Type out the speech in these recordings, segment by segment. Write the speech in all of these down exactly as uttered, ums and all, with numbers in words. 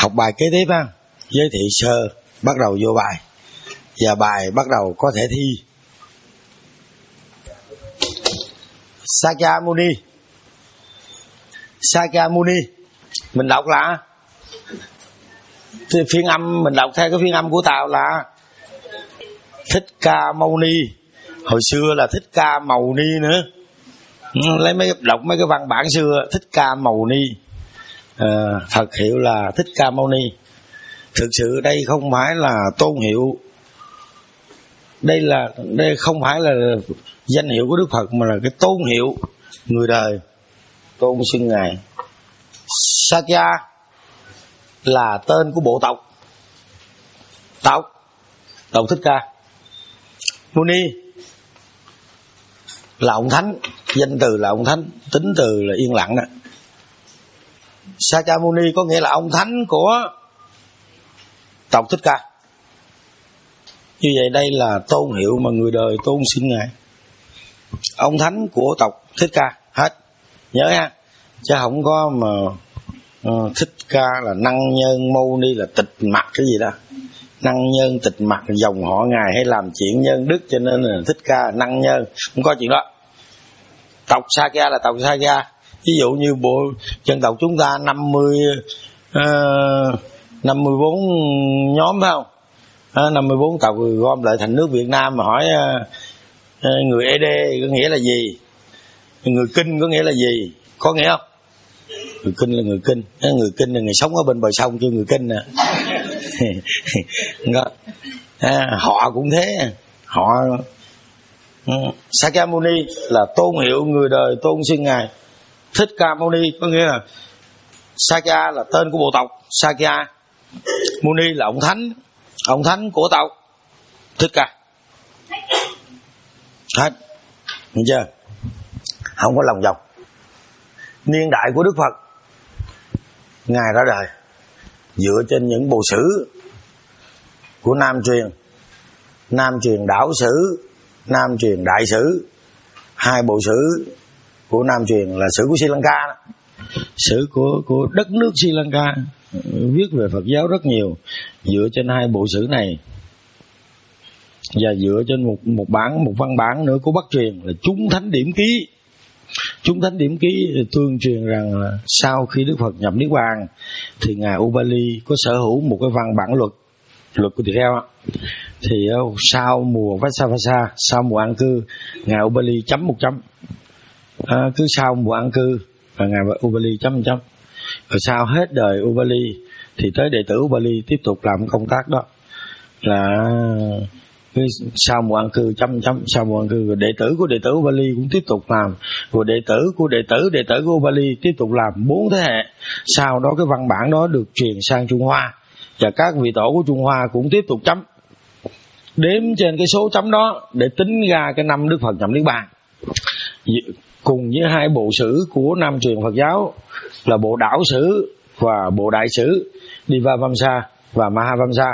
Học bài kế tiếp ha, giới thiệu sơ, bắt đầu vô bài. Và bài bắt đầu có thể thi. Sakyamuni. Sakyamuni mình đọc là phiên âm, mình đọc theo cái phiên âm của Tàu là Thích Ca Mâu Ni. Hồi xưa là Thích Ca Mầu Ni nữa. Lấy mấy đọc mấy cái văn bản xưa, Thích Ca Mầu Ni. À, Phật hiệu là Thích Ca Mâu Ni. Thực sự đây không phải là tôn hiệu, đây là đây không phải là danh hiệu của Đức Phật, mà là cái tôn hiệu người đời tôn xưng ngài. Sakya là tên của bộ tộc, tộc tộc Thích Ca. Muni là ông thánh, danh từ là ông thánh, tính từ là yên lặng đó. Sakyamuni có nghĩa là ông thánh của tộc Thích Ca. Như vậy đây là tôn hiệu mà người đời tôn xưng ngài, ông thánh của tộc Thích Ca hết, nhớ ha, chứ không có mà uh, Thích Ca là năng nhân, Mâu Ni là tịch mặt cái gì đó. Năng nhân tịch mặt dòng họ ngài hay làm chuyện nhân đức, cho nên là Thích Ca năng nhân, không có chuyện đó. Tộc Sakya là tộc Sakya. Ví dụ như bộ dân tộc chúng ta năm mươi uh, năm mươi bốn nhóm phải không? À, năm mươi bốn tộc gom lại thành nước Việt Nam, mà hỏi uh, người e đê có nghĩa là gì, người Kinh có nghĩa là gì, có nghĩa không? Người Kinh là người Kinh, người Kinh là người sống ở bên bờ sông chứ người Kinh nè. À, họ cũng thế, họ Sakyamuni là tôn hiệu người đời tôn xưng ngài. Thích Ca Mâu Ni có nghĩa là Sakya là tên của bộ tộc Sakya, Muni là ông thánh, ông thánh của tộc Thích Ca. Hết, hiểu chưa? Không có lòng vòng. Niên đại của Đức Phật, ngài ra đời dựa trên những bộ sử của Nam truyền, Nam truyền đảo sử, Nam truyền đại sử. Hai bộ sử của Nam truyền là sử của Sri Lanka đó. Sử của của đất nước Sri Lanka viết về Phật giáo rất nhiều, dựa trên hai bộ sử này, và dựa trên một một bản một văn bản nữa của Bắc truyền là Chúng Thánh Điểm Ký. Chúng Thánh Điểm Ký tương truyền rằng là sau khi Đức Phật nhập Niết Bàn thì ngài Ubali có sở hữu một cái văn bản luật, luật của tỳ kheo. Thì sau mùa Vaisavasa, sau mùa an cư, ngài Ubali chấm một chấm. À, cứ sau mùa an cư là ngài Ubali chấm một chấm. Rồi sau hết đời Ubali thì tới đệ tử Ubali tiếp tục làm công tác đó, là sau mùa an cư chấm chấm, sau mùa an cư, rồi đệ tử của đệ tử Ubali cũng tiếp tục làm, rồi đệ tử của đệ tử đệ tử của Ubali tiếp tục làm, bốn thế hệ. Sau đó cái văn bản đó được truyền sang Trung Hoa, và các vị tổ của Trung Hoa cũng tiếp tục chấm, đếm trên cái số chấm đó để tính ra cái năm Đức Phật nhập Niết Bàn. Cùng với hai bộ sử của Nam truyền Phật giáo là bộ đảo sử và bộ đại sử Divavamsa và Mahavamsa,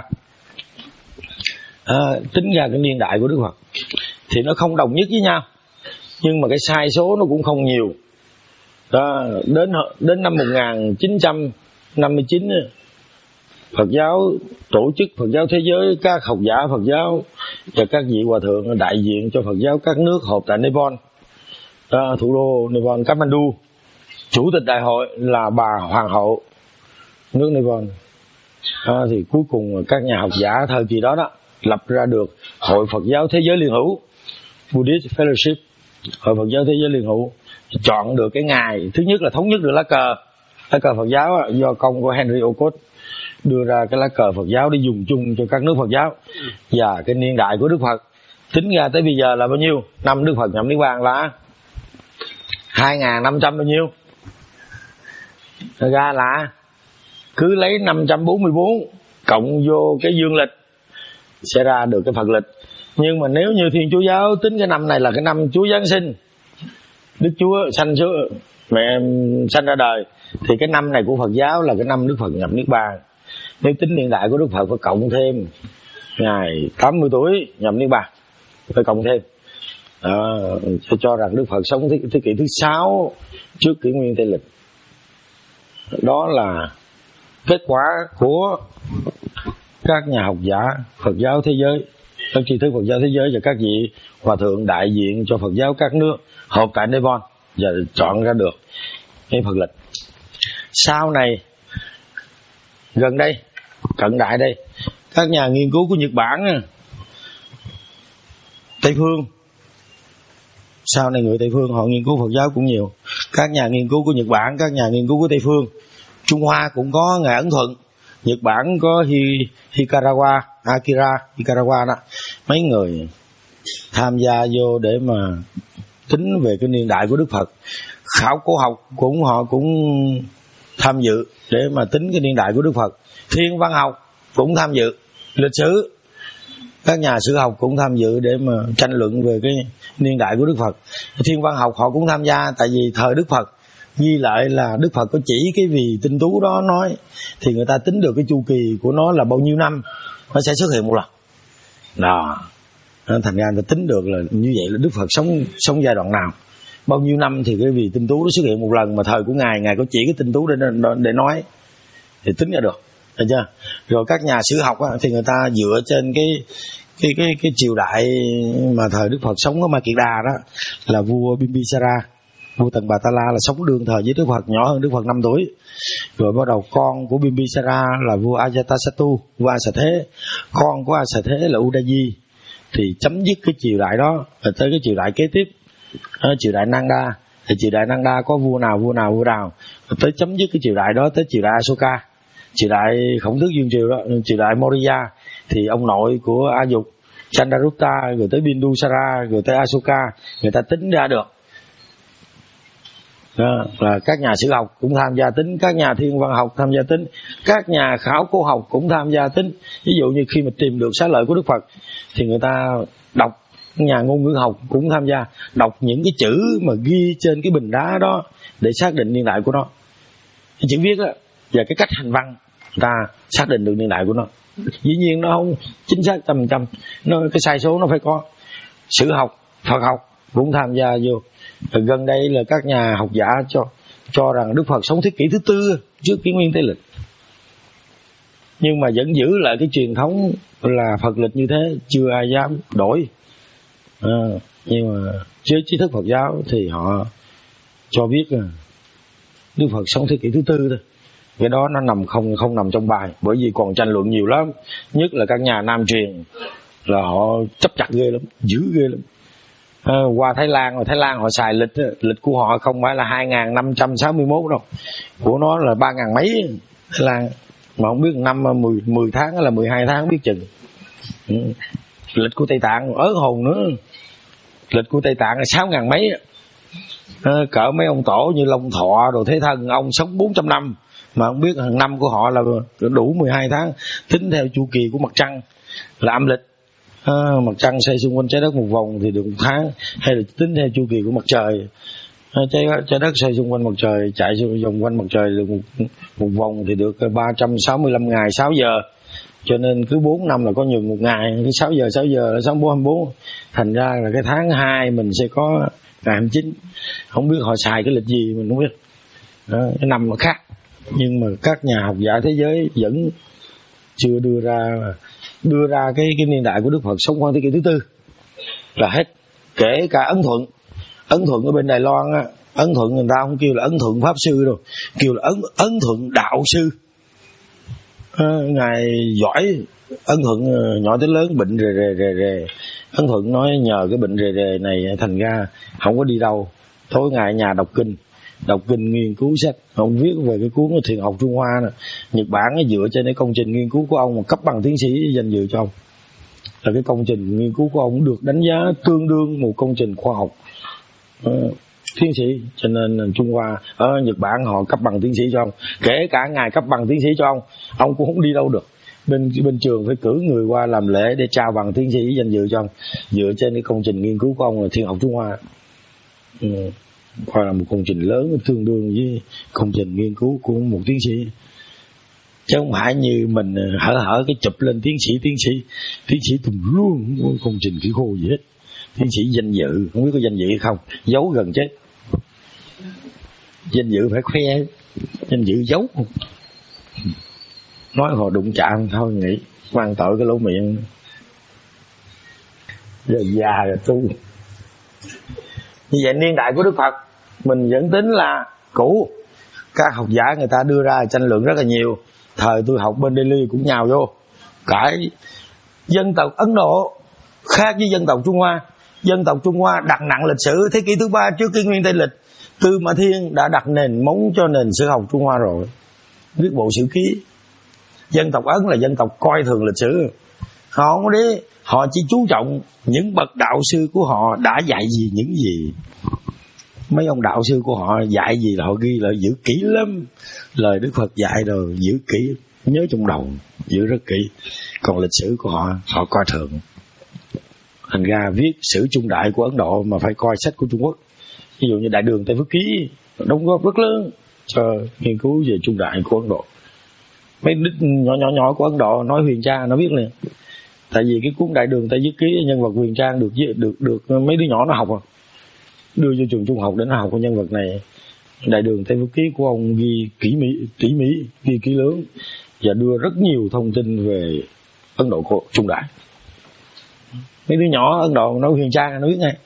à, tính ra cái niên đại của Đức Phật thì nó không đồng nhất với nhau, nhưng mà cái sai số nó cũng không nhiều đó. Đến đến năm một nghìn chín trăm năm mươi chín, Phật giáo tổ chức Phật giáo thế giới, các học giả Phật giáo và các vị hòa thượng đại diện cho Phật giáo các nước họp tại Nepal, đó, thủ đô Nepal Kathmandu. Chủ tịch đại hội là bà hoàng hậu nước Nepal. À, thì cuối cùng các nhà học giả thời kỳ đó đó lập ra được Hội Phật giáo Thế giới Liên hữu, Buddhist Fellowship, Hội Phật giáo Thế giới Liên hữu, chọn được cái ngày thứ nhất là thống nhất được lá cờ, lá cờ Phật giáo do công của Henry Olcott đưa ra cái lá cờ Phật giáo để dùng chung cho các nước Phật giáo. Và cái niên đại của Đức Phật tính ra tới bây giờ là bao nhiêu? Năm Đức Phật nhập Niết Bàn là hai nghìn năm trăm bao nhiêu? Ra là cứ lấy năm trăm bốn mươi bốn cộng vô cái dương lịch sẽ ra được cái Phật lịch. Nhưng mà nếu như Thiên Chúa giáo tính cái năm này là cái năm Chúa Giáng sinh, Đức Chúa sanh xuống, mẹ sanh ra đời, thì cái năm này của Phật giáo là cái năm Đức Phật nhập Niết Bàn. Nếu tính niên đại của Đức Phật phải cộng thêm ngày tám mươi tuổi nhập Niết Bàn, phải cộng thêm. À, tôi cho rằng Đức Phật sống thế, thế kỷ thứ sáu trước kỷ nguyên Tây lịch. Đó là kết quả của các nhà học giả Phật giáo thế giới, các tri thức Phật giáo thế giới và các vị hòa thượng đại diện cho Phật giáo các nước họp tại Nepal và chọn ra được cái Phật lịch. Sau này gần đây, cận đại đây, các nhà nghiên cứu của Nhật Bản, Tây phương, sau này người Tây phương họ nghiên cứu Phật giáo cũng nhiều. Các nhà nghiên cứu của Nhật Bản, các nhà nghiên cứu của Tây phương, Trung Hoa cũng có Ngài Ấn Thuận, Nhật Bản có Hi, Hikarawa, Akira Hikarawa đó. Mấy người tham gia vô để mà tính về cái niên đại của Đức Phật. Khảo cổ học cũng họ cũng tham dự để mà tính cái niên đại của Đức Phật. Thiên văn học cũng tham dự, lịch sử, các nhà sử học cũng tham dự để mà tranh luận về cái niên đại của Đức Phật. Thiên văn học họ cũng tham gia, tại vì thời Đức Phật ghi lại là Đức Phật có chỉ cái vì tinh tú đó nói, thì người ta tính được cái chu kỳ của nó là bao nhiêu năm nó sẽ xuất hiện một lần đó. Thành ra người ta tính được là như vậy là Đức Phật sống sống giai đoạn nào, bao nhiêu năm thì cái vì tinh tú nó xuất hiện một lần, mà thời của ngài ngài có chỉ cái tinh tú để để nói thì tính ra được, thấy chưa? Rồi các nhà sử học á, thì người ta dựa trên cái cái cái cái triều đại mà thời Đức Phật sống ở Ma Kiệt Đà đó, là vua Bimbisara, vua Tần Bà Ta La là sống đương thời với Đức Phật, nhỏ hơn Đức Phật năm tuổi. Rồi bắt đầu con của Bimbisara là vua Ajatasattu, vua A Xà Thế, con của A Xà Thế là Udayi, thì chấm dứt cái triều đại đó. Rồi tới cái triều đại kế tiếp, triều đại Nanda, thì triều đại Nanda có vua nào vua nào vua nào, rồi tới chấm dứt cái triều đại đó tới triều đại Asoka, triều đại Khổng Tước Dương Triều đó, triều đại Maurya, thì ông nội của A Dục Chandragupta, rồi tới Bindusara, rồi tới Asoka, người ta tính ra được. Đó, là các nhà sử học cũng tham gia tính, các nhà thiên văn học tham gia tính, các nhà khảo cổ học cũng tham gia tính. Ví dụ như khi mà tìm được xá lợi của Đức Phật thì người ta đọc, nhà ngôn ngữ học cũng tham gia đọc những cái chữ mà ghi trên cái bình đá đó để xác định niên đại của nó. Cái chữ viết đó và cái cách hành văn người ta xác định được niên đại của nó. Dĩ nhiên nó không chính xác trăm trăm, nó cái sai số nó phải có. Sử học, Phật học cũng tham gia vô. Rồi gần đây là các nhà học giả cho cho rằng Đức Phật sống thế kỷ thứ tư trước kỷ nguyên Tây lịch, nhưng mà vẫn giữ lại cái truyền thống là Phật lịch như thế, chưa ai dám đổi. À, nhưng mà với trí thức Phật giáo thì họ cho biết là Đức Phật sống thế kỷ thứ tư thôi. Cái đó nó nằm không không nằm trong bài, bởi vì còn tranh luận nhiều lắm, nhất là các nhà Nam truyền là họ chấp chặt ghê lắm, dữ ghê lắm. À, qua Thái Lan, rồi Thái Lan họ xài lịch lịch của họ không phải là hai nghìn năm trăm sáu mươi mốt đâu, của nó là ba ngàn mấy. Thái Lan mà không biết năm mười mười tháng hay là mười hai tháng biết chừng. Ừ. Lịch của Tây Tạng ớn hồn nữa, lịch của Tây Tạng là sáu ngàn mấy. À, cỡ mấy ông tổ như Long Thọ đồ Thế Thân, ông sống bốn trăm năm mà không biết hàng năm của họ là đủ mười hai tháng, tính theo chu kỳ của mặt trăng là âm lịch. À, mặt trăng xoay xung quanh trái đất một vòng thì được một tháng, hay là tính theo chu kỳ của mặt trời. À, trái, trái đất xoay xung quanh mặt trời, chạy xung vòng quanh mặt trời được một, một vòng thì được ba trăm sáu mươi lăm ngày sáu giờ, cho nên cứ bốn năm là có nhường một ngày, cứ sáu giờ sáu giờ là sáu mươi bốn hai mươi bốn, thành ra là cái tháng hai mình sẽ có ngày hai mươi chín. Không biết họ xài cái lịch gì mình không biết. Đó, cái năm nó khác, nhưng mà các nhà học giả thế giới vẫn chưa đưa ra đưa ra cái cái niên đại của Đức Phật sống khoảng thế kỷ thứ tư là hết. Kể cả Ấn Thuận, Ấn Thuận ở bên Đài Loan á, Ấn Thuận người ta không kêu là Ấn Thuận Pháp Sư đâu, kêu là Ấn Ấn Thuận Đạo Sư. À, ngài giỏi. Ấn Thuận nhỏ tới lớn bệnh rề rề rề rề. Ấn Thuận nói nhờ cái bệnh rề rề này thành ra không có đi đâu, tối ngày nhà đọc kinh, đọc kinh nghiên cứu sách. Ông viết về cái cuốn Thiền học Trung Hoa nè. Nhật Bản dựa trên cái công trình nghiên cứu của ông mà cấp bằng tiến sĩ danh dự cho ông, là cái công trình nghiên cứu của ông được đánh giá tương đương một công trình khoa học uh, tiến sĩ. Cho nên Trung Hoa ở Nhật Bản họ cấp bằng tiến sĩ cho ông. Kể cả ngài cấp bằng tiến sĩ cho ông, ông cũng không đi đâu được. Bên bên trường phải cử người qua làm lễ để trao bằng tiến sĩ danh dự cho ông, dựa trên cái công trình nghiên cứu của ông là Thiền học Trung Hoa. Ừ, coi là một công trình lớn tương đương với công trình nghiên cứu của một tiến sĩ, chứ không phải như mình hở hở cái chụp lên tiến sĩ tiến sĩ tiến sĩ tùm luôn, không có công trình kỹ khô gì hết. Tiến sĩ danh dự, không biết có danh dự hay không, giấu gần chết. Danh dự phải khoe, danh dự giấu. nói họ đụng chạm thôi nghĩ mang tội cái lỗ miệng. Giờ già rồi tu. Như vậy niên đại của Đức Phật mình vẫn tính là cũ. Các học giả người ta đưa ra tranh luận rất là nhiều. Thời tôi học bên Delhi cũng nhào vô. Cái dân tộc Ấn Độ khác với dân tộc Trung Hoa. Dân tộc Trung Hoa đặt nặng lịch sử. Thế kỷ thứ ba trước kỷ nguyên Tây lịch, Tư Mã Thiên đã đặt nền móng cho nền sử học Trung Hoa rồi, viết bộ sử ký. Dân tộc Ấn là dân tộc coi thường lịch sử. Họ không có đấy, họ chỉ chú trọng những bậc đạo sư của họ đã dạy gì những gì. Mấy ông đạo sư của họ dạy gì là họ ghi lại, giữ kỹ lắm. Lời Đức Phật dạy rồi giữ kỹ, nhớ trong đầu, giữ rất kỹ. Còn lịch sử của họ, họ coi thường. Thành ra viết sử trung đại của Ấn Độ mà phải coi sách của Trung Quốc. Ví dụ như Đại Đường Tây Phước Ký đóng góp rất lớn cho nghiên cứu về trung đại của Ấn Độ. Mấy đứa nhỏ nhỏ nhỏ của Ấn Độ nói Huyền Trang nó biết liền. Tại vì cái cuốn Đại Đường Tây Phước Ký nhân vật Huyền Trang được được được mấy đứa nhỏ nó học à. Đưa vô trường trung học để nó học của nhân vật này. Đại Đường Tây Phước Ký của ông ghi kỹ mỹ, tỉ mỉ, ghi kỹ lưỡng và đưa rất nhiều thông tin về Ấn Độ của trung đại. Mấy đứa nhỏ Ấn Độ nói Huyền Trang nó biết ngay.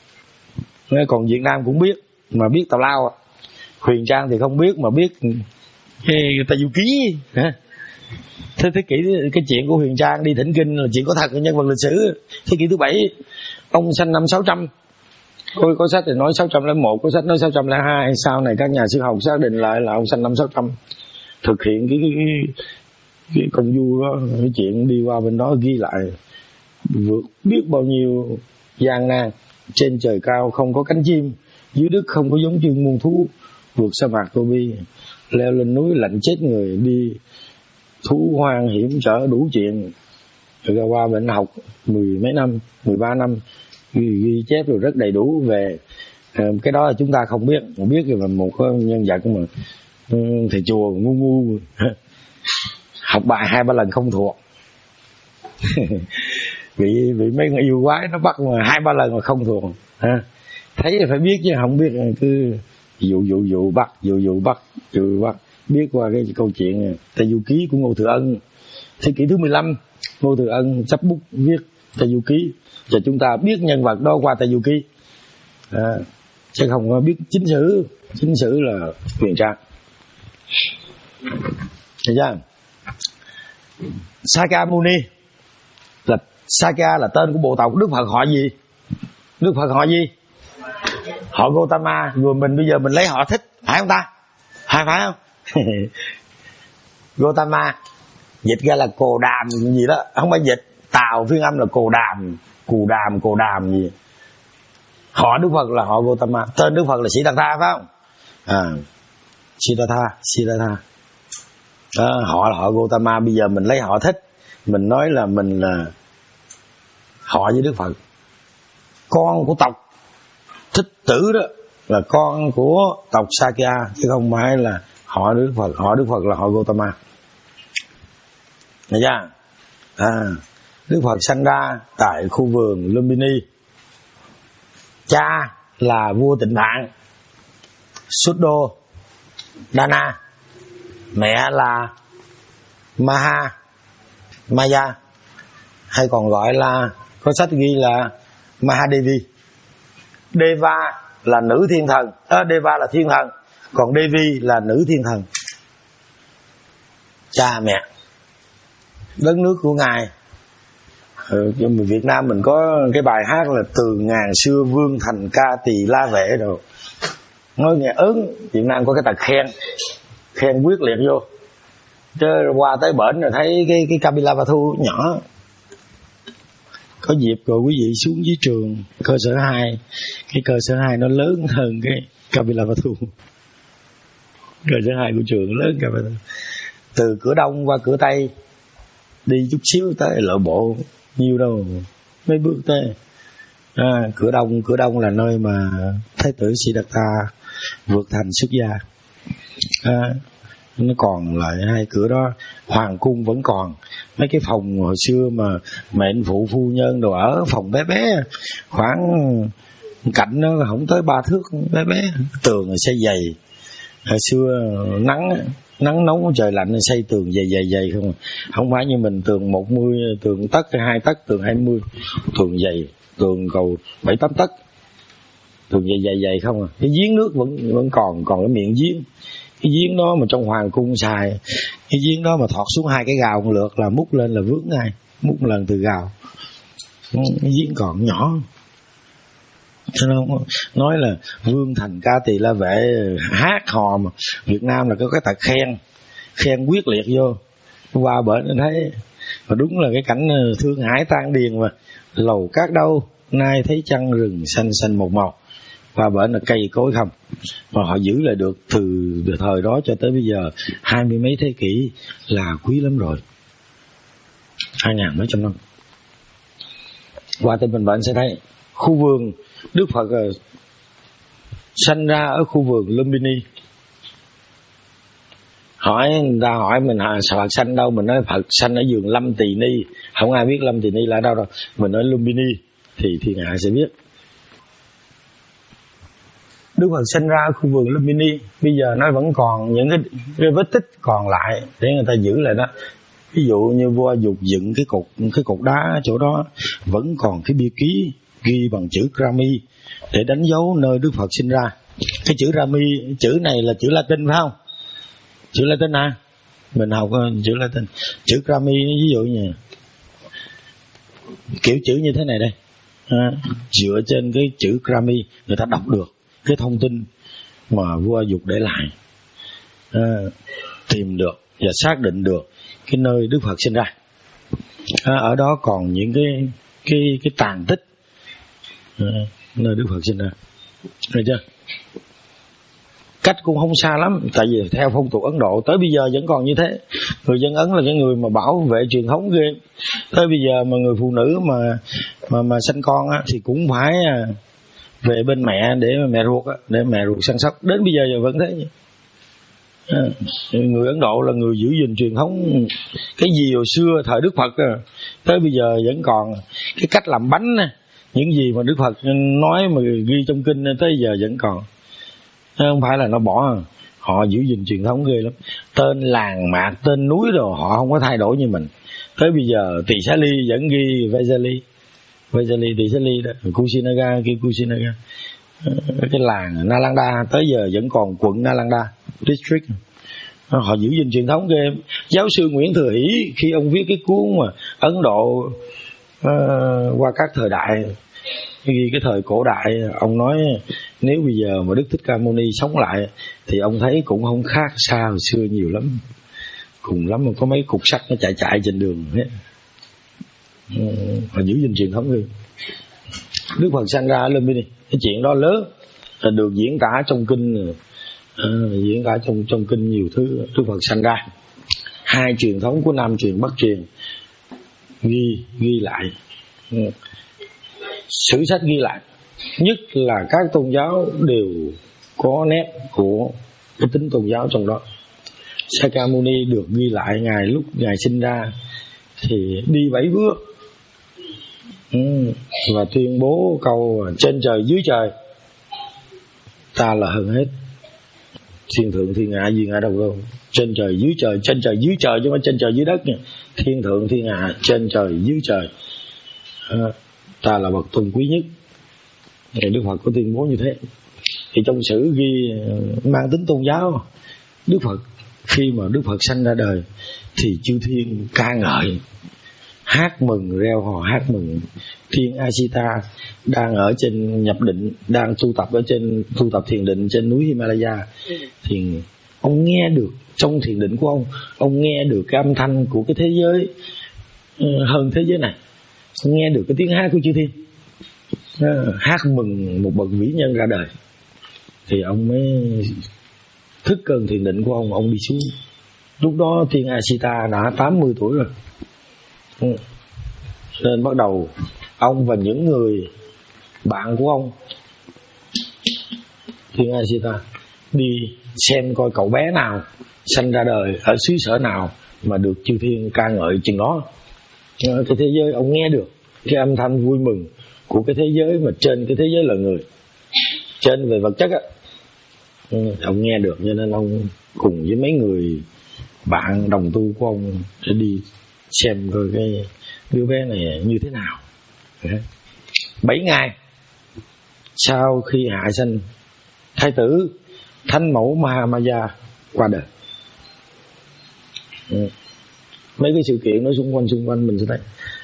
Còn Việt Nam cũng biết, mà biết tào lao à. Huyền Trang thì không biết mà biết cái Tây Du Ký. Thế thế kỷ cái chuyện của Huyền Trang đi thỉnh kinh là chuyện có thật, nhân vật lịch sử. Thế kỷ thứ bảy ông sanh năm sáu trăm. Ôi có sách thì nói sáu trăm lẻ một, có sách nói sáu trăm lẻ hai. Sau này các nhà sử học xác định lại là ông sanh năm sáu trăm. Thực hiện cái, cái, cái, cái công du đó, cái chuyện đi qua bên đó ghi lại vượt biết bao nhiêu gian nan. Trên trời cao không có cánh chim, dưới đất không có giống chân muôn thú, vượt sa mạc Gobi, leo lên núi lạnh chết người, đi thú hoang hiểm trở đủ chuyện. Rồi qua bệnh học mười mấy năm, mười ba năm, ghi, ghi chép rồi rất đầy đủ về cái đó là chúng ta không biết. Không biết là một nhân vật mà thầy chùa ngu ngu học bài hai ba lần không thuộc. Bị, bị mấy người yêu quái nó bắt mà hai ba lần mà không thuộc ha. Thấy là phải biết chứ không biết cứ dụ dụ dụ bắt dụ dụ bắt dụ bắt. Biết qua cái câu chuyện Tây Du Ký của Ngô Thừa Ân. Thế kỷ thứ mười lăm Ngô Thừa Ân sắp bút viết Tây Du Ký, và chúng ta biết nhân vật đó qua Tây Du Ký à, chứ không biết chính sử. Chính sử là Huyền Trang. Thấy chưa? Sakyamuni là Sakya là tên của bộ tộc. Đức Phật họ gì? Đức Phật họ gì? Họ Gotama. Người mình bây giờ mình lấy họ thích, phải không ta? Phải phải không? Gotama dịch ra là cồ đàm gì đó, không phải dịch. Tàu phiên âm là cồ đàm, cù đàm, cồ đàm gì. Họ Đức Phật là họ Gotama. Tên Đức Phật là Siddhartha phải không? À, Siddhartha, Siddhartha. Đó, họ là họ Gotama. Bây giờ mình lấy họ thích, mình nói là mình là họ với Đức Phật. Con của tộc Thích Tử đó là con của tộc Sakya, chứ không phải là họ Đức Phật. Họ Đức Phật là họ Gotama. Thấy chưa? À, Đức Phật sanh ra tại khu vườn Lumbini. Cha là vua Tịnh Phạn Suddho Dana, mẹ là Maha Maya, hay còn gọi là có sách ghi là Mahadevi. Deva là nữ thiên thần, à, Deva là thiên thần, còn Devi là nữ thiên thần. Cha mẹ. Đất nước của ngài, ừ, Việt Nam mình có cái bài hát là từ ngàn xưa vương thành ca tỳ la vệ rồi. Nói nghe ớn. Việt Nam có cái tật khen, khen quyết liệt vô. Chứ qua tới bển rồi thấy cái cái Kapilavatthu nhỏ. Có dịp rồi quý vị xuống dưới trường cơ sở hai, cái cơ sở hai nó lớn hơn cái Kapilavatthu. Cơ sở hai của trường lớn Kapilavatthu. Từ cửa đông qua cửa tây đi chút xíu tới lộ bộ nhiêu đâu, mấy bước tới. À, cửa đông cửa đông là nơi mà Thái tử Siddhartha vượt thành xuất gia. À, nó còn lại hai cửa đó. Hoàng cung vẫn còn mấy cái phòng hồi xưa mà mệnh phụ phu nhân đồ ở, phòng bé bé khoảng cạnh nó không tới ba thước, bé bé, tường xây dày. Hồi xưa nắng nắng nóng trời lạnh xây tường dày dày dày không, không phải như mình tường một mươi, tường tấc hai tấc, tường hai mươi, tường dày, tường cầu bảy tám tấc, tường dày dày dày không à. Cái giếng nước vẫn vẫn còn còn cái miệng giếng, cái giếng đó mà trong hoàng cung xài, cái giếng đó mà thọt xuống hai cái gào một lượt là múc lên là vướng ngay, múc một lần từ gào. Cái giếng còn nhỏ. Cho nên nói là vương thành ca tỳ la vệ hát hò mà Việt Nam là có cái tật khen, khen quyết liệt vô. Qua bển thấy và đúng là cái cảnh thương hải tan điền mà lầu cát đâu nay thấy trăng rừng xanh xanh một màu. Qua bển là cây cối không, mà họ giữ lại được từ thời đó cho tới bây giờ hai mươi mấy thế kỷ là quý lắm rồi, hai ngàn mấy trăm năm. Qua tên Bình Bệnh sẽ thấy khu vườn Đức Phật sanh ra ở khu vườn Lumbini. Hỏi người ta hỏi mình Phật sanh đâu, mình nói Phật sanh ở vườn Lâm Tỳ Ni. Không ai biết Lâm Tỳ Ni là đâu đâu, mình nói Lumbini thì thiên hạ sẽ biết. Đức Phật sinh ra ở khu vườn Lumbini, bây giờ nó vẫn còn những cái, cái vết tích còn lại để người ta giữ lại đó. Ví dụ như vua Dục dựng cái cột cái cột đá chỗ đó vẫn còn cái bia ký ghi bằng chữ Rami để đánh dấu nơi Đức Phật sinh ra. Cái chữ Rami, chữ này là chữ Latin phải không? Chữ Latin à? Mình học chữ Latin. Chữ Rami ví dụ như kiểu chữ như thế này đây. À, dựa trên cái chữ Rami người ta đọc được cái thông tin mà vua Dục để lại, à, tìm được và xác định được cái nơi Đức Phật sinh ra. À, ở đó còn những cái cái cái tàn tích à, nơi Đức Phật sinh ra, được chưa? Cách cũng không xa lắm, tại vì theo phong tục Ấn Độ tới bây giờ vẫn còn như thế. Người dân Ấn là cái người mà bảo vệ truyền thống ghê. Tới bây giờ mà người phụ nữ mà mà mà sinh con á, thì cũng phải về bên mẹ để mẹ ruột á, để mẹ ruột săn sóc. Đến bây giờ vẫn thế. À, người Ấn Độ là người giữ gìn truyền thống. Cái gì hồi xưa thời Đức Phật á, tới bây giờ vẫn còn cái cách làm bánh á, những gì mà Đức Phật nói mà ghi trong kinh tới giờ vẫn còn. Không phải là nó bỏ, họ giữ gìn truyền thống ghê lắm. Tên làng mạc, tên núi rồi họ không có thay đổi như mình. Tới bây giờ Tỳ Xá Ly vẫn ghi Vaisali, Vaisali Tỳ Xá Ly đó, Kusinaga ghi Kusinaga. Cái làng Nalanda tới giờ vẫn còn quận Nalanda district. Họ giữ gìn truyền thống ghê. Giáo sư Nguyễn Thừa Hỷ khi ông viết cái cuốn mà Ấn Độ uh, qua các thời đại, ghi cái thời cổ đại, ông nói nếu bây giờ mà Đức Thích Ca Mâu Ni sống lại thì ông thấy cũng không khác xa hồi xưa nhiều lắm. Cùng lắm mà có mấy cục sắt nó chạy chạy trên đường hết. Họ giữ gìn truyền thống đi. Đức Phật sanh ra lên bên này, cái chuyện đó lớn là được diễn tả trong kinh, à, diễn tả trong trong kinh nhiều thứ. Đức Phật sanh ra, hai truyền thống của Nam truyền Bắc truyền ghi ghi lại, sử sách ghi lại, nhất là các tôn giáo đều có nét của cái tính tôn giáo trong đó. Sakyamuni được ghi lại ngày lúc ngài sinh ra thì đi bảy bước, ừ, và tuyên bố câu trên trời dưới trời ta là hơn hết, thiên thượng thiên hạ gì ngã đâu đâu. Trên trời dưới trời, trên trời dưới trời chứ không phải trên trời dưới đất nha. Thiên thượng thiên hạ, trên trời dưới trời, à, ta là bậc tôn quý nhất. Thì Đức Phật có tuyên bố như thế. Thì trong sử ghi mang tính tôn giáo, Đức Phật khi mà Đức Phật sanh ra đời thì chư thiên ca ngợi, hát mừng reo hò hát mừng. Thiên Asita đang ở trên nhập định, đang tu tập ở trên tu tập thiền định trên núi Himalaya, thì ông nghe được trong thiền định của ông, ông nghe được cái âm thanh của cái thế giới hơn thế giới này, nghe được cái tiếng hát của chư thiên, hát mừng một bậc vĩ nhân ra đời. Thì ông mới thức cơn thiền định của ông, ông đi xuống. Lúc đó Thiên Asita đã tám mươi tuổi rồi, nên bắt đầu ông và những người bạn của ông, Thiên Asita, đi xem coi cậu bé nào sanh ra đời ở xứ sở nào mà được chư thiên ca ngợi chừng đó. Cái thế giới ông nghe được cái âm thanh vui mừng của cái thế giới mà trên cái thế giới là người, trên về vật chất á, Ông nghe được cho nên ông cùng với mấy người bạn đồng tu của ông để đi xem coi cái đứa bé này như thế nào. Bảy ngày sau khi hạ sanh thái tử Thánh Mẫu Mahamaya qua đời. Mấy cái sự kiện nó xung quanh xung quanh mình sẽ thấy.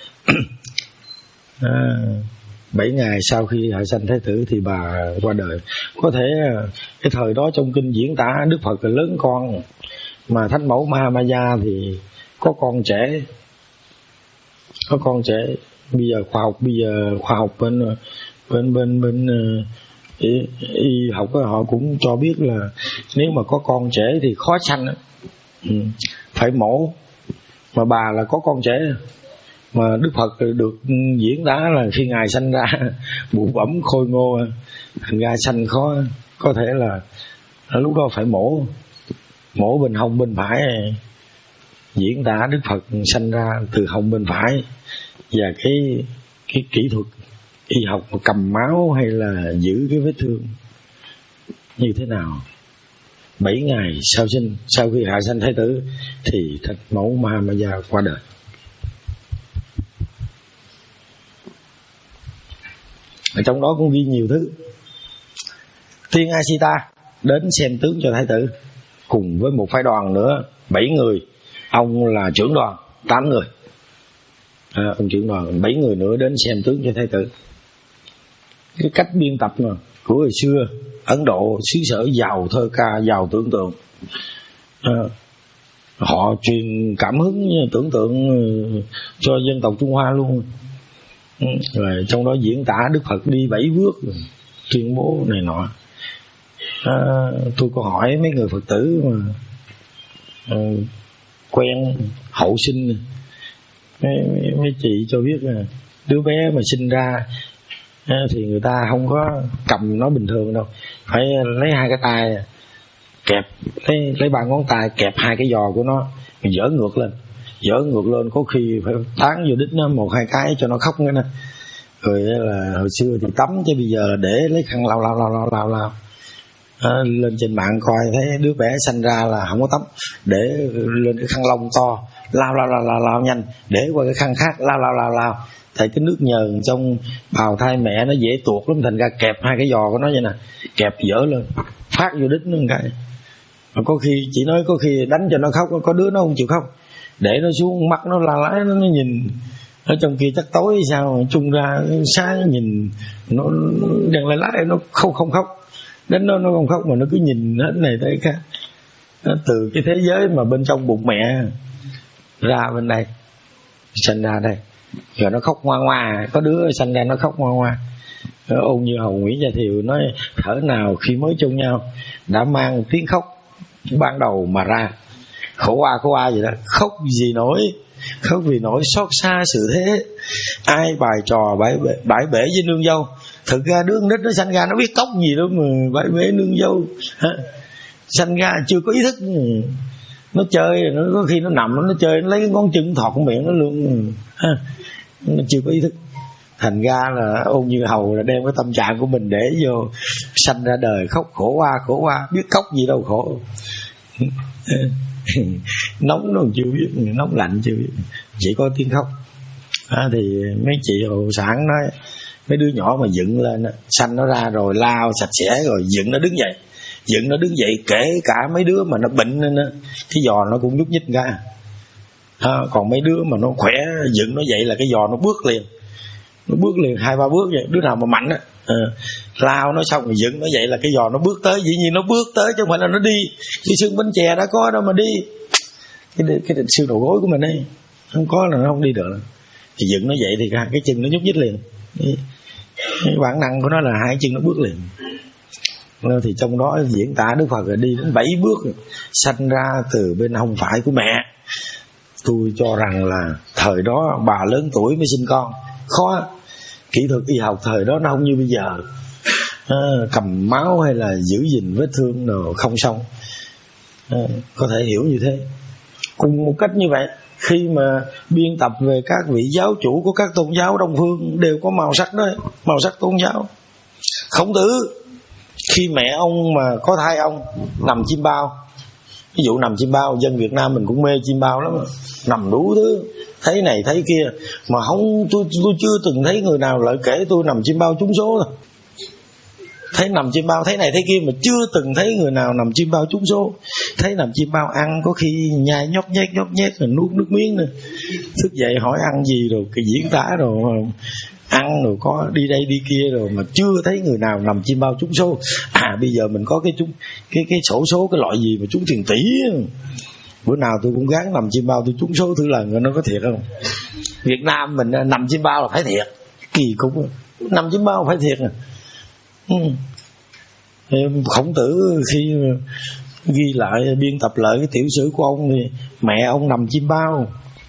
à, Bảy ngày sau khi hạ sanh thái tử thì bà qua đời. Có thể cái thời đó trong kinh diễn tả Đức Phật là lớn con, mà Thánh Mẫu Mahamaya thì có con trẻ, có con trẻ. Bây giờ khoa học bây giờ khoa học bên bên bên bên y, y học họ cũng cho biết là nếu mà có con trẻ thì khó sanh, ừ, phải mổ. Mà bà là có con trẻ, mà Đức Phật được diễn tả là khi ngài sanh ra bụng ẩm khôi ngô, thành ra sanh khó, có thể là lúc đó phải mổ, mổ bên hông bên phải. Diễn tả Đức Phật sanh ra từ hông bên phải, và cái cái kỹ thuật y học cầm máu hay là giữ cái vết thương như thế nào. Bảy ngày sau sinh, sau khi hạ sanh thái tử thì Thánh Mẫu Mahamaya qua đời. Ở trong đó cũng ghi nhiều thứ. Tiên Asita đến xem tướng cho thái tử cùng với một phái đoàn nữa, bảy người. Ông là trưởng đoàn, tám người. À, ông trưởng đoàn bảy người nữa đến xem tướng cho thái tử. Cái cách biên tập mà của hồi xưa Ấn Độ xứ sở giàu thơ ca, giàu tưởng tượng. À, họ truyền cảm hứng tưởng tượng cho dân tộc Trung Hoa luôn. Rồi trong đó diễn tả Đức Phật đi bảy bước, tuyên bố này nọ. À, tôi có hỏi mấy người Phật tử mà à, quen hậu sinh, mấy, mấy, mấy chị cho biết là đứa bé mà sinh ra à, thì người ta không có cầm nó bình thường đâu, phải lấy hai cái tay kẹp, lấy, lấy ba ngón tay kẹp hai cái giò của nó, dỡ ngược lên, dỡ ngược lên có khi phải tán vô đít nó một hai cái cho nó khóc nữa nè. Rồi là hồi xưa thì tắm, chứ bây giờ để lấy khăn lau lau lau lau lau lau. À, lên trên mạng coi thấy đứa bé sanh ra là không có tắm, để lên cái khăn lông to lao lao lao lao, lao nhanh, để qua cái khăn khác lao lao lao lao. Tại cái nước nhờn trong bào thai mẹ nó dễ tuột lắm, thành ra kẹp hai cái giò của nó vậy nè, kẹp dỡ lên phát vô đít nó một cái. Mà có khi chỉ nói có khi đánh cho nó khóc, có đứa nó không chịu khóc, để nó xuống mắt nó la lái, nó, nó nhìn ở trong kia chắc tối sao chung ra sáng nhìn nó đang la lái, nó không không khóc, đến nó nó không khóc mà nó cứ nhìn hết này tới khác. Nó từ cái thế giới mà bên trong bụng mẹ ra bên đây, sinh ra đây, rồi nó khóc ngoan ngoa. Có đứa sinh ra nó khóc ngoan ngoa. Ôn Như Hầu Nguyễn Gia Thiều nói thở nào khi mới chung nhau đã mang tiếng khóc ban đầu mà ra, khổ qua khổ qua vậy đó, khóc gì nổi, khóc vì nỗi xót xa sự thế, ai bài trò bãi bể, bãi bể với nương dâu. Thực ra đứa con nít nó sanh ra nó biết cốc gì đâu mà bãi bể nương dâu. Sanh ra chưa có ý thức, nó chơi, nó có khi nó nằm nó chơi, nó lấy cái ngón chân thọt miệng nó luôn, nó chưa có ý thức. Thành ra là Ôn Như Hầu là đem cái tâm trạng của mình để vô, sanh ra đời khóc khổ qua khổ qua, biết khóc gì đâu khổ. Nóng nó còn chưa biết, nóng lạnh chưa biết, chỉ có tiếng khóc. À, thì mấy chị hồ sản nói mấy đứa nhỏ mà dựng lên, sanh nó ra rồi lao sạch sẽ rồi dựng nó đứng dậy, dựng nó đứng dậy, kể cả mấy đứa mà nó bệnh nên cái giò nó cũng nhúc nhích ra. À, còn mấy đứa mà nó khỏe dựng nó dậy là cái giò nó bước liền, nó bước liền hai ba bước vậy. Đứa nào mà mạnh á, à, lao nó xong rồi dựng nó dậy là cái giò nó bước tới, dĩ nhiên nó bước tới chứ không phải là nó đi. Cái xương bánh chè đã có đâu mà đi, cái cái xương đầu gối của mình ấy không có là nó không đi được. Thì dựng nó dậy thì cái chân nó nhúc nhích liền, cái bản năng của nó là hai chân nó bước liền. Thì trong đó diễn tả Đức Phật là đi đến bảy bước sanh ra từ bên hông phải của mẹ. Tôi cho rằng là thời đó bà lớn tuổi mới sinh con khó, kỹ thuật y học thời đó nó không như bây giờ, à, cầm máu hay là giữ gìn vết thương nào không xong, à, có thể hiểu như thế. Cùng một cách như vậy, khi mà biên tập về các vị giáo chủ của các tôn giáo Đông phương đều có màu sắc đó, màu sắc tôn giáo. Khổng Tử Khi mẹ ông mà có thai ông nằm chim bao, ví dụ nằm chim bao, dân Việt Nam mình cũng mê chim bao lắm, nằm đủ thứ, thấy này thấy kia, mà không, tôi tôi chưa từng thấy người nào lại kể tôi nằm chim bao trúng số rồi. Thấy nằm chim bao thấy này thấy kia, mà chưa từng thấy người nào nằm chim bao trúng số. Thấy nằm chim bao ăn có khi nhai nhóp nhét nhóp nhét rồi nuốt nước miếng nữa. Thức dậy hỏi ăn gì rồi cái diễn tả rồi ăn rồi có đi đây đi kia rồi, mà chưa thấy người nào nằm chim bao trúng số. À bây giờ mình có cái trúng cái cái sổ số cái loại gì mà trúng tiền tỷ. Bữa nào tôi cũng gắng nằm chim bao tôi trúng số thử lần, nó có thiệt không? Việt Nam mình nằm chim bao là phải thiệt, kỳ cục nằm chim bao phải thiệt. Ừ. Khổng Tử khi ghi lại biên tập lại cái tiểu sử của ông thì mẹ ông nằm chim bao,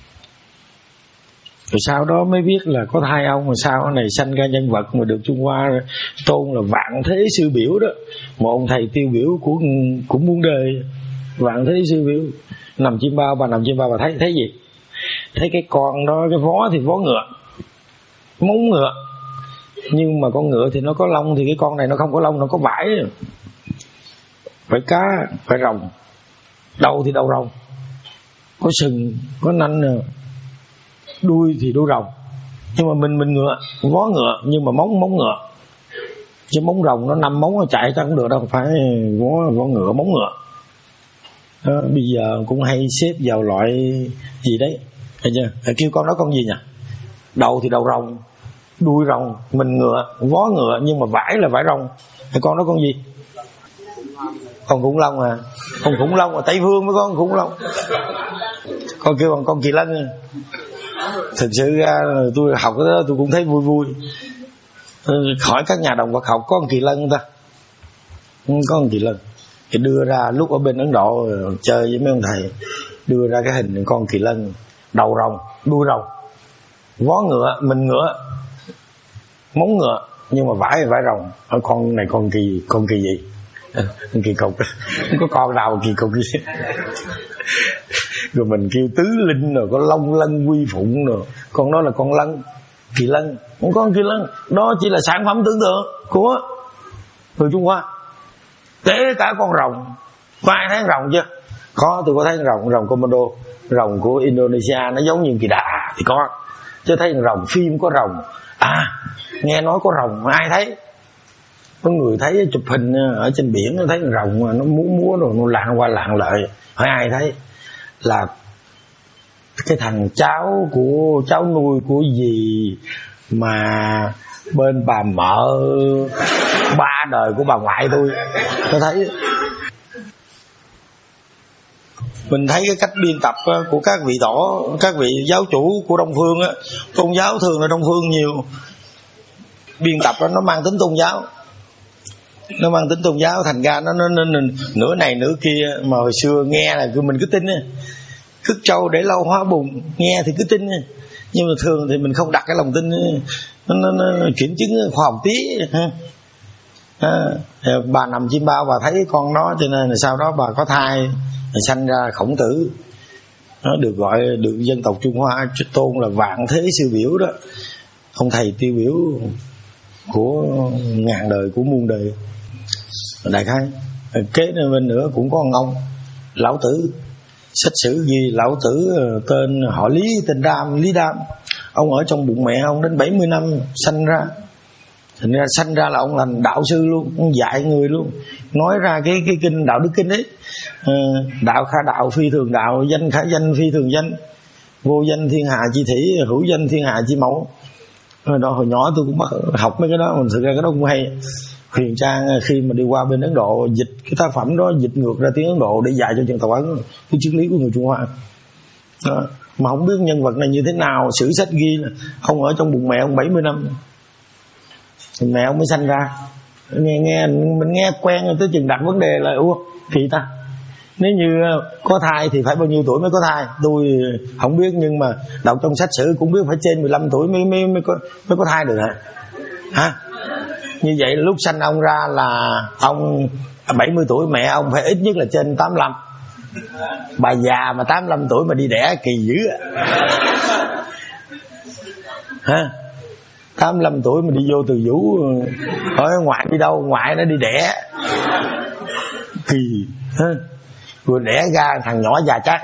rồi sau đó mới biết là có thai ông, rồi sau này sanh ra nhân vật mà được Trung Hoa tôn là vạn thế sư biểu đó, một ông thầy tiêu biểu của của muôn đời. Vạn thế sư biểu nằm chim bao, bà nằm chim bao bà thấy thấy gì? Thấy cái con đó, cái vó thì vó ngựa, móng ngựa, nhưng mà con ngựa thì nó có lông, thì cái con này nó không có lông, nó có vải, phải cá, phải rồng. Đầu thì đầu rồng, có sừng, có nanh, đuôi thì đuôi rồng. Nhưng mà mình mình ngựa, vó ngựa nhưng mà móng móng ngựa, chứ móng rồng nó năm móng nó chạy chắc cũng được đâu, phải vó vó ngựa móng ngựa. Đó, bây giờ cũng hay xếp vào loại gì đấy, thấy chưa? Kêu con đó con gì nhỉ? Đầu thì đầu rồng, đuôi rồng, mình ngựa, vó ngựa nhưng mà vải là vải rồng. Thì con đó con gì? Con khủng long à? Con khủng long ở Tây Phương mới có con khủng long. Con kêu bằng con kỳ lân. Thực sự ra tôi học cái đó tôi cũng thấy vui vui. Hỏi các nhà động vật học có con kỳ lân ta? Có con kỳ lân. Thì đưa ra lúc ở bên Ấn Độ chơi với mấy ông thầy, đưa ra cái hình con kỳ lân, đầu rồng, đuôi rồng, vó ngựa, mình ngựa, móng ngựa nhưng mà vải vải rồng. Ở con này con kỳ con kỳ gì? Con kỳ cục. Không có con nào kỳ cục gì. Rồi mình kêu tứ linh rồi có long lân quy phụng rồi, con đó là con lân, kỳ lân. Không có con kỳ lân, đó chỉ là sản phẩm tưởng tượng của người Trung Hoa. Kể cả con rồng, có ai thấy rồng chưa? Có, tôi có thấy rồng, rồng Komodo, rồng của Indonesia nó giống như kỳ đà thì có. Chứ thấy rồng phim có rồng, à nghe nói có rồng ai thấy? Có người thấy chụp hình ở trên biển nó thấy rồng mà nó múa múa rồi nó lạng qua lạng lại, hỏi ai thấy? Là cái thằng cháu của cháu nuôi của dì mà bên bà mợ ba đời của bà ngoại tôi, tôi thấy. Mình thấy cái cách biên tập của các vị tổ, các vị giáo chủ của Đông Phương á, tôn giáo thường là Đông Phương nhiều, biên tập đó nó mang tính tôn giáo, nó mang tính tôn giáo, thành ra nó, nó, nó, nó nửa này nửa kia. Mà hồi xưa nghe là mình cứ tin á, cứt trâu để lâu hóa bùn, nghe thì cứ tin, nhưng mà thường thì mình không đặt cái lòng tin nó, nó, nó kiểm chứng khoa học tí ha. À, bà nằm chim bao bà thấy con đó, cho nên là sau đó bà có thai, sanh ra Khổng Tử. Nó được gọi, được dân tộc Trung Hoa tôn là vạn thế sư biểu đó, ông thầy tiêu biểu của ngàn đời, của muôn đời. Đại khái kế bên nữa cũng có ông Lão Tử, sách sử ghi Lão Tử tên họ Lý, tên Đam, Lý Đam. Ông ở trong bụng mẹ ông đến bảy mươi năm sanh ra, thành ra sanh ra là ông là đạo sư luôn, ông dạy người luôn, nói ra cái cái kinh Đạo Đức Kinh ấy, à, đạo khả đạo, phi thường đạo, danh khả danh, phi thường danh, vô danh thiên hạ chi thủy, hữu danh thiên hạ chi mẫu. Hồi đó hồi nhỏ tôi cũng bắt học mấy cái đó, mình thực ra cái đó cũng hay. Huyền Trang khi mà đi qua bên Ấn Độ dịch cái tác phẩm đó, dịch ngược ra tiếng Ấn Độ để dạy cho dân tộc Ấn cái triết lý của người Trung Hoa đó. Mà không biết nhân vật này như thế nào, sử sách ghi là ông ở trong bụng mẹ ông bảy mươi năm thì mẹ ông mới sanh ra. Nghe nghe mình nghe quen rồi, tới chừng đặt vấn đề là ủa kỳ ta, nếu như có thai thì phải bao nhiêu tuổi mới có thai? Tôi không biết, nhưng mà đọc trong sách sử cũng biết phải trên mười lăm tuổi mới mới mới có mới có thai được hả? Hả? Như vậy lúc sanh ông ra là ông bảy mươi tuổi, mẹ ông phải ít nhất là trên tám mươi lăm. Bà già mà tám mươi lăm tuổi mà đi đẻ kỳ dữ à. Hả? tám mươi lăm tuổi mà đi vô Từ Vũ, hỏi ngoại đi đâu? Ngoại nó đi đẻ. kỳ ha. Vừa đẻ ra thằng nhỏ già chát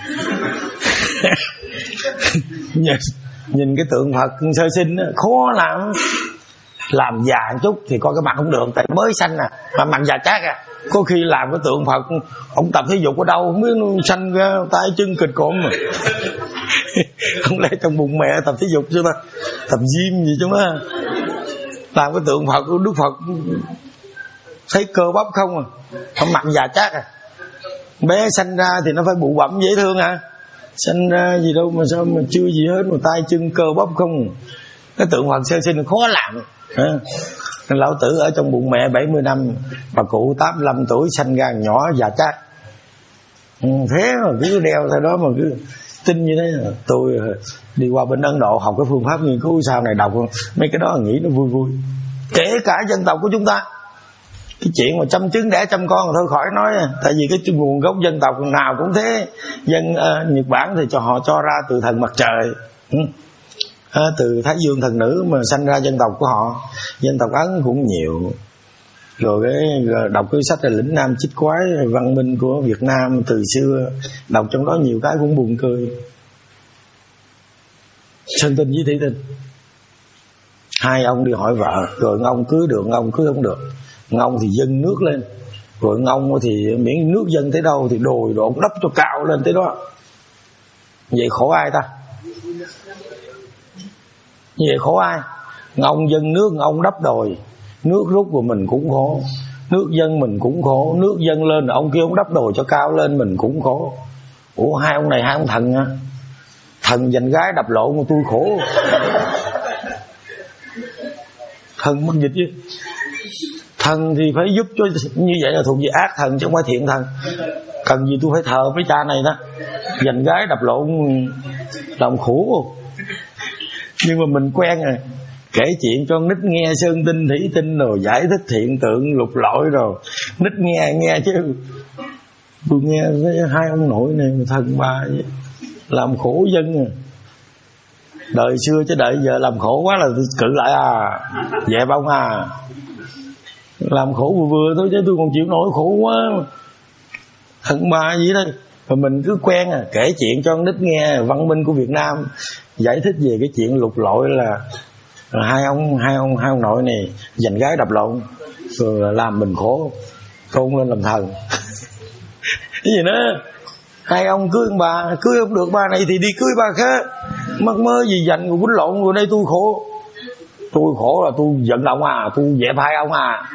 nhìn, nhìn cái tượng Phật sơ sinh đó, khó làm. Làm già một chút thì coi cái mặt không được, tại mới sanh à, mà mặt già chát à. Có khi làm cái tượng Phật, ông tập thể dục ở đâu không biết, nó sanh ra tay chân kịch cộm mà. Không lẽ trong bụng mẹ tập thể dục chứ ta, tập gym gì trong đó. Làm cái tượng Phật của Đức Phật thấy cơ bắp không à, ông mặt già chát à. Bé sanh ra thì nó phải bụ bặm dễ thương à, sanh ra gì đâu mà sao mà chưa gì hết mà tay chân cơ bắp không. Cái tượng Phật sơ sinh khó làm à. Lão tử ở trong bụng mẹ bảy mươi năm, bà cụ tám mươi lăm tuổi sanh ra nhỏ già chát. Ừ, thế mà cứ đeo theo đó mà cứ tin như thế. Tôi đi qua bên Ấn Độ học cái phương pháp nghiên cứu, sau này đọc mấy cái đó nghĩ nó vui vui. Kể cả dân tộc của chúng ta, cái chuyện mà chăm trứng đẻ chăm con thôi khỏi nói, tại vì cái nguồn gốc dân tộc nào cũng thế. Dân uh, Nhật Bản thì cho họ cho ra từ thần mặt trời, ừ. À, từ Thái Dương thần nữ mà sanh ra dân tộc của họ. Dân tộc Ấn cũng nhiều. Rồi cái rồi đọc cái sách là Lĩnh Nam Chích Quái, văn minh của Việt Nam từ xưa, đọc trong đó nhiều cái cũng buồn cười. Sơn Tinh với Thủy Tinh, hai ông đi hỏi vợ, rồi ông cưới được, ông cưới không được. Ông thì dâng nước lên, rồi ông thì miễn nước dâng tới đâu thì đồi rồi ông đắp cho cao lên tới đó. Vậy khổ ai ta? Như vậy khổ ai? Ông dâng nước, ông đắp đồi, nước rút của mình cũng khổ, nước dâng mình cũng khổ, nước dâng lên ông kia ông đắp đồi cho cao lên mình cũng khổ. Ủa hai ông này hai ông thần hả? Thần giành gái đập lộn mà tôi khổ. Thần mất dịch chứ. Thần thì phải giúp cho, như vậy là thuộc về ác thần chứ không phải thiện thần. Cần gì tôi phải thờ với cha này đó, giành gái đập lộn lòng khổ không? Nhưng mà mình quen rồi, kể chuyện cho nít nghe Sơn Tinh Thủy Tinh rồi giải thích hiện tượng lục lọi rồi nít nghe nghe chứ. Tôi nghe thấy hai ông nội này thần bà vậy, làm khổ dân à. Đời xưa chứ đợi giờ làm khổ quá là tôi cự lại à, dẹp ông à. Làm khổ vừa vừa thôi chứ tôi còn chịu nổi khổ quá, thần bà vậy thôi. Và mình cứ quen à, kể chuyện cho nít nghe văn minh của Việt Nam, giải thích về cái chuyện lục lọi là, là hai ông hai ông hai ông nội này giành gái đập lộn rồi làm mình khổ, tôn lên làm thần. Cái gì nữa? Hai ông cưới ông bà, cưới không được bà này thì đi cưới bà khác. Mắc mơ gì giành rồi quýnh lộn rồi đây tôi khổ. Tôi khổ là tôi giận ông à, tôi dẹp hai ông à.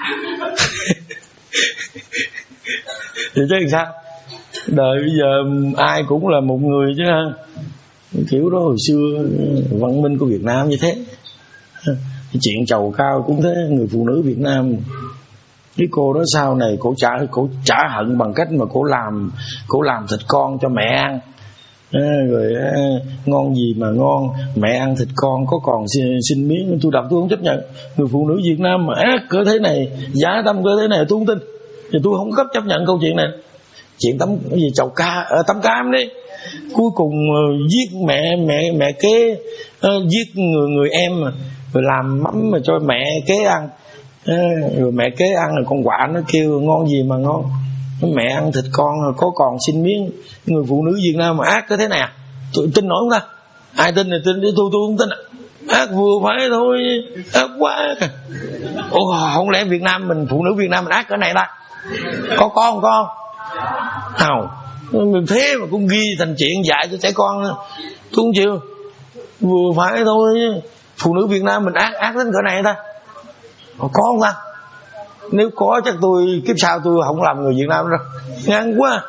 Thì chứ làm sao? Đời bây giờ ai cũng là một người chứ ha. Kiểu đó hồi xưa văn minh của Việt Nam như thế. Cái chuyện trầu cao cũng thế, người phụ nữ Việt Nam. Cái cô đó sau này cổ trả cổ trả hận bằng cách mà cổ làm cổ làm thịt con cho mẹ ăn. À, rồi à, ngon gì mà ngon, mẹ ăn thịt con có còn xin, xin miếng. Tôi đọc tôi không chấp nhận. Người phụ nữ Việt Nam mà ác cỡ thế này, giả tâm cỡ thế này tôi không tin. Thì tôi không cấp chấp nhận câu chuyện này. Chuyện tấm cái gì chầu ca ở tấm cam đi, cuối cùng uh, giết mẹ mẹ mẹ kế, uh, giết người người em rồi làm mắm mà cho mẹ kế ăn. Uh, rồi mẹ kế ăn rồi con quạ nó kêu ngon gì mà ngon, mẹ ăn thịt con rồi có còn xin miếng. Người phụ nữ Việt Nam mà ác cái thế này à? Tôi tin nổi không ta? Ai tin thì tin, tôi tôi không tin. Ác vừa phải thôi, ác quá. Ủa không lẽ Việt Nam mình, phụ nữ Việt Nam mình ác cái này ta? Có con không con? Nào mình thế mà cũng ghi thành chuyện dạy cho trẻ con nữa. Tôi không chịu. Vừa phải thôi, phụ nữ Việt Nam mình ác ác đến cỡ này ta? Có không ta? Nếu có chắc tôi kiếp sau tôi không làm người Việt Nam đâu, ngang quá.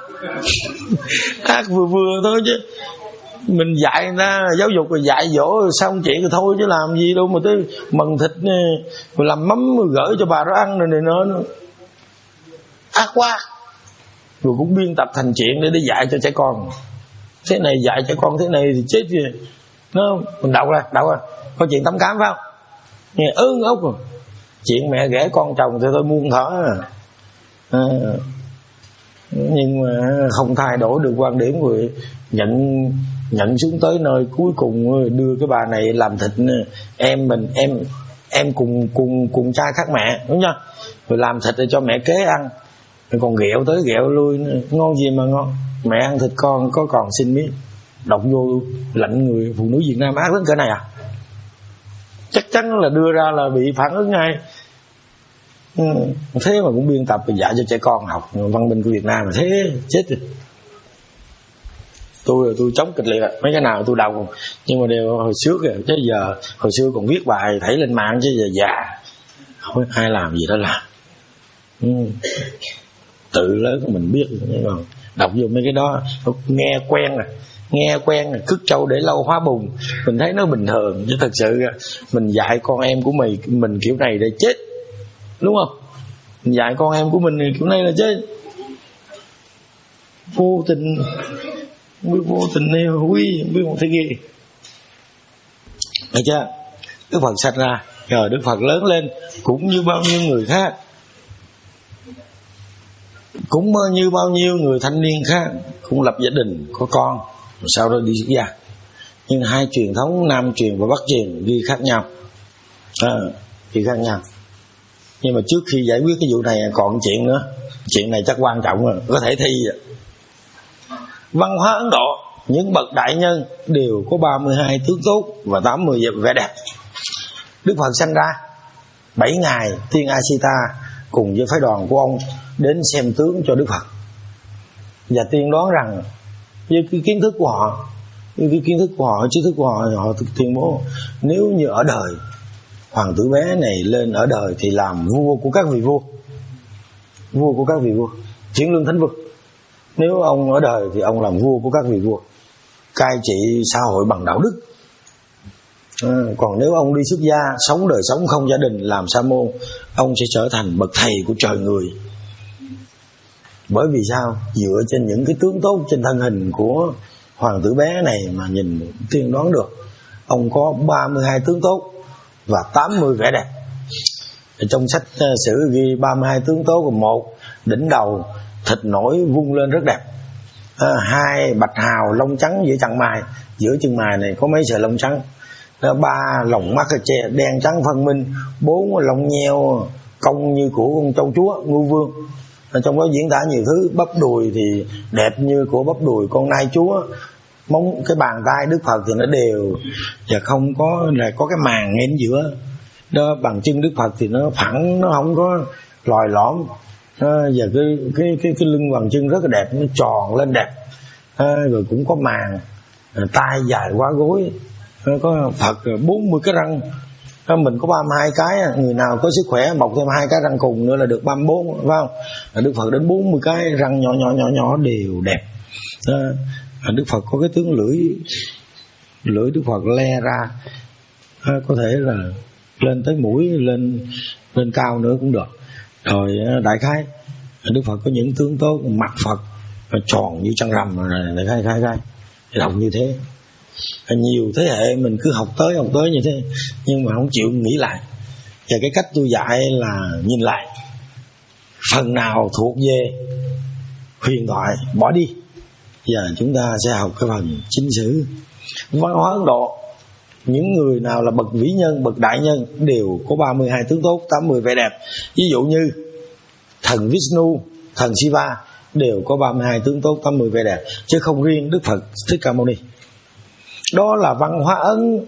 Ác vừa vừa thôi chứ. Mình dạy người ta giáo dục rồi dạy dỗ rồi xong chuyện rồi thôi chứ làm gì đâu mà tới mần thịt rồi làm mắm rồi gửi cho bà đó ăn rồi này nữa. Ác quá. Rồi cũng biên tập thành chuyện để để dạy cho trẻ con. Thế này dạy trẻ con thế này thì chết rồi. Nó mình đọc ra, đọc ra. Có chuyện tắm cám phải không? Nghe ớn ốc rồi. Chuyện mẹ ghẻ con chồng thì tôi muôn thở à. Nhưng mà không thay đổi được quan điểm rồi nhận nhận xuống tới nơi cuối cùng đưa cái bà này làm thịt em mình, em em cùng cùng cùng cha khác mẹ, đúng chưa? Rồi làm thịt để cho mẹ kế ăn. Còn ghẹo tới ghẹo lui, ngon gì mà ngon. Mẹ ăn thịt con có còn xin miếng. Đọc vô lạnh người phụ nữ Việt Nam ác đến cỡ này à? Chắc chắn là đưa ra là bị phản ứng ngay. Ừ, thế mà cũng biên tập và dạy cho trẻ con học văn minh của Việt Nam, mà thế chết rồi. Tôi tôi chống kịch liệt, mấy cái nào tôi đọc, nhưng mà đều hồi trước kìa, chứ giờ hồi xưa còn viết bài thảy lên mạng, chứ giờ già không ai làm gì đó làm. Ừ. Tự lớn mình biết, nhưng mà đọc vô mấy cái đó nghe quen rồi, nghe quen rồi, cứt trâu để lâu hóa bùn, mình thấy nó bình thường. Chứ thật sự mình dạy con em của mình mình kiểu này để chết, đúng không? Mình dạy con em của mình kiểu này là chết. Vô tình, vô tình yêu quý, không biết một thế gì. Được chưa? Đức Phật sanh ra, rồi Đức Phật lớn lên cũng như bao nhiêu người khác, cũng như bao nhiêu người thanh niên khác, cũng lập gia đình, có con, sau đó đi xuất gia. Nhưng hai truyền thống Nam truyền và Bắc truyền ghi khác nhau, à, ghi khác nhau. Nhưng mà trước khi giải quyết cái vụ này còn chuyện nữa. Chuyện này chắc quan trọng rồi, có thể thi rồi. Văn hóa Ấn Độ, những bậc đại nhân đều có ba mươi hai tướng tốt và tám mươi vẻ đẹp. Đức Phật sanh ra, bảy ngày Tiên A-si-ta cùng với phái đoàn của ông đến xem tướng cho Đức Phật, và tiên đoán rằng với cái kiến thức của họ, với cái kiến thức của họ, trí thức của họ, họ tuyên bố nếu như ở đời hoàng tử bé này lên ở đời thì làm vua của các vị vua, vua của các vị vua, chuyển lương thánh vực. Nếu ông ở đời thì ông làm vua của các vị vua, cai trị xã hội bằng đạo đức. À, còn nếu ông đi xuất gia, sống đời sống không gia đình, làm sa môn, ông sẽ trở thành bậc thầy của trời người. Bởi vì sao? Dựa trên những cái tướng tốt trên thân hình của hoàng tử bé này mà nhìn tiên đoán được ông có ba mươi hai tướng tốt và tám mươi vẻ đẹp. Ở trong sách sử ghi ba mươi hai tướng tốt, một đỉnh đầu thịt nổi vung lên rất đẹp, à, hai bạch hào lông trắng giữa chặng mày, giữa chân mày này có mấy sợi lông trắng, à, ba lồng mắt đen trắng phân minh, bốn lông nheo cong như của con châu chúa ngưu vương. Ở trong đó diễn tả nhiều thứ. Bắp đùi thì đẹp như của bắp đùi con nai chúa, móng cái bàn tay Đức Phật thì nó đều và không có là có cái màng ngay giữa đó. Bàn chân Đức Phật thì nó phẳng, nó không có lòi lõm, à, và cái cái cái cái lưng bàn chân rất là đẹp, nó tròn lên đẹp, à, rồi cũng có màng, à, tay dài quá gối, à, có Phật bốn mươi cái răng. À, mình có ba mươi hai cái, người nào có sức khỏe mọc thêm hai cái răng cùng nữa là được ba mươi bốn, phải không? À, Đức Phật đến bốn mươi cái răng nhỏ nhỏ nhỏ nhỏ đều đẹp. À, Đức Phật có cái tướng lưỡi, lưỡi Đức Phật le ra, à, có thể là lên tới mũi, lên lên cao nữa cũng được. Rồi đại khái Đức Phật có những tướng tốt, mặt Phật tròn như trăng rằm, đại khái khai khai đọc như thế. Nhiều thế hệ mình cứ học tới học tới như thế, nhưng mà không chịu nghĩ lại. Và cái cách tôi dạy là nhìn lại, phần nào thuộc về huyền thoại bỏ đi, và chúng ta sẽ học cái phần chính sử. Văn hóa Ấn Độ, những người nào là bậc vĩ nhân, bậc đại nhân đều có ba mươi hai tướng tốt, tám mươi vẻ đẹp. Ví dụ như thần Vishnu, thần Shiva đều có ba mươi hai tướng tốt, tám mươi vẻ đẹp, chứ không riêng Đức Phật Thích Ca Mâu Ni. Đó là văn hóa Ấn,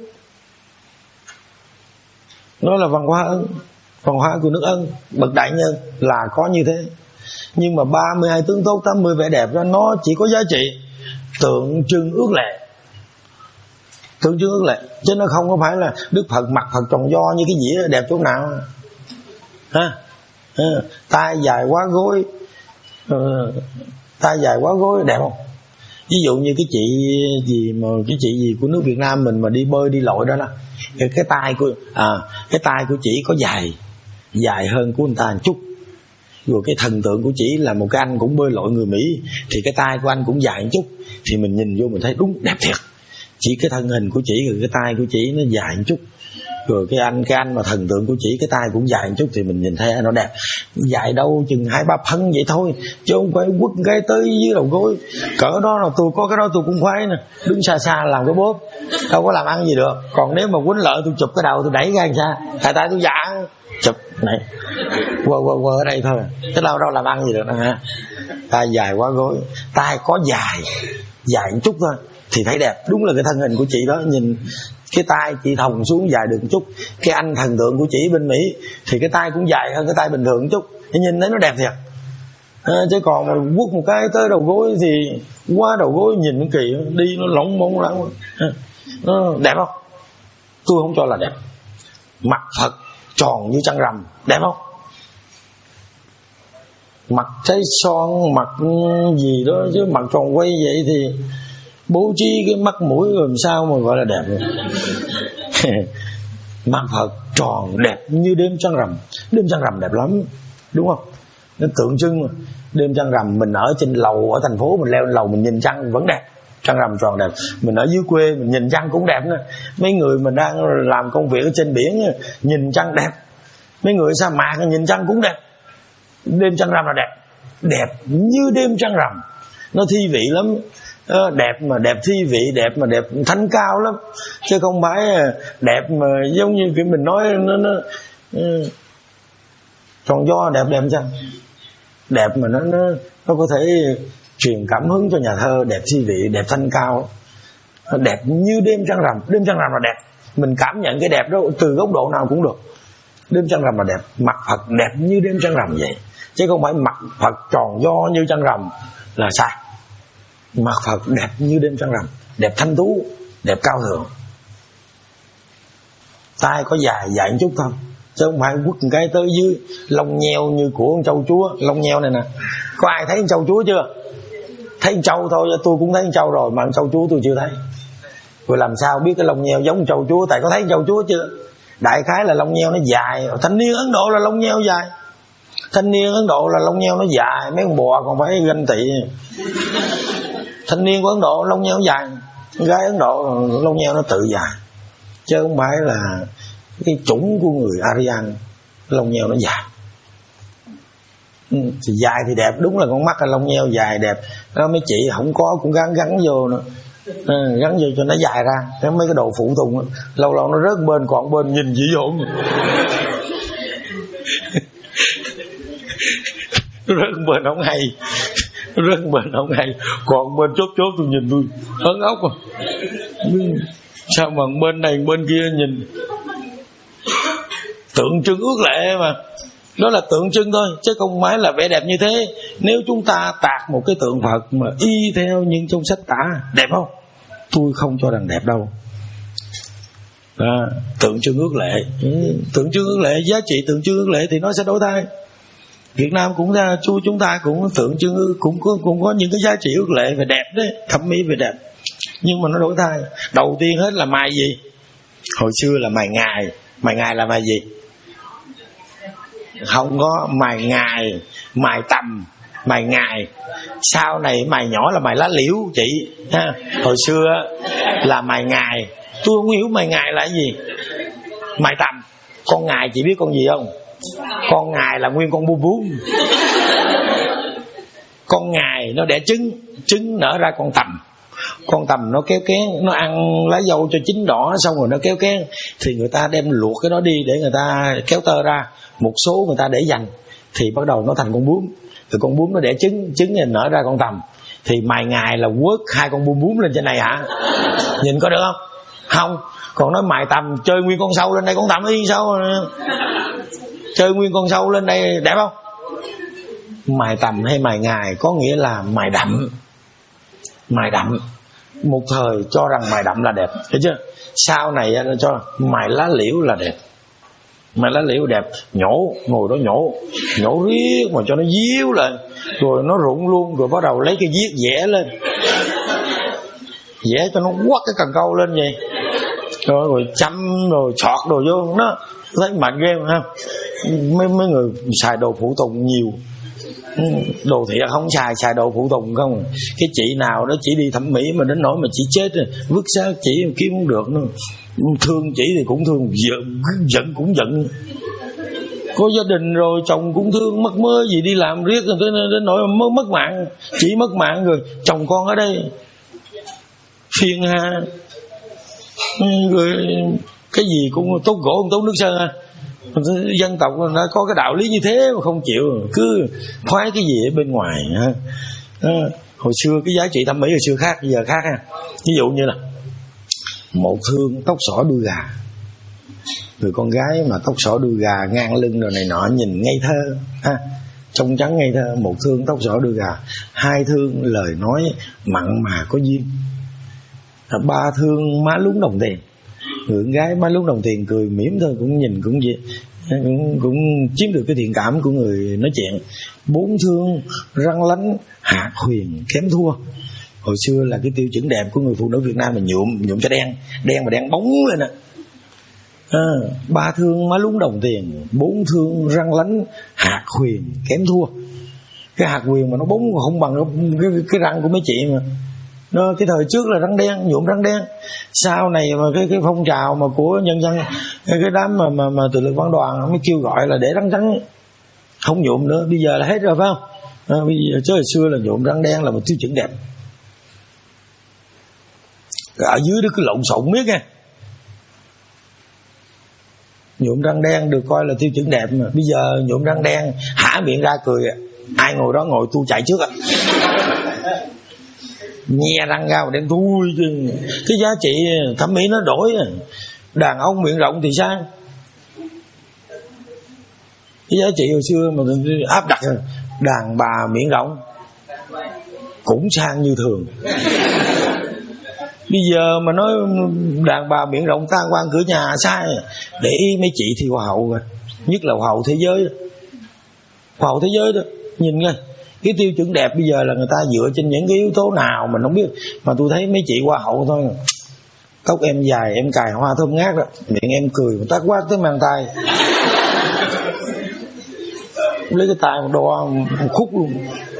đó là văn hóa Ấn, văn hóa của nước Ấn. Bậc đại nhân là có như thế. Nhưng mà ba mươi hai tướng tốt, tám mươi vẻ đẹp đó, nó chỉ có giá trị tượng trưng ước lệ, tượng trưng ước lệ, chứ nó không có phải là Đức Phật mặt Phật tròn do như cái dĩa đẹp chỗ nào ha. À, tay dài quá gối, à, tay dài quá gối đẹp không? Ví dụ như cái chị gì mà cái chị gì của nước Việt Nam mình mà đi bơi đi lội đó, đó cái, cái tay của à, cái tay của chị có dài dài hơn của người ta một chút. Rồi cái thần tượng của chị là một cái anh cũng bơi lội người Mỹ, thì cái tay của anh cũng dài một chút, thì mình nhìn vô mình thấy đúng đẹp thiệt. Chỉ cái thân hình của chị rồi cái tay của chị nó dài một chút, rồi cái anh cái anh mà thần tượng của chị cái tay cũng dài một chút, thì mình nhìn thấy nó đẹp. Dài đâu chừng hai ba phân vậy thôi, chứ không phải quất cái tới dưới đầu gối. Cỡ đó là tôi có cái đó tôi cũng khoái nè, đứng xa xa làm cái bóp, đâu có làm ăn gì được. Còn nếu mà quýnh lợi tôi chụp cái đầu tôi đẩy ra làm sao, tại tại tôi dạ chụp này quơ quơ quơ ở đây thôi, cái đâu đâu làm ăn gì được đâu hả. Tai dài quá gối, tai có dài dài một chút thôi thì thấy đẹp. Đúng là cái thân hình của chị đó, nhìn cái tai chị thòng xuống dài được một chút. Cái anh thần tượng của chị bên Mỹ thì cái tai cũng dài hơn cái tai bình thường một chút, nhìn thấy nó đẹp thiệt. À, chứ còn mà quất một cái tới đầu gối thì quá đầu gối nhìn nó kỳ, đi nó lỏng mông lắm. À, nó đẹp không? Tôi không cho là đẹp. Mặt Phật tròn như trăng rằm, đẹp không? Mặt trái son, mặt gì đó chứ mặt tròn quay vậy thì bố trí cái mắt mũi làm sao mà gọi là đẹp. Mặt Phật tròn đẹp như đêm trăng rằm. Đêm trăng rằm đẹp lắm, đúng không? Nó tượng trưng mà. Đêm trăng rằm, mình ở trên lầu ở thành phố, mình leo lên lầu mình nhìn trăng vẫn đẹp, trăng rằm tròn đẹp. Mình ở dưới quê mình nhìn trăng cũng đẹp nữa. Mấy người mình đang làm công việc ở trên biển nhìn trăng đẹp, mấy người sa mạc nhìn trăng cũng đẹp. Đêm trăng rằm là đẹp, đẹp như đêm trăng rằm. Nó thi vị lắm. Đẹp mà đẹp thi vị, đẹp mà đẹp thanh cao lắm, chứ không phải đẹp mà giống như kiểu mình nói nó, nó tròn do đẹp đẹp chăng. Đẹp mà nó nó nó có thể truyền cảm hứng cho nhà thơ, đẹp thi vị, đẹp thanh cao, đẹp như đêm trăng rằm. Đêm trăng rằm là đẹp, mình cảm nhận cái đẹp đó từ góc độ nào cũng được. Đêm trăng rằm là đẹp, mặt Phật đẹp như đêm trăng rằm vậy, chứ không phải mặt Phật tròn do như trăng rằm là sai. Mặt Phật đẹp như đêm trăng rằm, đẹp thanh tú, đẹp cao thượng. Tai có dài dài một chút không, chứ không phải quất một cái tới dưới lông nheo như của con trâu chúa. Lông nheo này nè, có ai thấy con trâu chúa chưa? Thấy con trâu thôi, tôi cũng thấy con trâu rồi, mà con trâu chúa tôi chưa thấy. Rồi làm sao biết cái lông nheo giống con trâu chúa? Tại có thấy con trâu chúa chưa? Đại khái là lông nheo nó dài. Thanh niên Ấn Độ là lông nheo dài, thanh niên Ấn Độ là lông nheo nó dài, mấy con bò còn phải ganh tị. Thanh niên của Ấn Độ lông nheo dài, gái Ấn Độ lông nheo nó tự dài, chứ không phải là cái chủng của người Aryan lông nheo nó dài. Ừ, thì dài thì đẹp, đúng là con mắt là lông nheo dài đẹp đó. Mấy chị không có cũng gắn gắn vô nữa, à, gắn vô cho nó dài ra. Cái mấy cái đồ phụ tùng đó, lâu lâu nó rớt bên, còn bên nhìn dữ dội. Nó rớt bên không hay, nó rớt bên không hay, còn bên chốt chốt tôi nhìn tôi hớn ốc à. Sao mà bên này bên kia nhìn tượng trưng ước lệ mà. Đó là tượng trưng thôi, chứ không phải là vẻ đẹp như thế. Nếu chúng ta tạc một cái tượng Phật mà y theo những trong sách tả, đẹp không? Tôi không cho rằng đẹp đâu. À, tượng trưng ước lệ, ừ, tượng trưng ước lệ, giá trị tượng trưng ước lệ thì nó sẽ đổi thay. Việt Nam cũng ra, chu chúng ta cũng tượng trưng, cũng có cũng có những cái giá trị ước lệ về đẹp đấy, thẩm mỹ về đẹp. Nhưng mà nó đổi thay. Đầu tiên hết là mài gì? Hồi xưa là mài ngài. Mài ngài là mài gì? Không có mài ngài, mài tầm, mài ngài. Sau này mài nhỏ là mài lá liễu chị ha. Hồi xưa là mài ngài. Tôi không hiểu mài ngài là cái gì. Mài tầm. Con ngài chị biết con gì không? Con ngài là nguyên con bu bú. Con ngài nó đẻ trứng, trứng nở ra con tầm. Con tầm nó kéo kén, nó ăn lá dâu cho chín đỏ, xong rồi nó kéo kén, thì người ta đem luộc cái đó đi để người ta kéo tơ ra. Một số người ta để dành, thì bắt đầu nó thành con bướm. Thì con bướm nó đẻ trứng, trứng này nở ra con tầm. Thì mài ngài là quất hai con bướm bướm lên trên này hả? Nhìn có được không? Không. Còn nói mài tầm, chơi nguyên con sâu lên đây, con tầm y sao? Chơi nguyên con sâu lên đây đẹp không? Mài tầm hay mài ngài có nghĩa là mài đậm. Mài đậm. Một thời cho rằng mài đậm là đẹp, thấy chưa? Sau này cho mài lá liễu là đẹp. Mài lá liễu đẹp, nhổ, ngồi đó nhổ, nhổ riết mà cho nó díu lên, rồi nó rụng luôn, rồi bắt đầu lấy cái viết vẽ lên, vẽ cho nó quắt cái cần câu lên vậy, rồi, rồi chăm rồi chọt đồ vô nó, thấy mạnh ghê mà ha. Mấy mấy người xài đồ phụ tùng nhiều. Đồ thiệt không xài, xài đồ phụ tùng không. Cái chị nào đó chỉ đi thẩm mỹ mà đến nỗi mà chị chết rồi, vứt xác chị kiếm không được nữa. Thương chị thì cũng thương, giận, giận cũng giận. Có gia đình rồi, chồng cũng thương, mất mơ gì đi làm riết rồi đến, đến nỗi mà mất mạng. Chị mất mạng rồi, chồng con ở đây phiền hà. Rồi cái gì cũng tốt gỗ không tốt nước sơn ha. Dân tộc nó có cái đạo lý như thế mà không chịu, cứ khoái cái gì ở bên ngoài ha. Hồi xưa cái giá trị thẩm mỹ hồi xưa khác, bây giờ khác ha. Ví dụ như là một thương tóc xõa đuôi gà, người con gái mà tóc xõa đuôi gà ngang lưng rồi này nọ nhìn ngây thơ ha, trong trắng ngây thơ. Một thương tóc xõa đuôi gà. Hai thương lời nói mặn mà có duyên. Ba thương má lún đồng tiền, người con gái má lún đồng tiền cười mỉm thôi cũng nhìn cũng gì cũng, cũng chiếm được cái thiện cảm của người nói chuyện. Bốn thương răng lánh hạt huyền kém thua. Hồi xưa là cái tiêu chuẩn đẹp của người phụ nữ Việt Nam là nhuộm nhuộm cho đen, đen mà đen bóng lên nè. À, ba thương má lún đồng tiền, bốn thương răng lánh hạt huyền kém thua. Cái hạt huyền mà nó bóng không bằng cái, cái, cái răng của mấy chị mà. Nó, cái thời trước là răng đen, nhuộm răng đen. Sau này mà cái cái phong trào mà của nhân dân, cái, cái đám mà mà, mà tự lực văn đoàn mới kêu gọi là để răng trắng không nhuộm nữa. Bây giờ là hết rồi phải không? À, bây giờ chứ hồi xưa là nhuộm răng đen là một tiêu chuẩn đẹp. Ở dưới đó cứ lộn xộn miết nha. Nhuộm răng đen được coi là tiêu chuẩn đẹp mà. Bây giờ nhuộm răng đen hả miệng ra cười, ai ngồi đó ngồi tu chạy trước á. Nhe răng ra mà đem thui. Cái giá trị thẩm mỹ nó đổi. Đàn ông miệng rộng thì sao? Cái giá trị hồi xưa mà áp đặt đàn bà miệng rộng cũng sang như thường. Bây giờ mà nói đàn bà miệng rộng tan quan cửa nhà sai. Để ý mấy chị thì hoa hậu rồi, nhất là hoa hậu thế giới. Hoa hậu thế giới đó, nhìn nghe cái tiêu chuẩn đẹp bây giờ là người ta dựa trên những cái yếu tố nào mình không biết. Mà tôi thấy mấy chị hoa hậu thôi, tóc em dài em cài hoa thơm ngát đó, miệng em cười mà tát quát tới mang tay, lấy cái tay một đo một khúc luôn.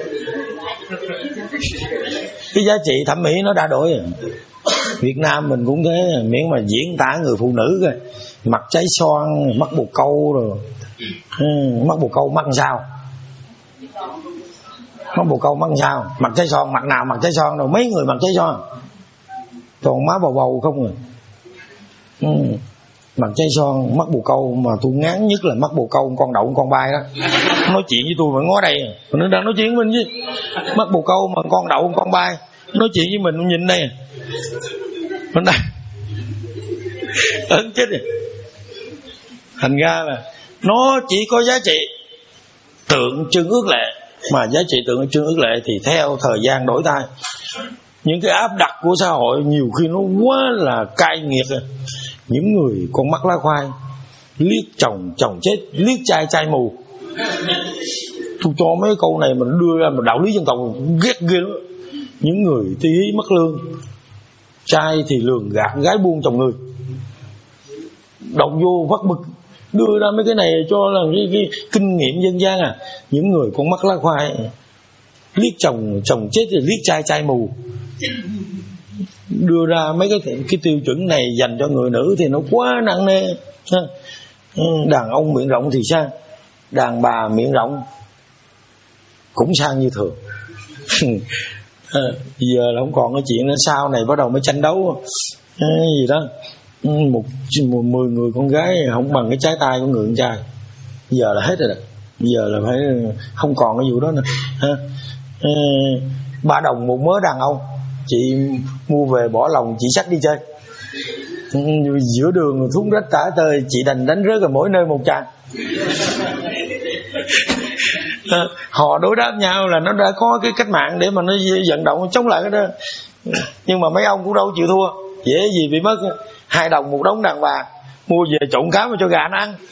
Cái giá trị thẩm mỹ nó đã đổi rồi. Việt Nam mình cũng thế, miễn mà diễn tả người phụ nữ coi, mặt trái xoan, mắt bồ câu rồi, ừ, mắt bồ câu mắt sao, mắt bồ câu mắt sao, mặt trái xoan, mặt nào mặt trái xoan đâu, mấy người mặt trái xoan, còn má bầu bầu không rồi. Ừ. Mặt trái xoan, mắt bồ câu, mà tôi ngán nhất là mắt bồ câu con đậu con bay đó. Nói chuyện với tôi phải ngó đây, nó đang nói chuyện với mình chứ. Mắt bồ câu mà con đậu con bay nói chuyện với mình, nhìn đây mình đang ớn chết rồi. Thành ra là nó chỉ có giá trị tượng trưng ước lệ, mà giá trị tượng trưng ước lệ thì theo thời gian đổi thay. Những cái áp đặt của xã hội nhiều khi nó quá là cay nghiệt rồi. Những người con mắt lá khoai, liếc chồng chồng chết, liếc trai trai mù. Tôi cho mấy câu này mà đưa ra một đạo lý dân tộc ghét ghê lắm. Những người tí hí mất lương, trai thì lường gạt, gái buôn chồng người. Đọc vô vắt bực, đưa ra mấy cái này cho là cái, cái kinh nghiệm dân gian à. Những người con mắt lá khoai, liếc chồng chồng chết thì liếc trai trai mù. Đưa ra mấy cái, cái tiêu chuẩn này dành cho người nữ thì nó quá nặng nề. Đàn ông miệng rộng thì sao? Đàn bà miệng rộng cũng sang như thường. À, giờ là không còn cái chuyện nữa, sau này bắt đầu mới tranh đấu à, gì đó một, một mười người con gái không bằng cái trái tay của người con trai. Giờ là hết rồi đó. Giờ là phải không còn cái vụ đó nữa ha. À, ba đồng một mớ đàn ông, chị mua về bỏ lòng chị xách đi chơi. Giữa đường thúng rách tả tơi, chị đành đánh rớt ở mỗi nơi một tràng. Họ đối đáp nhau là nó đã có cái cách mạng để mà nó vận động chống lại cái đó. Nhưng mà mấy ông cũng đâu chịu thua, dễ gì bị mất. Hai đồng một đống đàn bà, mua về trộn cá mà cho gà nó ăn.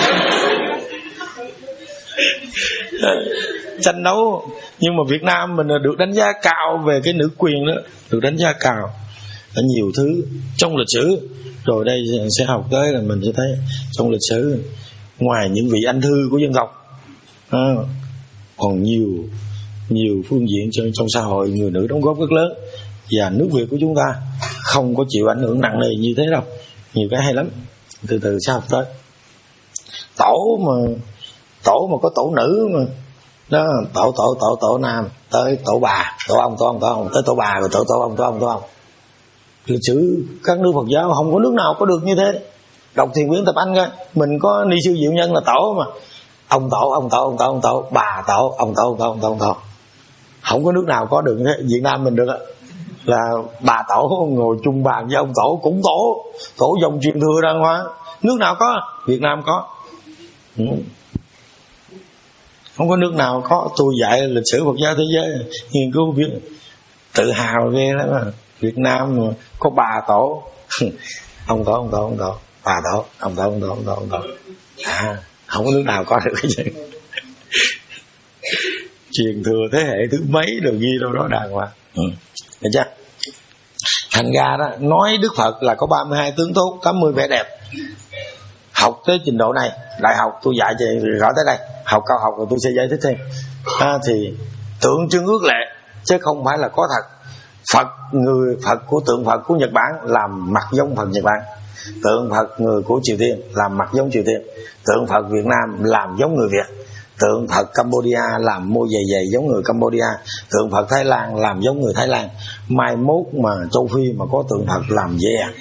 Tranh đấu. Nhưng mà Việt Nam mình được đánh giá cao về cái nữ quyền đó, được đánh giá cao ở nhiều thứ trong lịch sử. Rồi đây sẽ học tới là mình sẽ thấy trong lịch sử, ngoài những vị anh thư của dân tộc à, còn nhiều nhiều phương diện trong, trong xã hội người nữ đóng góp rất lớn. Và nước Việt của chúng ta không có chịu ảnh hưởng nặng nề như thế đâu. Nhiều cái hay lắm. Từ từ sẽ học tới. Tổ mà tổ mà có tổ nữ mà đó, tổ tổ tổ tổ nam tới tổ bà, tổ ông tổ ông tổ ông tới tổ bà, rồi tổ tổ ông tổ ông tổ ông. Lịch sử các nước Phật giáo không có nước nào có được như thế. đọc Thiền Quyển Tập Anh coi, mình có ni sư Diệu Nhân là tổ mà, ông tổ ông tổ ông tổ ông tổ bà tổ ông tổ ông tổ ông tổ, ông tổ. Không có nước nào có được như thế. Việt Nam mình được á, là bà tổ ngồi chung bàn với ông tổ, cũng tổ tổ dòng truyền thừa đàng hoàng. Nước nào có? Việt Nam có. Ừ. Không có nước nào có. Tôi dạy lịch sử Phật giáo thế giới, nghiên cứu biết, tự hào ghê lắm mà. Việt Nam có bà tổ ông tổ ông tổ ông tổ bà tổ ông tổ ông tổ ông tổ ông tổ à, không có nước nào có được cái gì. Truyền thừa thế hệ thứ mấy đều ghi đâu đó đàng hoàng. Ừ. Được chưa? Thành ra đó, nói Đức Phật là có ba mươi hai tướng tốt, tám mươi vẻ đẹp. Học tới trình độ này, đại học tôi dạy thì rõ tới đây, học cao học rồi tôi sẽ giải thích thêm. À, thì tượng trưng ước lệ chứ không phải là có thật. Phật, người Phật của tượng Phật của Nhật Bản làm mặt giống Phật Nhật Bản, tượng Phật người của Triều Tiên làm mặt giống Triều Tiên, tượng Phật Việt Nam làm giống người Việt, tượng Phật Cambodia làm môi dày dày giống người Cambodia, tượng Phật Thái Lan làm giống người Thái Lan. Mai mốt mà châu Phi mà có tượng Phật làm dễ à.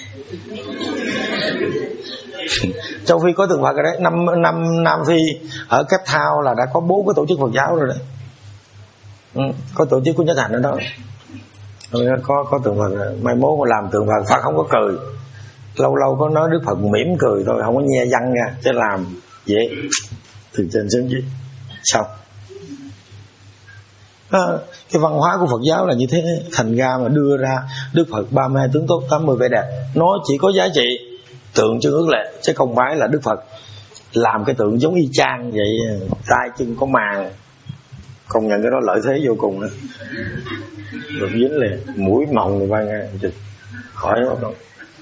Châu Phi có tượng Phật rồi đấy. Năm, năm Nam Phi ở Cape Town là đã có bốn cái tổ chức Phật giáo rồi đấy. Ừ, có tổ chức của Nhất Hạnh ở đó. Có, có tượng Phật. Mai mốt mà làm tượng Phật, Phật không có cười. Lâu lâu có nói Đức Phật mỉm cười thôi, không có nhe răng ra, chứ làm dễ từ trên xuống dưới. Xong à, cái văn hóa của Phật giáo là như thế. Thành ra mà đưa ra Đức Phật ba mươi hai tướng tốt, tám mươi vẻ đẹp, nó chỉ có giá trị tượng trưng ước lệ, chứ không phải là Đức Phật làm cái tượng giống y chang vậy, tay chân có màng. Công nhận cái đó lợi thế vô cùng đó. Được dính liền, mũi mồng rồi bay ngang khỏi đâu.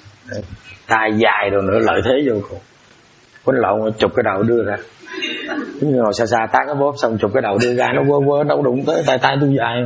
Tai dài rồi nữa, lợi thế vô cùng. Quýnh lộn chụp cái đầu đưa ra, cũng như ngồi xa xa tán cái bóp xong chụp cái đầu đưa ra, nó quơ quơ đâu đụng tới tay tay tôi dài.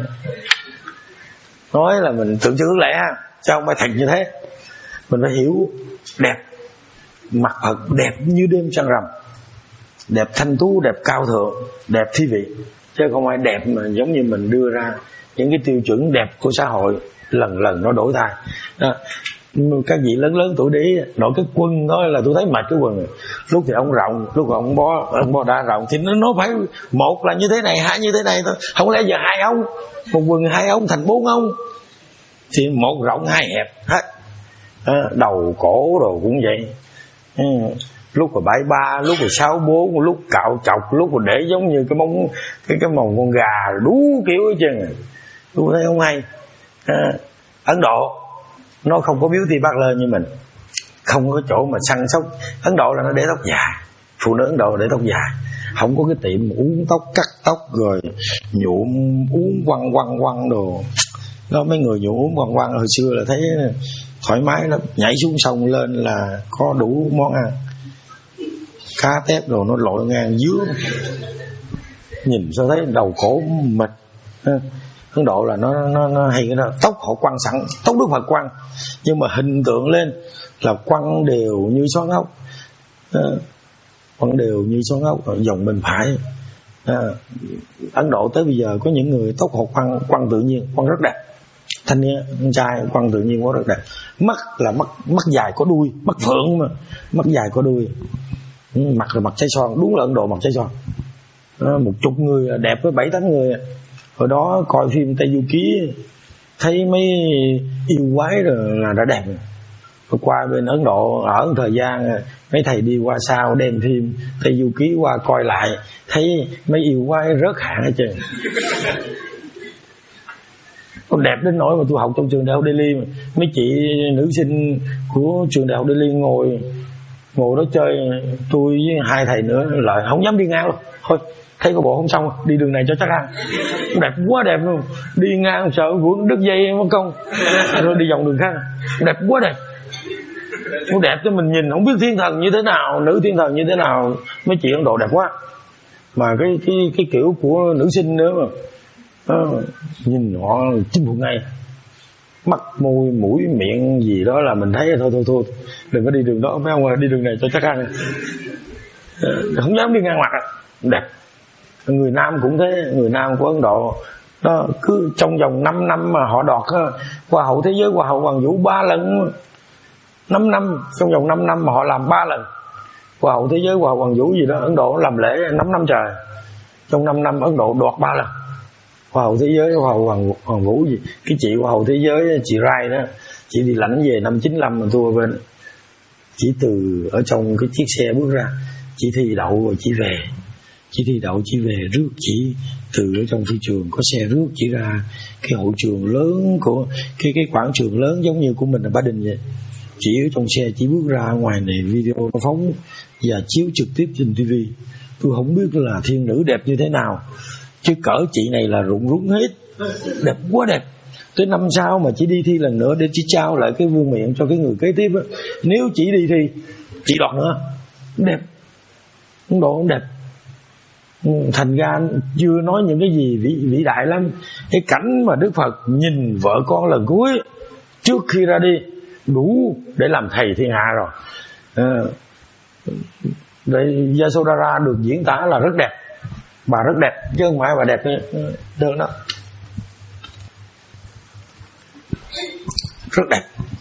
Nói là mình tượng trưng ước lệ ha, sao không phải thật như thế. Mình phải hiểu đẹp. Mặt Phật đẹp như đêm trăng rằm, đẹp thanh tú, đẹp cao thượng, đẹp thi vị, chứ không phải đẹp mà giống như mình đưa ra những cái tiêu chuẩn đẹp của xã hội lần lần nó đổi thay. Đó. Các vị lớn lớn tuổi đi nội cái quân đó là tôi thấy mệt cái quần. Lúc thì ông rộng, lúc thì ông bó ông bó đa rộng, thì nó, nó phải một là như thế này, hai như thế này thôi. Không lẽ giờ hai ông, một quần hai ông thành bốn ông, thì một rộng hai hẹp hết. À, đầu cổ đồ cũng vậy. Ừ. Lúc rồi bảy ba, lúc rồi sáu bốn, lúc cạo chọc, lúc rồi để giống như cái móng cái cái mồng con gà, đủ kiểu hết trơn. Tôi thấy không hay. À, Ấn Độ nó không có beauty parlor như mình, không có chỗ mà săn sóc. Ấn Độ là nó để tóc dài, phụ nữ Ấn Độ để tóc dài, không có cái tiệm uống tóc, cắt tóc rồi nhuộm uống quăng quăng quăng đồ. Đó, mấy người nhuộm uống quăng quăng hồi xưa là thấy thoải mái lắm, nhảy xuống sông lên là có đủ món ăn, cá tép đồ nó lội ngang dứa, nhìn sao thấy đầu cổ mệt. Ấn Độ là nó nó, nó hay cái đó, tóc họ quăng sẵn, tóc Đức Phật quăng, nhưng mà hình tượng lên là quăng đều như xoắn ốc, à, quăng đều như xoắn ốc ở dòng bên phải. À, Ấn Độ tới bây giờ có những người tóc họ quăng quăng tự nhiên, quăng rất đẹp, thanh niên con trai quăng tự nhiên quá rất đẹp. Mắt là mắt mắt dài có đuôi, mắt phượng mà, mắt dài có đuôi. Mặt là mặt trái son, đúng là Ấn Độ mặt trái son. À, một chục người đẹp với bảy tám người. Hồi đó coi phim Tây Du Ký thấy mấy yêu quái rồi là đã đẹp rồi. Rồi qua bên Ấn Độ ở một thời gian, mấy thầy đi qua sau đem phim Tây Du Ký qua coi lại, thấy mấy yêu quái rớt hạng hết trơn. Nó đẹp đến nỗi mà tôi học trong trường đại học Delhi, mà mấy chị nữ sinh của trường đại học Delhi ngồi ngồi đó chơi, tôi với hai thầy nữa lại không dám đi ngang luôn. Thôi thấy có bộ không xong, đi đường này cho chắc ăn. Đẹp quá đẹp luôn, đi ngang sợ của đứt dây mất công, rồi đi vòng đường khác. Đẹp quá đẹp, nó đẹp cho mình nhìn không biết thiên thần như thế nào, nữ thiên thần như thế nào. Mấy chị Ấn Độ đẹp quá, mà cái cái cái kiểu của nữ sinh nữa mà. À, nhìn họ chinh phục ngay, mắt môi mũi miệng gì đó là mình thấy thôi thôi thôi đừng có đi đường đó, phải không? Đi đường này cho chắc ăn. À, không dám đi ngang mặt. Đẹp. Người Nam cũng thế, người Nam của Ấn Độ đó, cứ trong vòng năm năm mà họ đọt hoa hậu thế giới, hoa hậu Hoàng Vũ ba lần. năm năm, trong vòng năm năm mà họ làm ba lần Hoa hậu thế giới, Hoa hậu Hoàng Vũ gì đó. Ấn Độ làm lễ năm năm trời, trong năm năm Ấn Độ đoạt ba lần Hoa hậu thế giới, Hoa hậu Hoàng, Hoàng Vũ gì. Cái chị Hoa hậu thế giới, chị Rai đó, chị đi lãnh về năm chín lăm mà thua bên. Chỉ từ ở trong cái chiếc xe bước ra, chị thi đậu rồi chị về. Chị thi đậu chị về, rước chị từ ở trong phi trường, có xe rước chị ra cái hội trường lớn của cái cái quảng trường lớn giống như của mình ở Ba Đình vậy. Chị ở trong xe, chị bước ra ngoài này, video nó phóng và chiếu trực tiếp trên tivi. Tôi không biết là thiên nữ đẹp như thế nào, chứ cỡ chị này là rụng rúng hết, đẹp quá đẹp. Tới năm sau mà chị đi thi lần nữa để chị trao lại cái vương miện cho cái người kế tiếp á. Nếu chị đi thi chị đoạt nữa, đẹp, Ấn Độ cũng đẹp. Thành ra chưa nói những cái gì vĩ, vĩ đại lắm. Cái cảnh mà Đức Phật nhìn vợ con lần cuối trước khi ra đi đủ để làm thầy thiên hạ rồi. à, Đây Yasodhara được diễn tả là rất đẹp, bà rất đẹp chứ không phải bà đẹp đơn đó, rất đẹp.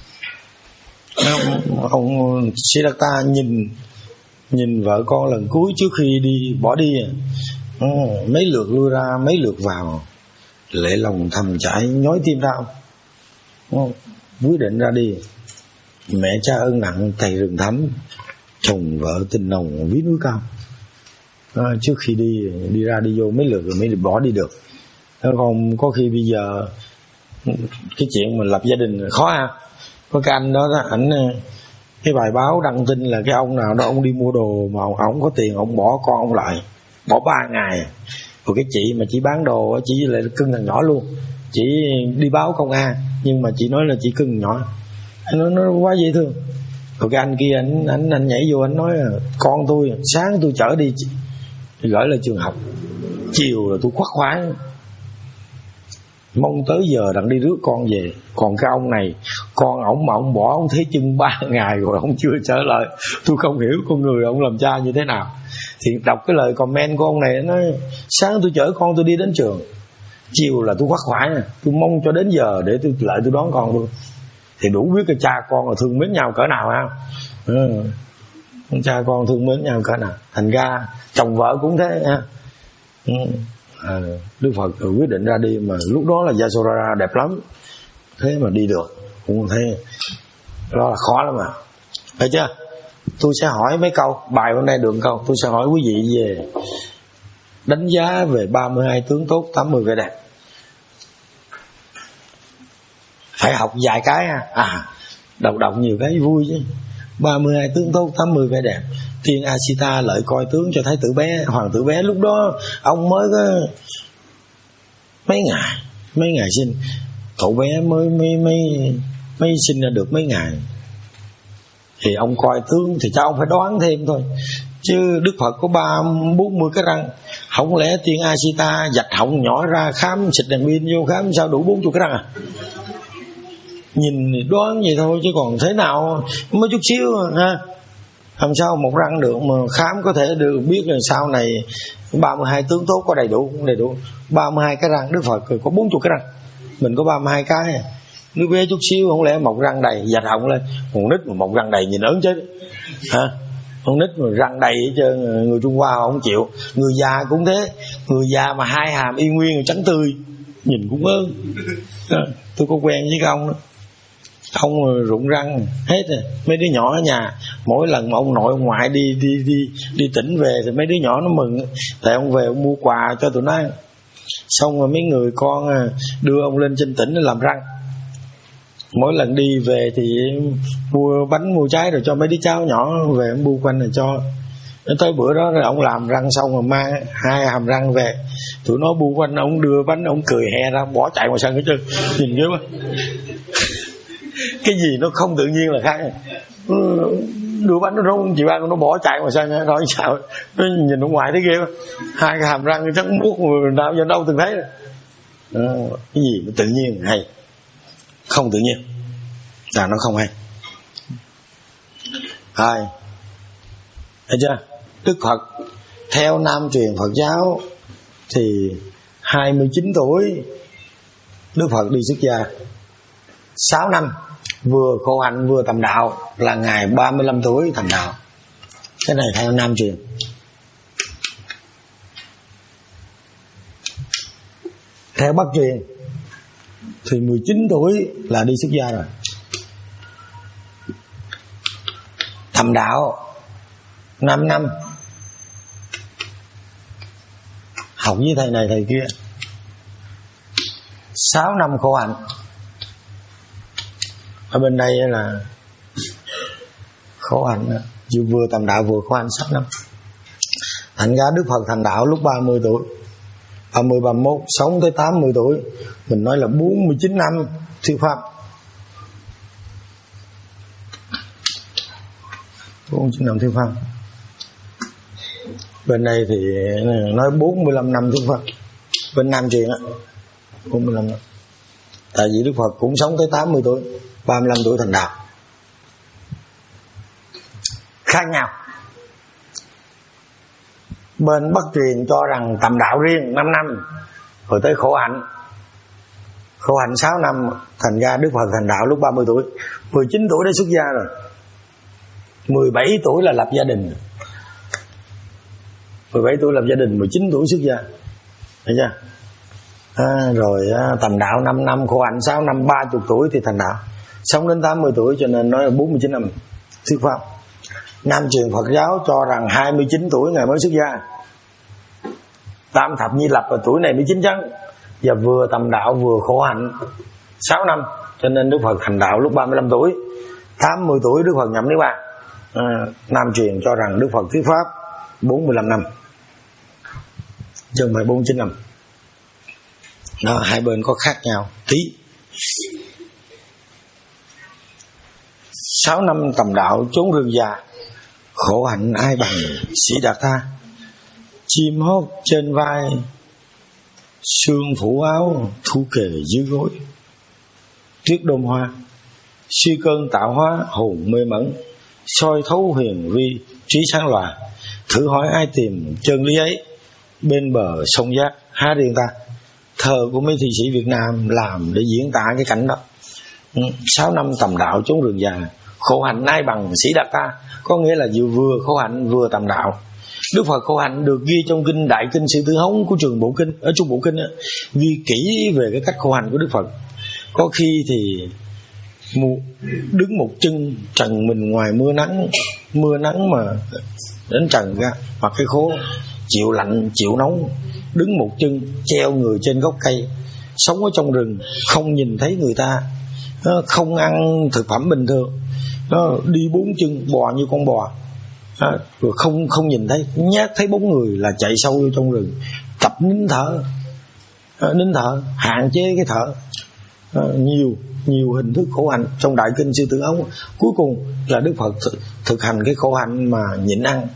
Ông Siddhartha nhìn nhìn vợ con lần cuối trước khi đi bỏ đi, ừ, mấy lượt lui ra mấy lượt vào, lệ lòng thầm chảy nhói tim đau, ừ, quyết định ra đi. Mẹ cha ân nặng thầy rừng thắm, chồng vợ tình nồng ví núi cao. À, trước khi đi đi ra đi vô mấy lượt rồi mới bỏ đi được. Còn có khi bây giờ cái chuyện mình lập gia đình khó ha. Có cái anh đó, đó ảnh cái bài báo đăng tin là cái ông nào đó ông đi mua đồ mà ông không có tiền, ông bỏ con ông lại, bỏ ba ngày. Rồi cái chị mà chị bán đồ, chị lại cưng thằng nhỏ luôn, chị đi báo công an nhưng mà chị nói là chị cưng nhỏ, nó nó quá dễ thương. Rồi cái anh kia anh anh anh nhảy vô anh nói là con tôi sáng tôi chở đi gửi lên trường học, chiều là tôi khoác khoái mong tới giờ đặng đi rước con về. Còn cái ông này, con ổng mà ông bỏ ông thấy chân ba ngày rồi ông chưa trở lại. Tôi không hiểu con người ông làm cha như thế nào. Thì đọc cái lời comment của ông này, nói sáng tôi chở con tôi đi đến trường, chiều là tôi khoác khoái, tôi mong cho đến giờ để tôi lại tôi đón con tôi. Thì đủ biết cái cha con là thương mến nhau cỡ nào ha. Ừ. Cha con thương mến nhau cỡ nào. Thành ra chồng vợ cũng thế ha. Ừ. À, Đức Phật quyết định ra đi mà lúc đó là Yasodhara đẹp lắm, thế mà đi được cũng thế, đó là khó lắm mà, thấy chưa? Tôi sẽ hỏi mấy câu, bài hôm nay được câu, tôi sẽ hỏi quý vị về đánh giá về ba mươi hai tướng tốt, tám mươi vẻ đẹp. Phải học vài cái ha. À, đọc đọc nhiều cái vui chứ. ba mươi hai tướng tốt, tám mươi vẻ đẹp. Thiên Asita lợi coi tướng cho thái tử bé, hoàng tử bé. Lúc đó ông mới có mấy ngày, mấy ngày sinh, cậu bé mới mới mới mới sinh ra được mấy ngày. Thì ông coi tướng thì cháu ông phải đoán thêm thôi. Chứ Đức Phật có ba bốn mươi cái răng, không lẽ Thiên Asita dạch họng nhỏ ra khám xịt đèn pin vô khám sao đủ bốn mươi cái răng à? Nhìn đoán vậy thôi chứ còn thế nào mới chút xíu ha. Làm sao một răng được mà khám có thể được biết là sau này ba mươi hai tướng tốt có đầy đủ, không đầy đủ. ba mươi hai cái răng, Đức Phật có bốn mươi cái răng, mình có ba mươi hai cái. Đứa bé chút xíu không lẽ một răng đầy dạch họng lên. Con nít mà một răng đầy nhìn ớn chết hả? Con nít mà răng đầy hết trơn, người Trung Hoa không chịu. Người già cũng thế, người già mà hai hàm y nguyên trắng tươi nhìn cũng ớn. Tôi có quen với cái ông đó, ông rụng răng hết rồi. Mấy đứa nhỏ ở nhà mỗi lần mà ông nội ông ngoại đi đi đi đi tỉnh về thì mấy đứa nhỏ nó mừng, tại ông về ông mua quà cho tụi nó ăn. Xong rồi mấy người con đưa ông lên trên tỉnh để làm răng. Mỗi lần đi về thì mua bánh mua trái rồi cho mấy đứa cháu nhỏ về ông bu quanh rồi cho. Tới bữa đó rồi ông làm răng xong rồi mang hai hàm răng về, tụi nó bu quanh ông đưa bánh, ông cười hè ra bỏ chạy ngoài sân hết trơn. Nhìn ghê quá. Cái gì nó không tự nhiên là khác. Đưa bánh nó không chịu ăn, nó bỏ chạy ngoài sân rồi sao? Nó nhìn ở ngoài thấy ghê quá. Hai cái hàm răng trắng muốt nào giờ đâu từng thấy rồi. À, cái gì nó tự nhiên hay, không tự nhiên là nó không hay. Hai, thấy chưa? Đức Phật theo Nam truyền Phật giáo thì hai mươi chín tuổi Đức Phật đi xuất gia, sáu năm vừa khổ hạnh vừa tầm đạo là Ngài ba mươi lăm tuổi thành đạo. Cái này theo Nam truyền. Theo Bắc truyền thì mười chín tuổi là đi xuất gia rồi. Tầm đạo năm năm, học với thầy này thầy kia sáu năm khổ hạnh. Ở bên đây là khổ hạnh vừa vừa tầm đạo vừa khổ hạnh sáu năm. Thành ra Đức Phật thành đạo lúc ba mươi tuổi, ba mươi, ba mươi mốt, sống tới tám mươi tuổi. Mình nói là bốn mươi chín năm thuyết pháp. bốn mươi chín năm thuyết pháp. Bên đây thì nói bốn mươi lăm năm thuyết pháp. Bên Nam truyền á, bốn mươi lăm năm. Tại vì Đức Phật cũng sống tới tám mươi tuổi, ba mươi lăm tuổi thành đạo. Khác nhau. Bên Bắc truyền cho rằng tầm đạo riêng năm năm, rồi tới khổ hạnh. Khổ hạnh sáu năm, thành ra Đức Phật thành đạo lúc ba mươi tuổi. mười chín tuổi đã xuất gia rồi. mười bảy tuổi là lập gia đình. mười bảy tuổi lập gia đình, mười chín tuổi xuất gia. Thấy chưa? À, rồi à, tầm đạo năm năm, khổ hạnh sáu năm, ba mươi tuổi thì thành đạo. Sống đến tám mươi tuổi cho nên nói là bốn mươi chín năm thuyết pháp. Nam truyền Phật giáo cho rằng hai mươi chín tuổi Ngài mới xuất gia. Tam thập nhi lập và tuổi này mới chín chắn. Và vừa tầm đạo vừa khổ hạnh sáu năm, cho nên Đức Phật thành đạo lúc ba mươi lăm tuổi. Tám mươi tuổi Đức Phật nhập niết bàn. à, Nam truyền cho rằng Đức Phật thuyết pháp bốn mươi lăm năm, chứ không phải bốn mươi chín năm. Đó, hai bên có khác nhau tí. Sáu năm tầm đạo chốn rừng già, khổ hạnh ai bằng Sĩ Đạt Tha. Chim hót trên vai, sương phủ áo, thu kề dưới gối. Tuyết đôm hoa, suy cơn tạo hóa hồn mê mẩn. Soi thấu huyền vi, trí sáng lòa. Thử hỏi ai tìm chân lý ấy, bên bờ sông Giác há riêng ta. Thơ của mấy thi sĩ Việt Nam làm để diễn tả cái cảnh đó. Sáu năm tầm đạo chốn rừng già, khổ hạnh ai bằng Sĩ Đạt Ta. Có nghĩa là vừa vừa khổ hạnh vừa tầm đạo. Đức Phật khổ hạnh được ghi trong kinh Đại Kinh Sư Tử Hống của Trường Bộ Kinh, ở Trung Bộ Kinh đó, ghi kỹ về cái cách khổ hạnh của Đức Phật. Có khi thì một, đứng một chân trần mình ngoài mưa nắng, mưa nắng mà đến trần ra, mặc cái khố, chịu lạnh chịu nóng, đứng một chân treo người trên gốc cây, sống ở trong rừng, không nhìn thấy người ta, không ăn thực phẩm bình thường, đi bốn chân bò như con bò, rồi không không nhìn thấy, nhát thấy bóng người là chạy sâu vô trong rừng, tập nín thở, nín thở, hạn chế cái thở. Nhiều nhiều hình thức khổ hạnh trong Đại Kinh Sư Tử Hống. Cuối cùng là Đức Phật thực, thực hành cái khổ hạnh mà nhịn ăn,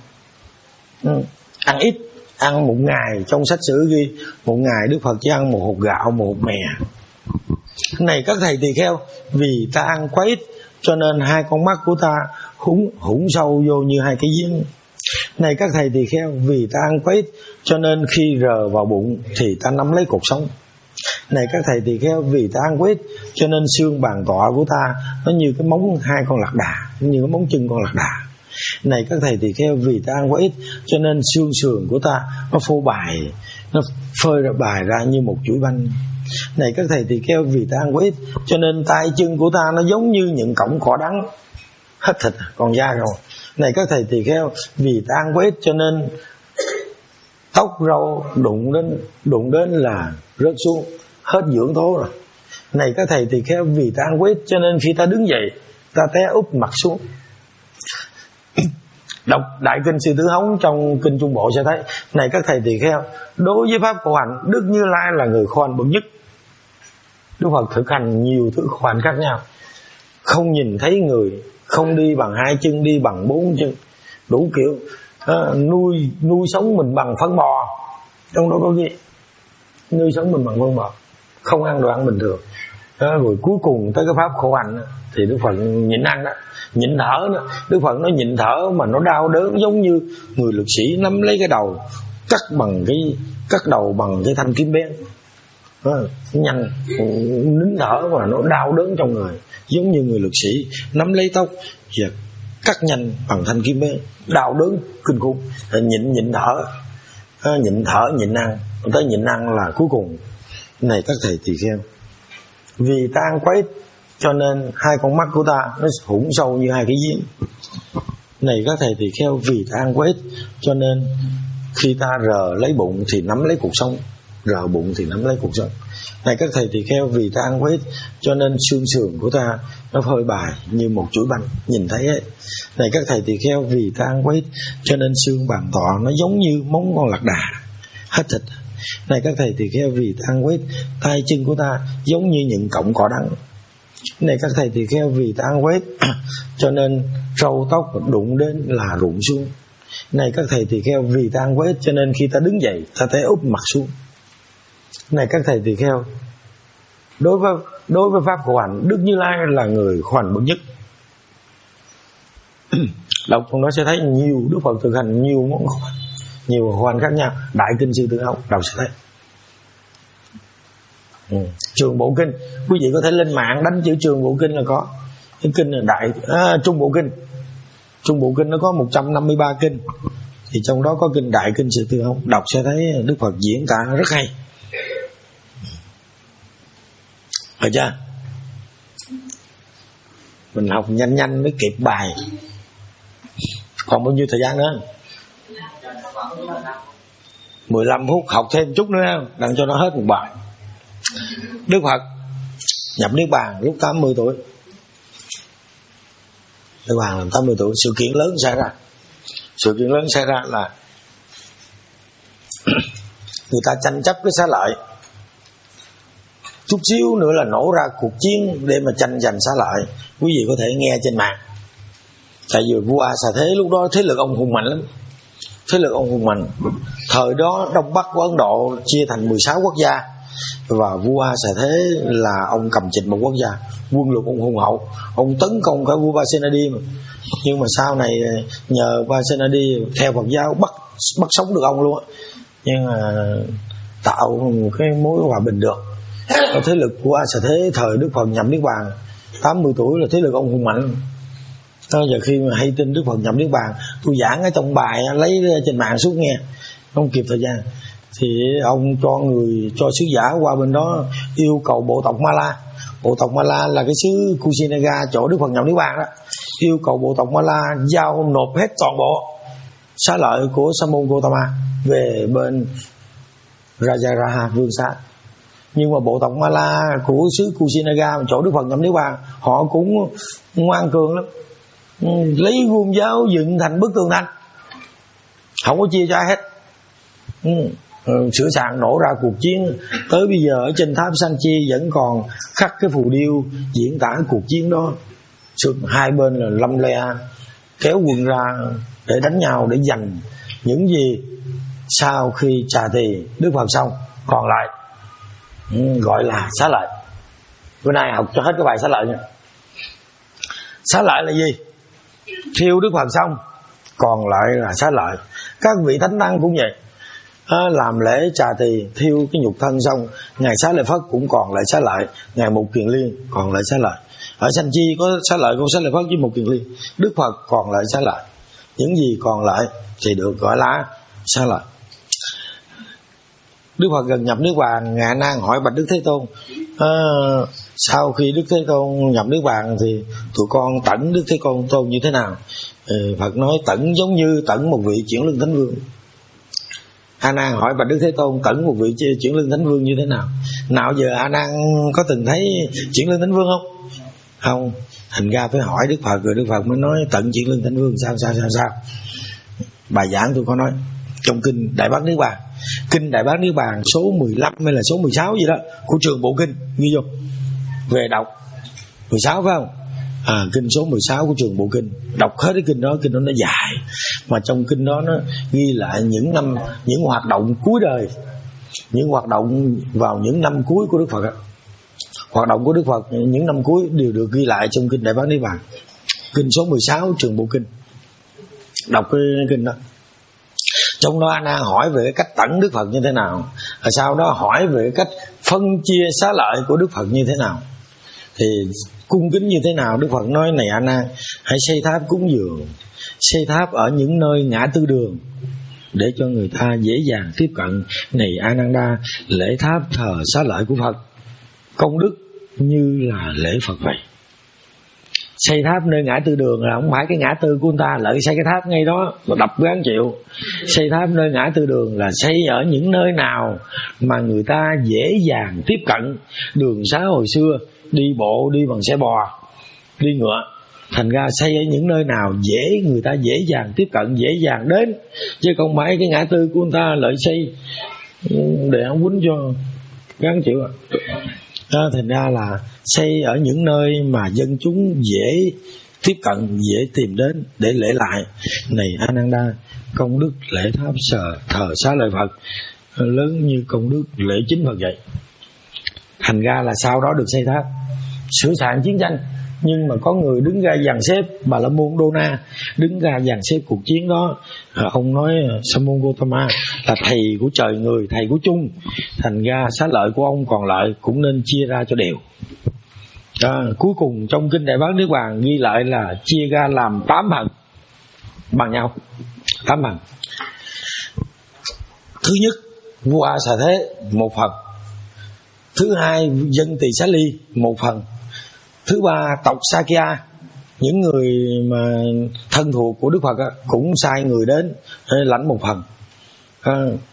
ăn ít, ăn một ngày. Trong sách sử ghi một ngày Đức Phật chỉ ăn một hột gạo, một hột mè. Này các thầy tỳ kheo, vì ta ăn quá ít cho nên hai con mắt của ta hủng, hủng sâu vô như hai cái giếng. Này các thầy tỳ kheo, vì ta ăn quá ít cho nên khi rờ vào bụng thì ta nắm lấy cột sống. Này các thầy tỳ kheo, vì ta ăn quá ít cho nên xương bàn tọa của ta nó như cái móng hai con lạc đà, như cái móng chân con lạc đà. Này các thầy tỳ kheo, vì ta ăn quá ít cho nên xương sườn của ta nó phô bài, nó phơi ra bài ra như một chuỗi banh. Này các thầy tỳ kheo, vì ta ăn quá ít cho nên tay chân của ta nó giống như những cọng cỏ đắng, hết thịt còn da rồi. Này các thầy tỳ kheo, vì ta ăn quá ít cho nên tóc râu đụng đến đụng đến là rớt xuống, hết dưỡng tố rồi. Này các thầy tỳ kheo, vì ta ăn quá ít cho nên khi ta đứng dậy ta té úp mặt xuống. Đọc Đại Kinh Sư Tử Hống trong Kinh Trung Bộ sẽ thấy, này các thầy tỳ kheo, đối với pháp khổ hạnh, Đức Như Lai là người khổ hạnh bậc nhất. Đức Phật thực hành nhiều thứ khổ hạnh khác nhau. Không nhìn thấy người, không đi bằng hai chân, đi bằng bốn chân, đủ kiểu. À, nuôi nuôi sống mình bằng phân bò, trong đó có gì? Nuôi sống mình bằng phân bò, không ăn đồ ăn bình thường. À, rồi cuối cùng tới cái pháp khổ hạnh thì Đức Phật nhịn ăn đó, nhịn thở đó. Đức Phật nó nhịn thở mà nó đau đớn, giống như người lực sĩ nắm lấy cái đầu, cắt bằng cái cắt đầu bằng cái thanh kiếm bén. À, nhanh nín thở mà nó đau đớn trong người, giống như người lực sĩ nắm lấy tóc và cắt nhanh bằng thanh kiếm bén, đau đớn kinh khủng. Nhịn nhịn thở, nhịn thở nhịn ăn, tới nhịn ăn là cuối cùng. Này các thầy tỳ kheo, vì ta ăn quá ít cho nên hai con mắt của ta nó hủng sâu như hai cái giếng. Này các thầy tỳ kheo, vì ta ăn quá ít cho nên khi ta rờ lấy bụng thì nắm lấy cuộc sống, rờ bụng thì nắm lấy cuộc sống. Này các thầy tỳ kheo, vì ta ăn quá ít cho nên xương sườn của ta nó phơi bày như một chuỗi bánh, nhìn thấy ấy. Này các thầy tỳ kheo, vì ta ăn quá ít cho nên xương bàn tọa nó giống như móng con lạc đà hết thịt. Này các thầy tỳ kheo, vì ta ăn quá ít, tay chân của ta giống như những cọng cỏ đắng. Này các thầy tỳ kheo, vì ta ăn quá ít cho nên râu tóc đụng đến là rụng xuống. Này các thầy tỳ kheo, vì ta ăn quá ít cho nên khi ta đứng dậy ta thấy úp mặt xuống. Này các thầy tỳ kheo, đối với đối với pháp khổ hạnh, Đức Như Lai là người khổ hạnh bậc nhất. Đọc trong đó sẽ thấy nhiều Đức Phật thực hành nhiều món khổ hạnh, nhiều khổ hạnh khác nhau. Đại kinh Sư Tử Hống đọc sẽ thấy. Ừ. Trường Bộ Kinh, quý vị có thể lên mạng đánh chữ Trường Bộ Kinh là có. Cái kinh là đại à, Trung Bộ Kinh. Trung Bộ Kinh nó có một trăm năm mươi ba kinh, thì trong đó có kinh Đại Kinh Sư Tử Hống, đọc sẽ thấy Đức Phật diễn tả rất hay. Được chưa? Mình học nhanh nhanh mới kịp bài. Còn bao nhiêu thời gian nữa? mười lăm phút, học thêm chút nữa không? Đặng cho nó hết một bài. Đức Phật nhập Niết Bàn lúc tám mươi tuổi. Niết Bàn làm tám mươi tuổi. Sự kiện lớn xảy ra. Sự kiện lớn xảy ra là người ta tranh chấp cái xá lợi. Chút xíu nữa là nổ ra cuộc chiến để mà tranh giành xá lợi. Quý vị có thể nghe trên mạng. Tại vì vua A Xà Thế lúc đó thế lực ông hùng mạnh lắm. Thế lực ông hùng mạnh. Thời đó Đông Bắc của Ấn Độ chia thành mười sáu quốc gia, và vua A Xà Thế là ông cầm trịch một quốc gia, quân lực ông hùng hậu, ông tấn công cả vua Pasenadi mà. Nhưng mà sau này nhờ Pasenadi theo Phật giáo bắt bắt sống được ông luôn á. Nhưng mà tạo một cái mối hòa bình được. Thế lực của A Xà Thế thời Đức Phật nhập Niết Bàn tám mươi tuổi là thế lực ông hùng mạnh. Tới giờ khi mà hay tin Đức Phật nhập Niết Bàn, tôi giảng ở trong bài lấy trên mạng suốt nghe, không kịp thời gian, thì ông cho người cho sứ giả qua bên đó yêu cầu bộ tộc Ma La. Bộ tộc Ma La là cái xứ Kushinaga chỗ Đức Phật nhập Niết Bàn đó. Yêu cầu bộ tộc Ma La giao nộp hết toàn bộ xá lợi của Sa môn Gotama về bên Rajaraha vương xá. Nhưng mà bộ tộc Ma La của xứ Kushinaga chỗ Đức Phật nhập Niết Bàn, họ cũng ngoan cường lắm, lấy vuông giáo dựng thành bức tường thành, không có chia cho ai hết. ừ. Sửa sàng nổ ra cuộc chiến. Tới bây giờ ở trên tháp Sanchi vẫn còn khắc cái phù điêu diễn tả cuộc chiến đó. Hai bên là lâm le kéo quân ra để đánh nhau, để giành những gì sau khi trà tỳ Đức Phật xong còn lại, ừ, gọi là xá lợi. Bữa nay học cho hết cái bài xá lợi nha. Xá lợi là gì? Thiêu Đức Phật xong còn lại là xá lợi. Các vị thánh tăng cũng vậy, à, làm lễ trà tỳ thiêu cái nhục thân xong, ngày Xá Lợi Phất cũng còn lại xá lợi, ngày Một Kiền Liên còn lại xá lợi. Ở Sanh Chi có xá lợi, có Xá Lợi Phất với Một Kiền Liên. Đức Phật còn lại xá lợi. Những gì còn lại thì được gọi là xá lợi. Đức Phật gần nhập Niết Bàn, Ngài A Nan hỏi bạch Đức Thế Tôn, à, sau khi Đức Thế Tôn nhập Niết Bàn thì tụi con tẩn Đức Thế Tôn Tôn như thế nào? Ừ, Phật nói tẩn giống như tẩn một vị chuyển lưng thánh vương. A Nan hỏi bạch Đức Thế Tôn, tẩn một vị chuyển lưng thánh vương như thế nào? Nào giờ A Nan có từng thấy chuyển lưng thánh vương không? Không. Thành ra phải hỏi Đức Phật, rồi Đức Phật mới nói tận chuyển lưng thánh vương sao sao sao sao. Bài giảng tôi có nói trong kinh Đại Bát Niết Bàn, kinh Đại Bát Niết Bàn số mười lăm hay là số mười sáu gì đó của Trường Bộ Kinh, ghi vô về đọc. Mười sáu phải không? À, kinh số mười sáu của Trường Bộ Kinh, đọc hết cái kinh đó. Kinh đó nó dài, mà trong kinh đó nó ghi lại những năm, những hoạt động cuối đời, những hoạt động vào những năm cuối của Đức Phật đó. Hoạt động của Đức Phật những năm cuối đều được ghi lại trong kinh Đại Bát Niết Bàn, kinh số mười sáu Trường Bộ Kinh. Đọc cái kinh đó. Trong đó A Nan hỏi về cái cách tẩn Đức Phật như thế nào, sau đó hỏi về cách phân chia xá lợi của Đức Phật như thế nào. Thì Cung kính như thế nào? Đức Phật nói này A Nan, hãy xây tháp cúng dường, xây tháp ở những nơi ngã tư đường để cho người ta dễ dàng tiếp cận. Này A Nan Đa, lễ tháp thờ xá lợi của Phật công đức như là lễ Phật vậy. Xây tháp nơi ngã tư đường là không phải cái ngã tư của người ta lại xây cái tháp ngay đó mà đập gán chịu. Xây tháp nơi ngã tư đường là xây ở những nơi nào mà người ta dễ dàng tiếp cận. Đường xá hồi xưa đi bộ, đi bằng xe bò, đi ngựa, thành ra xây ở những nơi nào dễ người ta dễ dàng tiếp cận, dễ dàng đến, chứ không phải cái ngã tư của người ta lại xây để ông quýnh cho gán chịu à. À, thành ra là xây ở những nơi mà dân chúng dễ tiếp cận, dễ tìm đến để lễ lại. Này A Nan Đa, công đức lễ tháp sờ thờ xá lợi Phật lớn như công đức lễ chính Phật vậy. Thành ra là sau đó được xây tháp, sửa soạn chiến tranh. Nhưng mà có người đứng ra dàn xếp, Bà La Môn Đô Na đứng ra dàn xếp cuộc chiến đó. à, Ông nói Sa môn Gotama là thầy của trời người, thầy của chung. Thành ra xá lợi của ông còn lại cũng nên chia ra cho đều. à, Cuối cùng trong Kinh Đại Bát Niết Bàn ghi lại là chia ra làm tám phần bằng nhau. Tám phần. Thứ nhất, vua A Xà Thế một phần. Thứ hai, dân Tỳ Xá Ly một phần. Thứ ba, tộc Sakya, những người mà thân thuộc của Đức Phật á, cũng sai người đến lãnh một phần. à,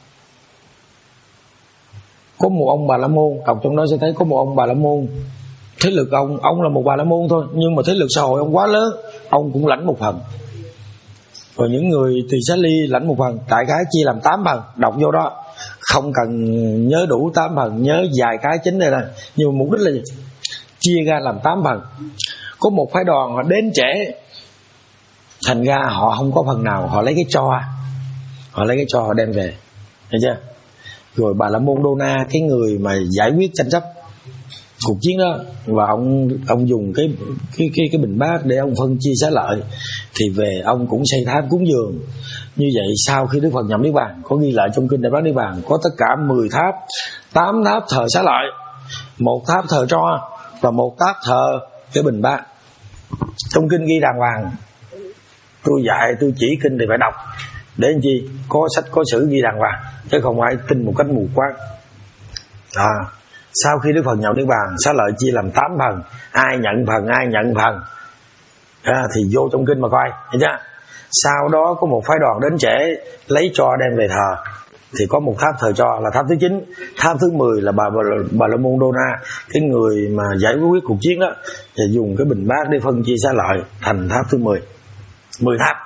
Có một ông Bà La Môn, đọc trong đó sẽ thấy có một ông Bà La Môn. Thế lực ông, ông là một Bà La Môn thôi, nhưng mà thế lực xã hội ông quá lớn, ông cũng lãnh một phần. Rồi những người Tỳ Xá Ly lãnh một phần. Đại khái chia làm tám phần, đọc vô đó. Không cần nhớ đủ tám phần, nhớ vài cái chính đây là. Nhưng mà mục đích là gì? Chia ra làm tám phần. Có một phái đoàn họ đến trễ, thành ra họ không có phần nào, họ lấy cái tro, họ lấy cái tro họ đem về, thấy chưa? Rồi Bà La Môn Đô Na, cái người mà giải quyết tranh chấp cuộc chiến đó, và ông ông dùng cái cái cái cái bình bát để ông phân chia xá lợi, thì về ông cũng xây tháp cúng dường. Như vậy sau khi Đức Phật nhập niết bàn, có ghi lại trong Kinh Đại Bát Niết Bàn có tất cả mười tháp, tám tháp thờ xá lợi, một tháp thờ tro và một tháp thờ cái bình bát. Trong kinh ghi đàng hoàng, tôi dạy tôi chỉ kinh thì phải đọc để làm chi có sách có sử ghi đàng hoàng, chứ không phải tin một cách mù quáng. À, sau khi Đức Phật nhập niết bàn, xá lợi chia làm tám phần, ai nhận phần ai nhận phần. À, thì vô trong kinh mà coi, thấy chưa? Sau đó có một phái đoàn đến trễ, lấy tro đem về thờ, thì có một tháp thờ tro là tháp thứ chín. Tháp thứ mười là bà, bà, bà La Môn Đô Na, cái người mà giải quyết cuộc chiến đó, và dùng cái bình bát để phân chia xá lợi thành tháp thứ mười. Mười tháp.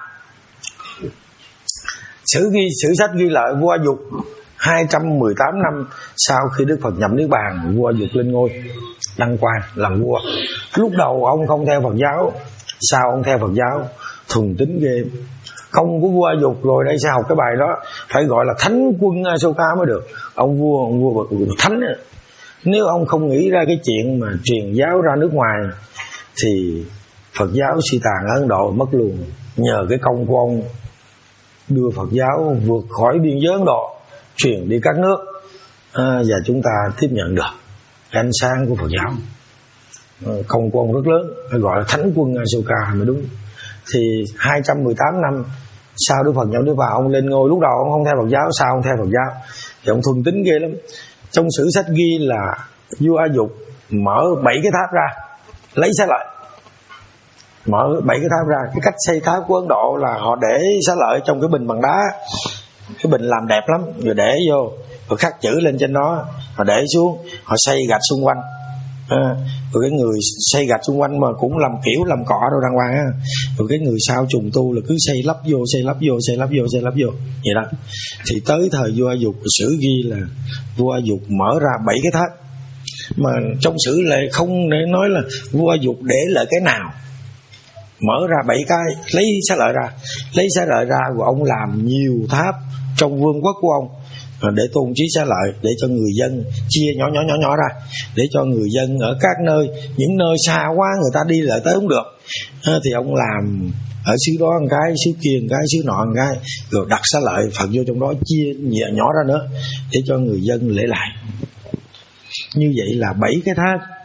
Sử ghi sử sách ghi lại vua Dục hai trăm mười tám năm sau khi Đức Phật nhập niết bàn, vua Dục lên ngôi đăng quang làm vua. Lúc đầu ông không theo Phật giáo, sau ông theo Phật giáo, thuần tín ghê. Công của vua Dục rồi đây sẽ học cái bài đó, phải gọi là thánh quân Asoka mới được. Ông vua, ông vua thánh. Nếu ông không nghĩ ra cái chuyện mà truyền giáo ra nước ngoài thì Phật giáo suy tàn ở Ấn Độ mất luôn. Nhờ cái công của ông đưa Phật giáo vượt khỏi biên giới Ấn Độ, truyền đi các nước, à, và chúng ta tiếp nhận được cái ánh sáng của Phật giáo. à, Công của ông rất lớn, phải gọi là thánh quân Asoka mới đúng. Thì hai trăm mười tám năm sau Đức Phật nhập niết bàn, ông lên ngôi. Lúc đầu ông không theo Phật giáo, sau ông theo Phật giáo, thì ông thuần tín ghê lắm. Trong sử sách ghi là vua A Dục mở bảy cái tháp ra lấy xá lợi, mở bảy cái tháp ra. Cái cách xây tháp của Ấn Độ là họ để xá lợi trong cái bình bằng đá, cái bình làm đẹp lắm, rồi để vô, rồi khắc chữ lên trên đó, họ để xuống, họ xây gạch xung quanh. À, rồi cái người xây gạch xung quanh mà cũng làm kiểu làm cọ đâu đàng hoàng á. Rồi cái người sau trùng tu là cứ xây lắp vô, xây lắp vô, xây lắp vô, xây lắp vô vậy đó. Thì tới thời vua A Dục, sử ghi là vua A Dục mở ra bảy cái tháp, mà trong sử lại không để nói là vua A Dục để lại cái nào, mở ra bảy cái, lấy xá lợi ra, lấy xá lợi ra rồi ông làm nhiều tháp trong vương quốc của ông để tôn trí xá lợi, để cho người dân chia nhỏ nhỏ nhỏ nhỏ ra, để cho người dân ở các nơi, những nơi xa quá người ta đi lại tới không được, à, thì ông làm ở xứ đó một cái, xứ kia một cái, xứ nọ một cái, rồi đặt xá lợi Phật vô trong đó, chia nhẹ nhỏ ra nữa để cho người dân lễ lại. Như vậy là bảy cái tháp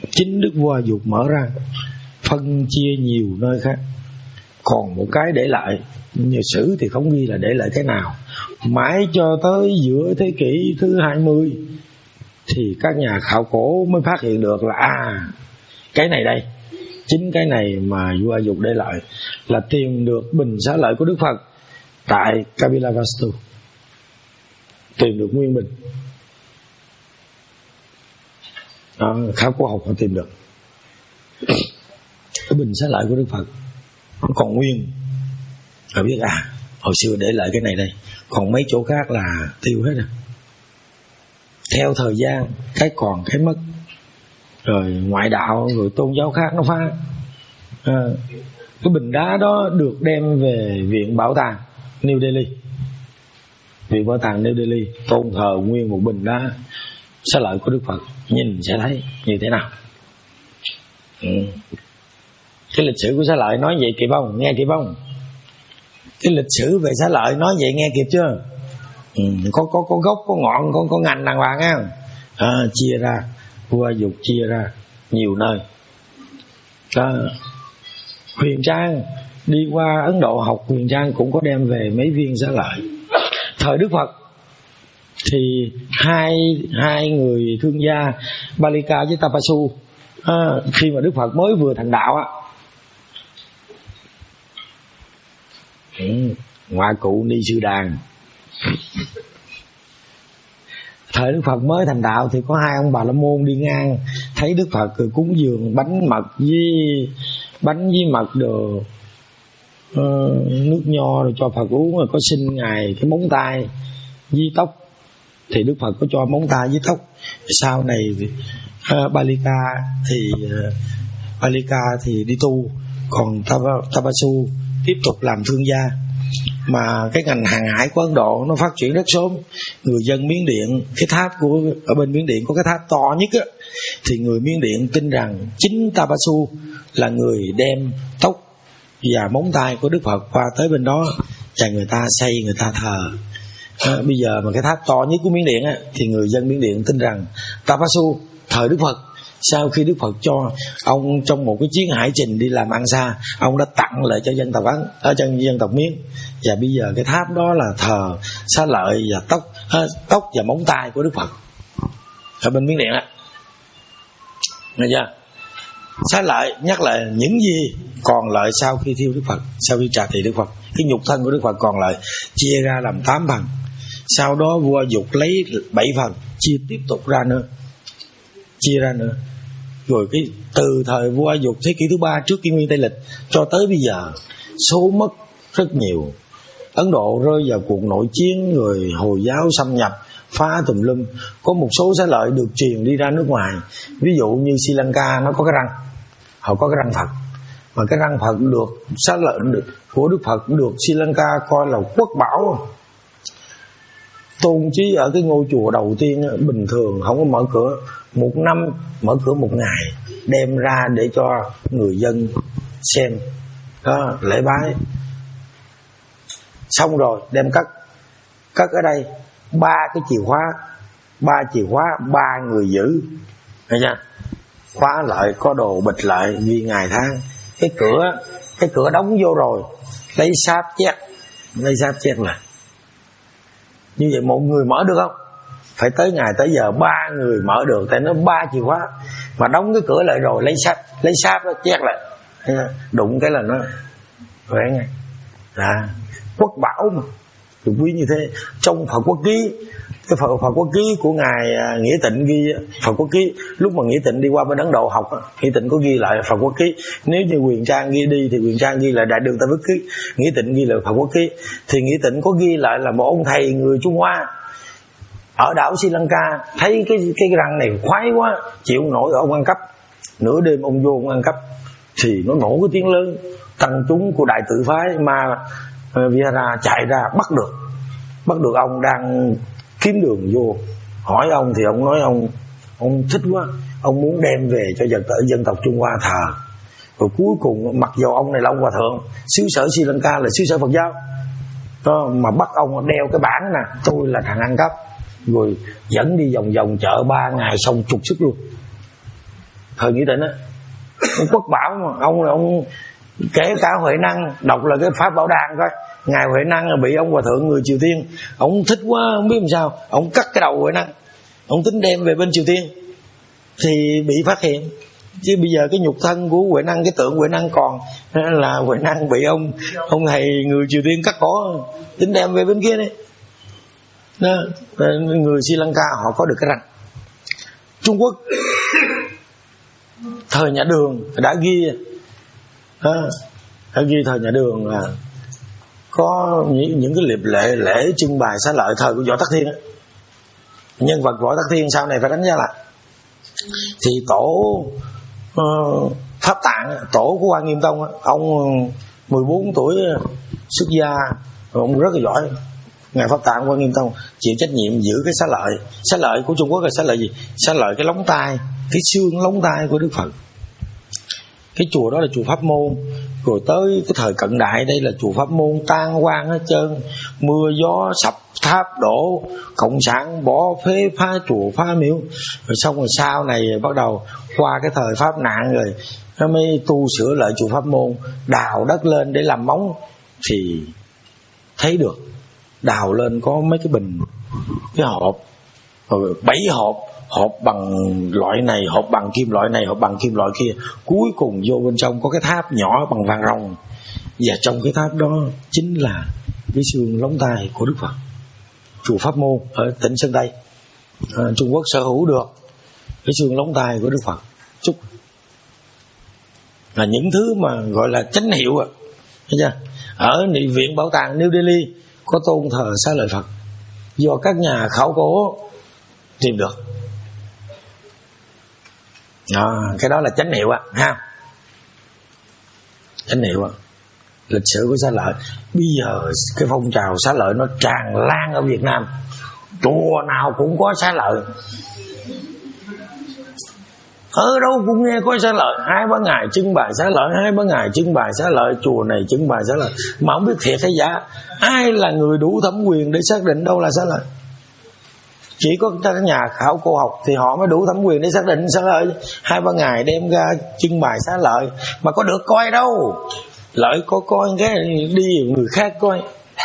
chính Đức Vua Dục mở ra, phân chia nhiều nơi khác. Còn một cái để lại, như sử thì không ghi là để lại cái nào. Mãi cho tới giữa thế kỷ thứ hai mươi thì các nhà khảo cổ mới phát hiện được là à, cái này đây, chính cái này mà vua Dục để lại, là tìm được bình xá lợi của Đức Phật tại Kapilavastu, tìm được nguyên bình. Đó, khảo cổ học họ tìm được cái bình xá lợi của Đức Phật còn nguyên. Họ biết à, hồi xưa để lại cái này đây, còn mấy chỗ khác là tiêu hết rồi. Theo thời gian, cái còn cái mất, rồi ngoại đạo rồi tôn giáo khác nó phá. À, cái bình đá đó được đem về viện bảo tàng New Delhi. Viện bảo tàng New Delhi tôn thờ nguyên một bình đá xá lợi của Đức Phật, nhìn sẽ thấy như thế nào. Ừ. Cái lịch sử của xá lợi nói vậy kịp không? Nghe kịp không? Cái lịch sử về xá lợi nói vậy nghe kịp chưa? Ừ. Có có có gốc, có ngọn, có có ngành đàng hoàng á. À, chia ra, vua Dục chia ra nhiều nơi. Đó. Huyền Trang đi qua Ấn Độ học, Huyền Trang cũng có đem về mấy viên xá lợi. Thời Đức Phật thì hai hai người thương gia Balika với Tapasu, à, khi mà Đức Phật mới vừa thành đạo á, ừ, ngoại cụ Ni Sư Đàn. Thời Đức Phật mới thành đạo thì có hai ông Bà La Môn đi ngang, thấy Đức Phật cúng dường bánh mật với bánh với mật đồ, uh, nước nho rồi cho Phật uống, rồi có xin Ngài cái móng tay với tóc, thì Đức Phật có cho móng tay với tóc. Sau này uh, Balika thì uh, Balika thì đi tu, còn Tapasu tiếp tục làm thương gia. Mà cái ngành hàng hải của Ấn Độ nó phát triển rất sớm. Người dân Miến Điện, cái tháp của ở bên Miến Điện có cái tháp to nhất á, thì người Miến Điện tin rằng chính Tapasu là người đem tóc và móng tay của Đức Phật qua tới bên đó, và người ta xây, người ta thờ. À, bây giờ mà cái tháp to nhất của Miến Điện á, thì người dân Miến Điện tin rằng Tapasu thời Đức Phật, sau khi Đức Phật cho ông trong một cái chuyến hải trình đi làm ăn xa, ông đã tặng lại cho dân tộc Ấn, ở cho dân tộc Miến. Và bây giờ cái tháp đó là thờ xá lợi và tóc à, tóc và móng tay của Đức Phật ở bên Miến Điện á. Nghe chưa? Xá lợi nhắc lại những gì còn lại sau khi thiêu Đức Phật, sau khi trà thị Đức Phật. Cái nhục thân của Đức Phật còn lại chia ra làm tám phần. Sau đó vua Dục lấy bảy phần, chia tiếp tục ra nữa, chia ra nữa. Rồi cái từ thời vua Dục thế kỷ thứ ba trước kỷ nguyên Tây lịch cho tới bây giờ, số mất rất nhiều. Ấn Độ rơi vào cuộc nội chiến, người Hồi giáo xâm nhập phá tùm lum. Có một số xá lợi được truyền đi ra nước ngoài. Ví dụ như Sri Lanka nó có cái răng, họ có cái răng Phật, mà cái răng Phật được xá lợi của Đức Phật được Sri Lanka coi là quốc bảo, tôn trí ở cái ngôi chùa đầu tiên. Bình thường không có mở cửa, một năm mở cửa một ngày, đem ra để cho người dân xem đó, lễ bái. Xong rồi đem cất cất ở đây ba cái chìa khóa, ba chìa khóa ba người giữ, thấy chưa? Khóa lại, có đồ bịch lại, ghi ngày tháng. Cái cửa cái cửa đóng vô rồi, lấy sáp chét, lấy sáp chét lại. Như vậy một người mở được không? Phải tới ngày tới giờ ba người mở được, tại nó ba chìa khóa. Mà đóng cái cửa lại rồi lấy sáp, lấy sáp nó chét lại, đụng cái là nó vẽ ngay. À, quốc bảo mà được quý như thế. Trong Phật Quốc Ký, cái Phật, Phật Quốc Ký của ngài Nghĩa Tịnh ghi, Phật Quốc Ký lúc mà Nghĩa Tịnh đi qua bên Ấn Độ học, Nghĩa Tịnh có ghi lại Phật Quốc Ký. Nếu như Huyền Trang ghi đi thì Huyền Trang ghi lại Đại Đường Tam Quốc Ký, Nghĩa Tịnh ghi lại Phật Quốc Ký. Thì Nghĩa Tịnh có ghi lại là một ông thầy người Trung Hoa ở đảo Sri Lanka thấy cái cái răng này khoái quá, chịu nổi, ông ăn cắp. Nửa đêm ông vô ông ăn cắp thì nó nổ cái tiếng lớn, tăng chúng của Đại Tự Phái mà Vihara chạy ra bắt được, bắt được ông đang kiếm đường vô. Hỏi ông thì ông nói ông ông thích quá, ông muốn đem về cho dân, dân tộc Trung Hoa thờ. Rồi cuối cùng mặc dù ông này là ông hòa thượng, xứ sở Sri Lanka là xứ sở Phật giáo đó, mà bắt ông đeo cái bản nè, tôi là thằng ăn cắp, rồi dẫn đi vòng vòng chợ ba ngày xong trục sức luôn. thời Nghĩa Tịnh á, ông Quốc Bảo mà ông là ông kể cả Huệ Năng, đọc là cái Pháp Bảo Đàn coi, ngài Huệ Năng là bị ông hòa thượng người Triều Tiên, ông thích quá không biết làm sao, ông cắt cái đầu Huệ Năng, ông tính đem về bên Triều Tiên thì bị phát hiện. Chứ bây giờ cái nhục thân của Huệ Năng, cái tượng Huệ Năng còn là Huệ Năng bị ông ông thầy người Triều Tiên cắt cổ, tính đem về bên kia đấy. Đó, người Sri Lanka họ có được cái răng. Trung Quốc thời Nhà Đường đã ghi à, đã ghi thời Nhà Đường là có những, những cái liệp lệ lễ trưng bày xá lợi thời của Võ Tắc Thiên á. Nhân vật Võ Tắc Thiên sau này phải đánh giá lại. Thì tổ uh, Pháp Tạng, tổ của Hoa Nghiêm Tông, ông mười bốn tuổi xuất gia, ông rất là giỏi. Ngài Pháp Tạng Hoa Nghiêm Tông chịu trách nhiệm giữ cái xá lợi. Xá lợi của Trung Quốc là xá lợi gì? Xá lợi cái lóng tai, cái xương lóng tai của Đức Phật. Cái chùa đó là chùa Pháp Môn. Rồi tới cái thời cận đại đây là chùa Pháp Môn tan hoang hết trơn, mưa gió sập tháp đổ, cộng sản bỏ phế phá chùa phá miếu. Rồi xong rồi sau này bắt đầu qua cái thời Pháp nạn rồi nó mới tu sửa lại chùa Pháp Môn, đào đất lên để làm móng. Thì thấy được đào lên có mấy cái bình, cái hộp, rồi bảy hộp, hộp bằng loại này, hộp bằng kim loại này, hộp bằng kim loại kia. Cuối cùng vô bên trong có cái tháp nhỏ bằng vàng ròng, và trong cái tháp đó chính là cái xương lóng tai của Đức Phật. Chùa Pháp Môn ở tỉnh Sơn Tây, à, Trung Quốc sở hữu được cái xương lóng tai của Đức Phật. Chúc là những thứ mà gọi là chánh hiệu à. Thấy chưa? Ở viện bảo tàng New Delhi có tôn thờ xá lợi Phật do các nhà khảo cổ tìm được. À, cái đó là chánh hiệu á, ha. Chánh hiệu á, lịch sử của xá lợi. Bây giờ cái phong trào xá lợi nó tràn lan ở Việt Nam, chùa nào cũng có xá lợi, ở đâu cũng nghe có xá lợi. Hai ba ngày trưng bày xá lợi, hai ba ngày trưng bày xá lợi, chùa này trưng bày xá lợi, mà không biết thiệt hay giả. Ai là người đủ thẩm quyền để xác định đâu là xá lợi? Chỉ có các nhà khảo cổ học thì họ mới đủ thẩm quyền để xác định xá lợi. Hai ba ngày đem ra trưng bày xá lợi mà có được coi đâu. Lợi có coi cái đi người khác coi.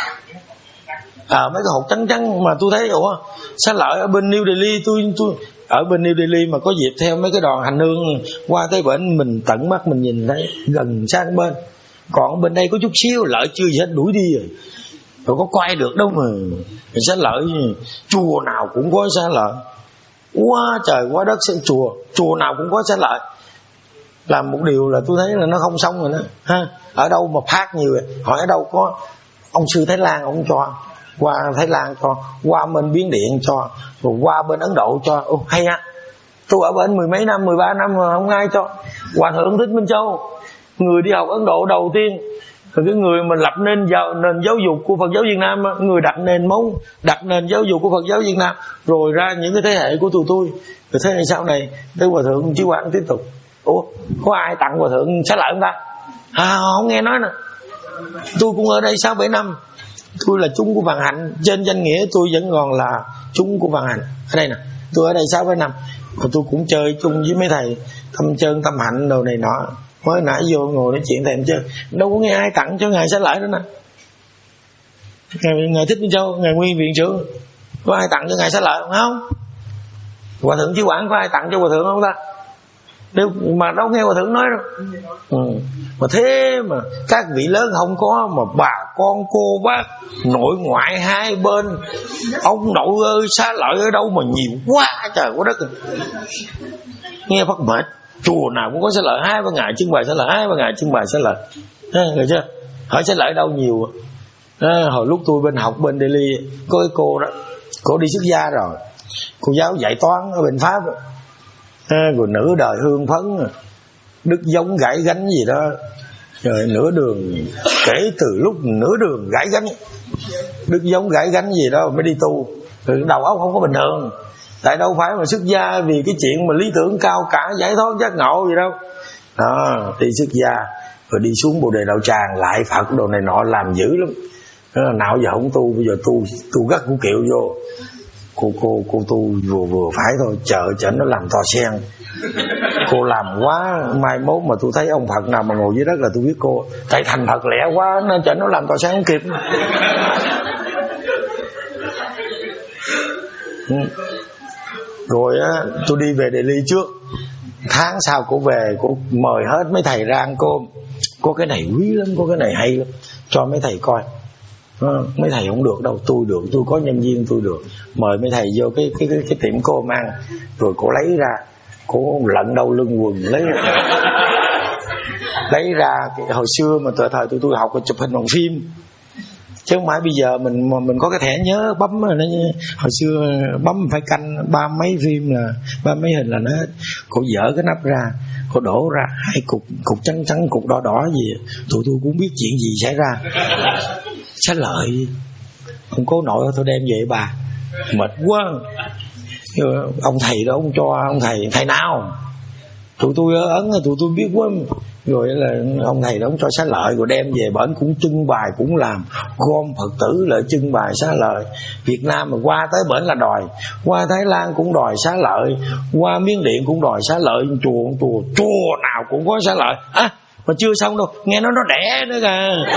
À, mấy cái hộp trắng trắng mà tôi thấy, ủa xá lợi ở bên New Delhi, tôi tôi ở bên New Delhi mà có dịp theo mấy cái đoàn hành hương qua tới bển, mình tận mắt mình nhìn thấy gần sang bên. Còn bên đây có chút xíu, lợi chưa gì hết đuổi đi rồi, rồi có quay được đâu mà. Xá lợi chùa nào cũng có xá lợi, quá trời quá đất chùa, chùa nào cũng có xá lợi. Làm một điều là tôi thấy là nó không xong rồi đó, ha. Ở đâu mà phát nhiều rồi, hỏi ở đâu có. Ông sư Thái Lan ông cho, qua Thái Lan cho, qua bên Biến Điện cho, rồi qua bên Ấn Độ cho. Ồ, hay á, tôi ở bên mười mấy năm, mười ba năm mà không ai cho. Hòa thượng Thích Minh Châu, người đi học Ấn Độ đầu tiên, rồi cái người mà lập nên giáo, nền giáo dục của Phật giáo Việt Nam, người đặt nền móng, đặt nền giáo dục của Phật giáo Việt Nam, rồi ra những cái thế hệ của tụi tôi. Rồi thế hệ sau này tới Hòa thượng Chí Quảng tiếp tục. Ủa, có ai tặng Hòa thượng xá lợi không ta? À, không nghe nói nè. Tôi cũng ở đây sáu bảy năm, tôi là chúng của Vạn Hạnh, trên danh nghĩa tôi vẫn còn là chúng của Vạn Hạnh. Ở đây nè, tôi ở đây sáu bảy năm, và tôi cũng chơi chung với mấy thầy Tâm Chân, Tâm Hạnh đồ này nọ. Mới nãy vô ngồi nói chuyện thèm chơi, đâu có nghe ai tặng cho ngài xá lợi đó nè. Ngài, ngài Thích Minh Châu, ngài Nguyên Viện trưởng, có ai tặng cho ngài xá lợi không? Hòa thượng Chí Quảng có ai tặng cho Hòa thượng không ta? Nếu mà đâu nghe Hòa thượng nói đâu. Ừ. Mà thế mà các vị lớn không có, mà bà con cô bác nội ngoại hai bên, ông nội ơi xá lợi ở đâu mà nhiều quá trời quá đất. Nghe phát mệt. Chùa nào cũng có xá lợi, hai ba ngày trưng bày xá lợi, hai ba ngày trưng bày xá lợi. Được chưa? Hỏi xá lợi đâu nhiều. À, hồi lúc tôi bên học bên Delhi, có cái cô đó, cô đi xuất gia rồi, cô giáo dạy toán ở bên Pháp. À, rồi nửa đời hương phấn, đức giống gãy gánh gì đó, rồi nửa đường, kể từ lúc nửa đường gãy gánh, đức giống gãy gánh gì đó mới đi tu. Rồi đầu óc không có bình thường. Tại đâu phải mà xuất gia vì cái chuyện mà lý tưởng cao cả giải thoát giác ngộ gì đâu. Đó, đi xuất gia rồi đi xuống Bồ Đề Đạo Tràng lại Phật đồ này nọ làm dữ lắm. Đó, nào giờ không tu, bây giờ tu tu gắt củ kiệu vô. Cô cô cô tu vừa vừa phải thôi, chờ chở nó làm to sen. Cô làm quá, mai mốt mà tôi thấy ông Phật nào mà ngồi dưới đất là tôi biết cô. Tại thành thật lẹ quá nên cho nó làm tòa sáng không kịp. Rồi á, tôi đi về Delhi trước. Tháng sau cô về, cô mời hết mấy thầy ra ăn cơm. Có cái này quý lắm, có cái này hay lắm, cho mấy thầy coi. À, mấy thầy không được đâu, tôi được, tôi có nhân viên tôi được. Mời mấy thầy vô cái cái cái, cái tiệm cô ăn. Rồi cô lấy ra, cô lận đâu lưng quần lấy lấy ra cái, hồi xưa mà thời thời tôi tôi học chụp hình bằng phim, chứ không phải bây giờ mình mình có cái thẻ nhớ bấm rồi nó. Hồi xưa bấm phải canh ba mấy phim là ba mấy hình là nó hết. Cô dở cái nắp ra, cô đổ ra hai cục cục trắng trắng cục đỏ đỏ gì, tụi tôi cũng biết chuyện gì xảy ra. Xá lợi không có nội thôi đem về bà, mệt quá. Ông thầy đó ông cho ông thầy thầy nào tụi tôi ở Ấn tụi tôi biết quá. Rồi là ông thầy đó ông cho xá lợi, rồi đem về bển cũng trưng bày, cũng làm gom Phật tử lại trưng bày xá lợi. Việt Nam mà qua tới bển là đòi, qua Thái Lan cũng đòi xá lợi, qua Miến Điện cũng đòi xá lợi, chùa chùa chùa nào cũng có xá lợi. À mà chưa xong đâu, nghe nói nó đẻ nữa kìa.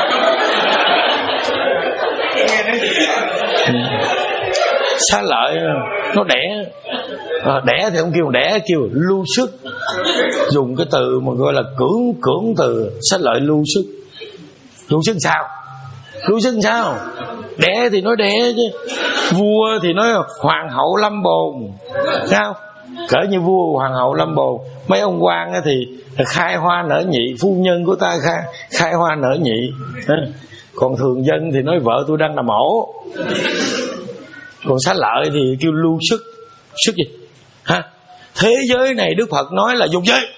Xá lợi nó đẻ. À, đẻ thì không kêu đẻ, kêu lưu sức. Dùng cái từ mà gọi là cưỡng cưỡng từ, xá lợi lưu sức. Lưu sức sao? Lưu sức sao? Đẻ thì nói đẻ chứ. Vua thì nói hoàng hậu lâm bồn, sao? Cỡ như vua hoàng hậu lâm bồn. Mấy ông quan thì khai hoa nở nhị, phu nhân của ta khai, khai hoa nở nhị. Còn thường dân thì nói vợ tôi đang nằm ổ. Còn xá lợi thì kêu lưu sức. Sức gì? Ha? Thế giới này Đức Phật nói là dục giới.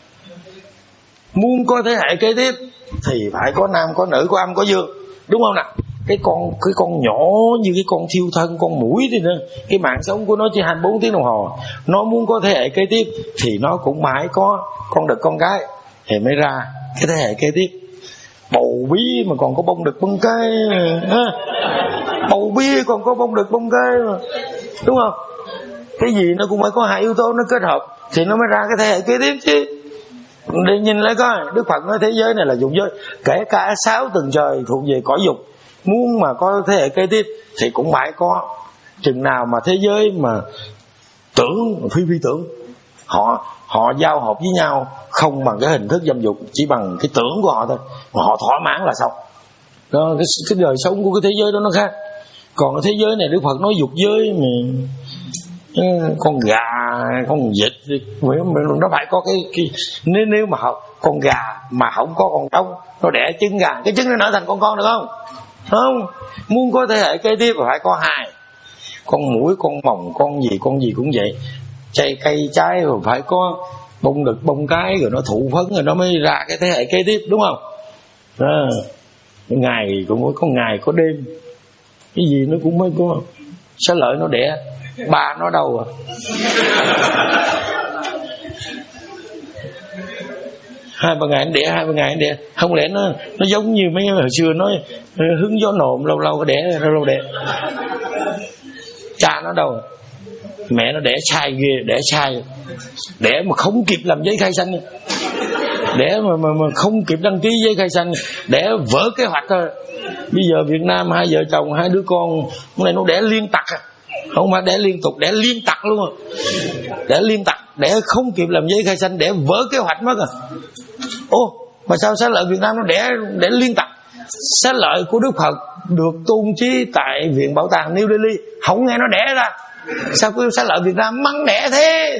Muốn có thế hệ kế tiếp thì phải có nam có nữ, có âm có dương, đúng không nào? Cái con cái con nhỏ như cái con thiêu thân, con muỗi thì nữa, cái mạng sống của nó chỉ hai mươi bốn tiếng đồng hồ. Nó muốn có thế hệ kế tiếp thì nó cũng mãi có con đực con cái thì mới ra cái thế hệ kế tiếp. Bầu bí mà còn có bông đực bông cái, ha? Bầu bí còn có bông đực bông cái mà, đúng không? Cái gì nó cũng phải có hai yếu tố nó kết hợp thì nó mới ra cái thế hệ kế tiếp chứ. Để nhìn lại coi, Đức Phật nói thế giới này là dục giới, kể cả sáu tầng trời thuộc về cõi dục. Muốn mà có thế hệ kế tiếp thì cũng phải có. Chừng nào mà thế giới mà tưởng phi phi tưởng, họ họ giao hợp với nhau không bằng cái hình thức dâm dục, chỉ bằng cái tưởng của họ thôi, mà họ thỏa mãn là xong đó. Cái, cái đời sống của cái thế giới đó nó khác. Còn cái thế giới này Đức Phật nói dục giới mà con gà, con vịt thì nó phải có cái, cái nếu nếu mà học con gà mà không có con trống, nó đẻ trứng gà, cái trứng nó nở thành con con được không? Không. Muốn có thế hệ kế tiếp phải có hai, con muỗi, con mồng, con gì con gì cũng vậy. Trái cây trái rồi phải có bông đực bông cái, rồi nó thụ phấn rồi nó mới ra cái thế hệ kế tiếp, đúng không? À, ngày cũng có, có ngày có đêm, cái gì nó cũng mới có. Xá lợi nó đẻ ba nó đâu à? Hai ba ngày nó đẻ, hai ba ngày nó đẻ. Không lẽ nó nó giống như mấy hồi xưa nói hứng gió nồm, lâu lâu đẻ, lâu lâu đẻ. Cha nó đâu à? Mẹ nó đẻ sai ghê, đẻ sai, đẻ mà không kịp làm giấy khai sinh, đẻ mà, mà, mà không kịp đăng ký giấy khai sinh, đẻ vỡ kế hoạch thôi. Bây giờ Việt Nam hai vợ chồng hai đứa con này nó đẻ liên tặc à, không phải đẻ liên tục, đẻ liên tặc luôn à. Đẻ liên tặc, đẻ không kịp làm giấy khai sinh, đẻ vỡ kế hoạch mất à. Ô mà sao xá lợi Việt Nam nó đẻ đẻ liên tặc? Xá lợi của Đức Phật được tôn trí tại Viện Bảo tàng New Delhi, không nghe nó đẻ ra. Sao kêu xá lợi Việt Nam mắng đẻ thế?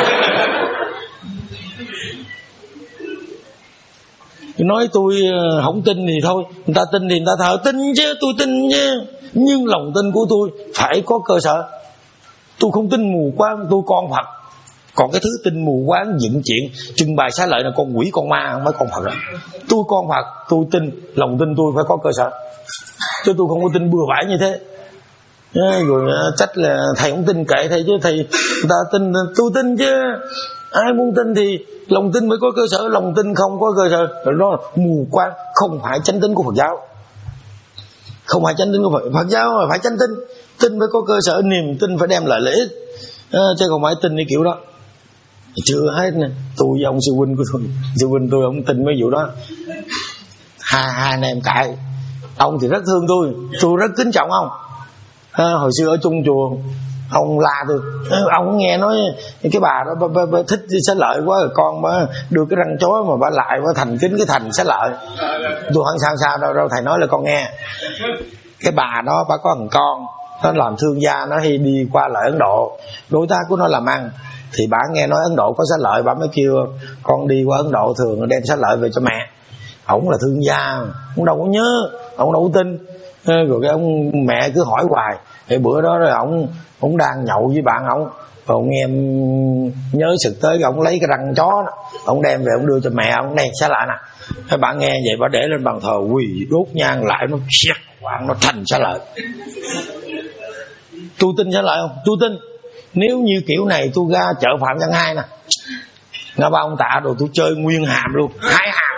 Nói tôi không tin thì thôi, người ta tin thì người ta thờ, tin chứ, tôi tin chứ. Nhưng lòng tin của tôi phải có cơ sở. Tôi không tin mù quáng, tôi con Phật. Còn cái thứ tin mù quáng dựng chuyện trưng bày xá lợi là con quỷ con ma, không phải con Phật đó. Tôi con Phật, tôi tin, lòng tin tôi phải có cơ sở, chứ tôi không có tin bừa bãi như thế. Rồi trách là thầy không tin, kệ thầy chứ, thầy người ta tin, tôi tin chứ. Ai muốn tin thì lòng tin mới có cơ sở, lòng tin không có cơ sở đó là mù quáng, không phải chánh tín của Phật giáo. Không phải chánh tín của Phật, Phật giáo mà phải chánh tín. Tin phải có cơ sở, niềm tin phải đem lại lợi ích, à, chứ không phải tin cái kiểu đó. Chưa hết nè. Tôi với ông sư huynh của tôi, sư huynh tôi không tin mấy vụ đó. Hai hai anh em cãi. Ông thì rất thương tôi, tôi rất kính trọng ông. À, hồi xưa ở chung chùa, ông la tôi, ông nghe nói cái bà đó bà, bà, bà thích đi xá lợi quá, rồi con bà đưa cái răng chó mà bà lại bà thành kính cái thành xá lợi. Tôi không sao sao đâu, đâu thầy nói là con nghe. Cái bà đó bà có thằng con, nó làm thương gia, nó hay đi qua lại Ấn Độ, đối tác của nó làm ăn. Thì bà nghe nói Ấn Độ có xá lợi, bà mới kêu con đi qua Ấn Độ, thường đem xá lợi về cho mẹ. Ổng là thương gia, ông đâu có nhớ, ông đâu có tin. Rồi cái ông mẹ cứ hỏi hoài. Thì bữa đó rồi ổng ổng đang nhậu với bạn ổng, rồi ông em nhớ sực tới, ông lấy cái răng chó đó, ông đem về ông đưa cho mẹ ông, này xá lợi nè. Cái bà nghe vậy bà để lên bàn thờ quỳ đốt nhang lại, nó xét quạng nó thành xá lợi. Tôi tin xá lợi không? Tôi tin. Nếu như kiểu này tôi ra chợ Phạm Văn Hai nè, ngã ba ông Tạ rồi tôi chơi nguyên hàm luôn, hai hàm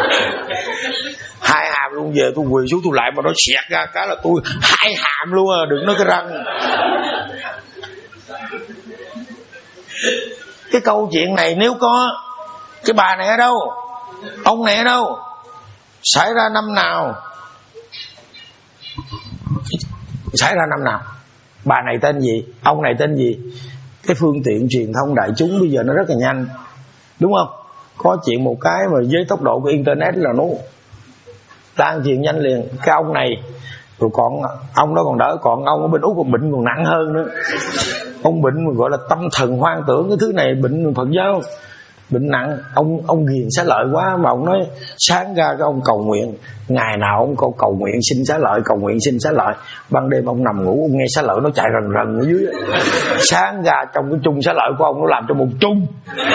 hai hàm luôn. Về tôi quỳ xuống tôi lại mà nó xẹt ra cái là tôi hai hàm luôn à, đừng nói cái răng. Cái câu chuyện này nếu có cái bà này ở đâu, ông này ở đâu, xảy ra năm nào, xảy ra năm nào, bà này tên gì, ông này tên gì. Cái phương tiện truyền thông đại chúng bây giờ nó rất là nhanh, đúng không? Có chuyện một cái mà với tốc độ của internet là nó lan truyền nhanh liền. Cái ông này rồi còn ông đó còn đỡ, còn ông ở bên Úc còn bệnh còn nặng hơn nữa. Ông bệnh mà gọi là tâm thần hoang tưởng, cái thứ này bệnh Phật giáo bệnh nặng. Ông ông ghiền xá lợi quá mà ông nói sáng ra cái ông cầu nguyện, ngày nào ông cầu, cầu nguyện xin xá lợi, cầu nguyện xin xá lợi. Ban đêm ông nằm ngủ ông nghe xá lợi nó chạy rần rần ở dưới. Sáng ra trong cái chung xá lợi của ông nó làm cho một chung.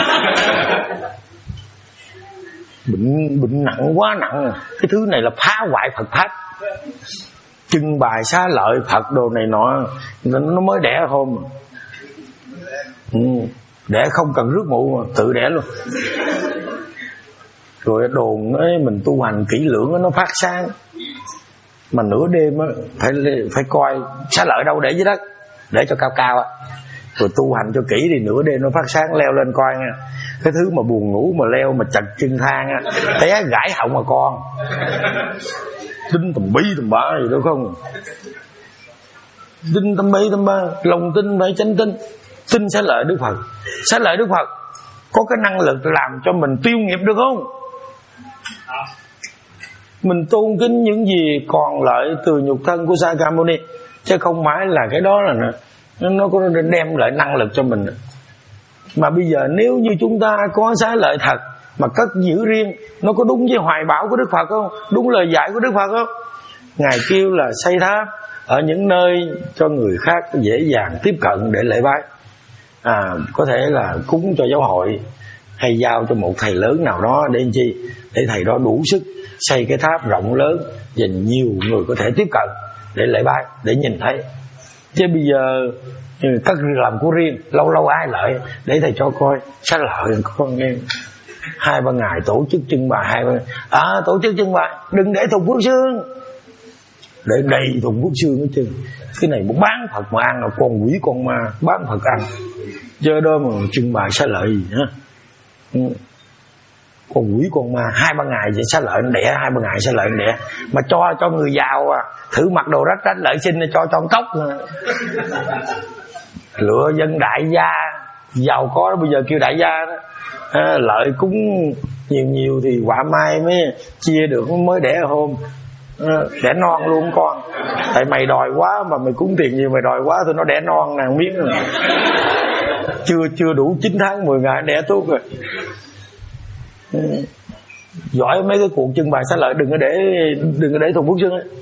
Bệnh bệnh nặng quá nặng. Cái thứ này là phá hoại Phật pháp. Trưng bày xá lợi Phật đồ này nọ, nó mới đẻ hôm ừ. Đẻ không cần rước mụ mà tự đẻ luôn. Rồi đồn ấy, mình tu hành kỹ lưỡng nó phát sáng, mà nửa đêm á phải phải coi xá lợi đâu để dưới đất, để cho cao cao á. Rồi tu hành cho kỹ thì nửa đêm nó phát sáng, leo lên coi nha. Cái thứ mà buồn ngủ mà leo mà chật chân thang á, té gãy họng mà con. Tin tầm bí tầm bạ gì đâu không. Tin tầm bí tầm bạ, lòng tin phải chánh tin. Tin xá lợi Đức Phật. Xá lợi Đức Phật có cái năng lực làm cho mình tiêu nghiệp được không? Mình tôn kính những gì còn lợi từ nhục thân của Sakyamuni, chứ không phải là cái đó là nó, nó có đem lại năng lực cho mình. Mà bây giờ nếu như chúng ta có xá lợi thật mà cất giữ riêng, nó có đúng với hoài bão của Đức Phật không? Đúng lời dạy của Đức Phật không? Ngài kêu là xây tháp ở những nơi cho người khác dễ dàng tiếp cận để lễ bái. À, có thể là cúng cho giáo hội hay giao cho một thầy lớn nào đó để làm chi? Để thầy đó đủ sức xây cái tháp rộng lớn và nhiều người có thể tiếp cận để lễ bái, để nhìn thấy. Chứ bây giờ cất làm của riêng, lâu lâu ai lợi để thầy cho coi xá lợi con nghe. Hai ba ngày tổ chức trưng bày, hai ba à, tổ chức trưng bày đừng để thùng phước xương, để đầy thùng phước xương hết trơn. Cái này một bán Phật mà ăn là con quỷ con ma bán Phật ăn, giờ đó mà trưng bày xá lợi gì hả? Ừ. Con quỷ con ma hai ba ngày vậy xá lợi nó đẻ, hai ba ngày xá lợi nó đẻ. Mà cho cho người giàu à, thử mặc đồ rách rách lợi xin cho cho cốc à. Lựa dân đại gia giàu có đó, bây giờ kêu đại gia đó à, lợi cúng nhiều nhiều thì quả mai mới chia được mới đẻ hôm à, đẻ non luôn con. Tại mày đòi quá mà mày cúng tiền nhiều, mày đòi quá thì nó đẻ non nàng miếng rồi. chưa chưa đủ chín tháng mười ngày đẻ tốt rồi. Ừ. Giỏi mấy cái cuộc trưng bày xá lợi đừng có để đừng có để thùng phước xương ấy.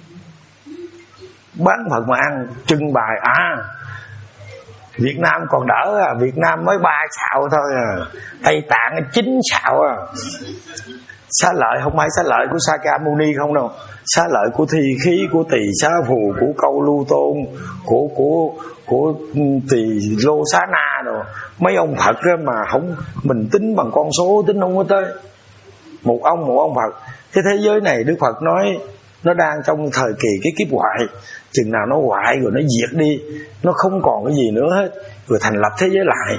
Bán Phật mà ăn trưng bày à. Việt Nam còn đỡ à, Việt Nam mới ba xạo thôi à, Tây Tạng chín xạo à. Xá lợi không phải xá lợi của Sakyamuni không đâu, xá lợi của Thi Khí, của Tỳ Xá Phù, của Câu Lưu Tôn, của của của Tỳ Lô Xá Na rồi. Mấy ông Phật đó mà không mình tính bằng con số tính không có tới một ông một ông Phật. Cái thế giới này Đức Phật nói nó đang trong thời kỳ cái kiếp hoại, chừng nào nó hoại rồi nó diệt đi, nó không còn cái gì nữa hết, rồi thành lập thế giới lại.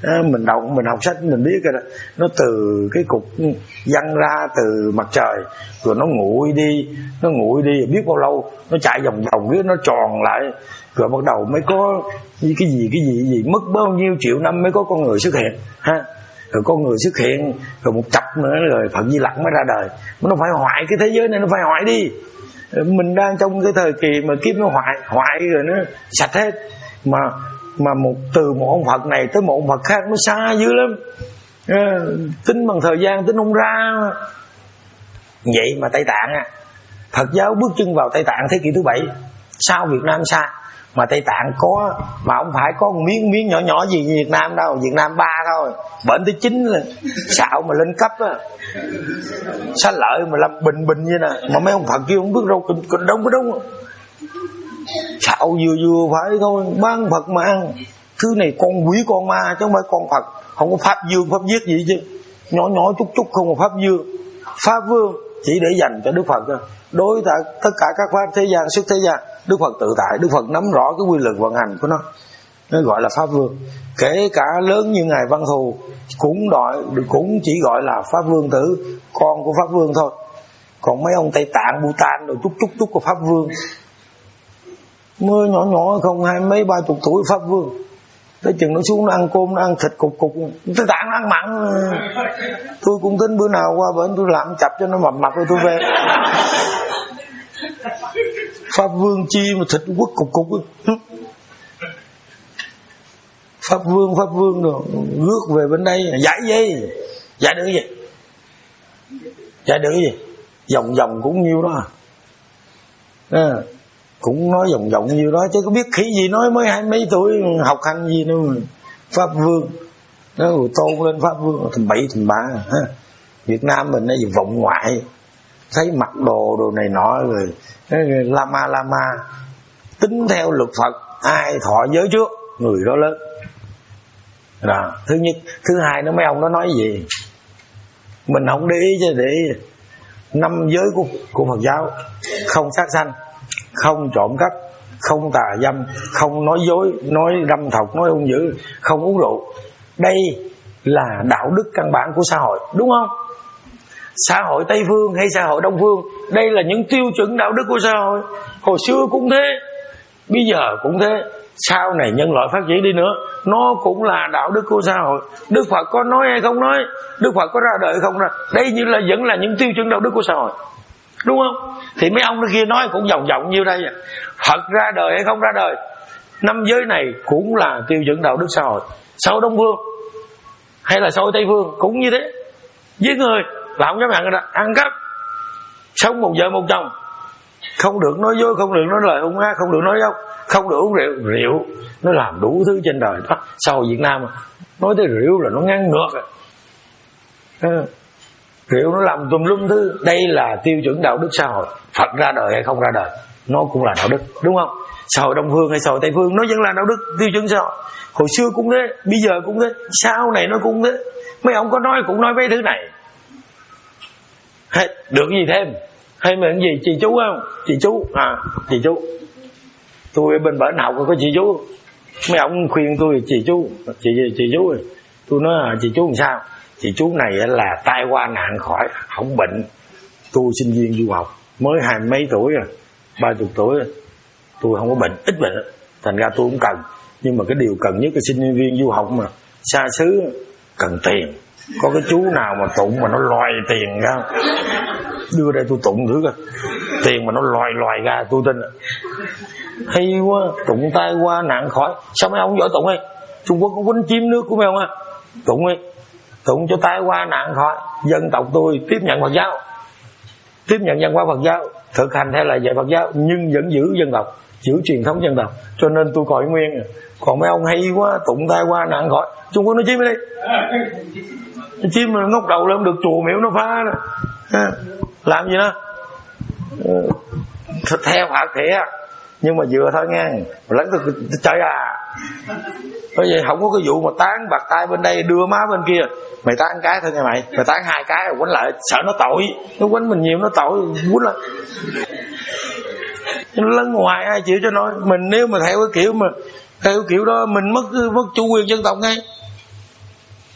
À, mình đọc mình học sách mình biết rồi đó, nó từ cái cục văng ra từ mặt trời rồi nó nguội đi, nó nguội đi biết bao lâu nó chạy vòng vòng biết nó tròn lại, rồi bắt đầu mới có cái gì cái gì gì mất bao nhiêu triệu năm mới có con người xuất hiện ha. Rồi con người xuất hiện rồi một chập nữa rồi Phật Di Lặc mới ra đời. Nó phải hoại cái thế giới này, nó phải hoại đi. Mình đang trong cái thời kỳ mà kiếp nó hoại hoại rồi nó sạch hết, mà mà một từ một ông Phật này tới một ông Phật khác nó xa dữ lắm, à, tính bằng thời gian tính không ra. Vậy mà Tây Tạng á, Phật giáo bước chân vào Tây Tạng thế kỷ thứ bảy, sau Việt Nam xa, mà Tây Tạng có, mà không phải có một miếng miếng nhỏ nhỏ gì như Việt Nam đâu, Việt Nam ba thôi, bệnh tới chín là xạo mà lên cấp á, xá lợi mà làm bình bình như nè, mà mấy ông Phật kia không biết đâu còn đông cái đông, xạo vừa vừa phải thôi, ban Phật mà ăn, thứ này con quỷ con ma chứ không phải con Phật, không có pháp dương pháp giết gì chứ, nhỏ nhỏ chút chút không có pháp dương, pháp vương chỉ để dành cho Đức Phật thôi. Đối tại tất cả các pháp thế gian xuất thế gian, Đức Phật tự tại, Đức Phật nắm rõ cái quy luật vận hành của nó, nó gọi là pháp vương. Kể cả lớn như ngài Văn Thù cũng đòi cũng chỉ gọi là pháp vương tử, con của pháp vương thôi. Còn mấy ông Tây Tạng Bhutan rồi chút chút chút của pháp vương, mưa nhỏ nhỏ không hai mấy ba chục tuổi pháp vương, tới chừng nó xuống nó ăn cơm nó ăn thịt cục cục. Tây Tạng nó ăn mặn, tôi cũng tính bữa nào qua bển tôi làm chập cho nó mập mập rồi tôi về. Pháp vương chi mà thịt quất cục cục. Pháp vương pháp vương rồi rước về bên đây giải gì giải được cái gì giải được cái gì vòng vòng cũng nhiêu đó à, cũng nói vòng vòng nhiêu đó chứ có biết khỉ gì nói mới hai mấy tuổi học hành gì nữa mà. Pháp vương nó rồi tôn lên pháp vương thành bậy thành bạ ha. Việt Nam mình nó gì vọng ngoại, thấy mặc đồ đồ này nọ rồi, rồi lama lama tính theo luật Phật, ai thọ giới trước người đó lớn. Đó, thứ nhất. Thứ hai nó mấy ông nó nói gì mình không để ý chứ để ý. Năm giới của, của Phật giáo: không sát sanh, không trộm cắp, không tà dâm, không nói dối, nói đâm thọc, nói hung dữ, không uống rượu. Đây là đạo đức căn bản của xã hội, đúng không? Xã hội Tây phương hay xã hội Đông phương, đây là những tiêu chuẩn đạo đức của xã hội. Hồi xưa cũng thế, bây giờ cũng thế, sau này nhân loại phát triển đi nữa, nó cũng là đạo đức của xã hội. Đức Phật có nói hay không nói, Đức Phật có ra đời hay không ra, đây như là vẫn là những tiêu chuẩn đạo đức của xã hội, đúng không? Thì mấy ông kia nói cũng vòng vòng như đây, Phật ra đời hay không ra đời, năm giới này cũng là tiêu chuẩn đạo đức xã hội. Xã hội Đông phương hay là xã hội Tây phương cũng như thế, giết người là không dám ăn rồi đó, ăn cắp, sống một vợ một chồng, không được nói dối, không được nói lời hung ác, không được nói dối, không được uống rượu. Rượu nó làm đủ thứ trên đời đó. Sau Việt Nam nói tới rượu là nó ngang ngược à. Rượu nó làm tùm lum thứ. Đây là tiêu chuẩn đạo đức xã hội. Phật ra đời hay không ra đời, nó cũng là đạo đức, đúng không? Xã hội Đông phương hay xã hội Tây phương nó vẫn là đạo đức, tiêu chuẩn xã hội. Hồi xưa cũng thế, bây giờ cũng thế, sau này nó cũng thế. Mấy ông có nói cũng nói mấy thứ này. Hay, được cái gì thêm? Hay mà cái gì chị chú không? Chị chú à, chị chú. Tôi bên bển học có chị chú. Mấy ông khuyên tôi chị chú, chị chị chú rồi. Tôi nói à, chị chú làm sao? Chị chú này là tai qua nạn khỏi, không bệnh. Tôi sinh viên du học, mới hai mấy tuổi rồi, ba chục tuổi rồi. Tôi không có bệnh, ít bệnh, thành ra tôi cũng cần. Nhưng mà cái điều cần nhất là sinh viên du học mà xa xứ cần tiền. Có cái chú nào mà tụng mà nó loài tiền ra, đưa đây tôi tụng thử coi, tiền mà nó loài loài ra tôi tin. Hay quá, tụng tai qua nạn khỏi. Sao mấy ông giỏi tụng đi? Trung Quốc có quýnh chiếm nước của mấy ông á, tụng đi, tụng cho tai qua nạn khỏi. Dân tộc tôi tiếp nhận Phật giáo, tiếp nhận văn hóa Phật giáo, thực hành theo lời dạy Phật giáo, nhưng vẫn giữ dân tộc, giữ truyền thống dân tộc. Cho nên tôi cõi nguyên. Còn mấy ông hay quá, tụng tai qua nạn khỏi. Trung Quốc nó chiếm đi, nó chiếm mà ngóc đầu lên được chùa miếu nó phá đó. Làm gì đó theo Phật thiệt, nhưng mà vừa thôi nghe, lẫn tôi trời à. Bởi vậy không có cái vụ mà tán bạc tay bên đây đưa má bên kia. Mày tán cái thôi nha mày, mày tán hai cái rồi quánh lại, sợ nó tội, nó quánh mình nhiều nó tội, quánh lại. Nó lấn ngoài ai chịu cho nói. Mình nếu mà theo cái kiểu mà theo cái kiểu đó mình mất mất chủ quyền dân tộc ngay.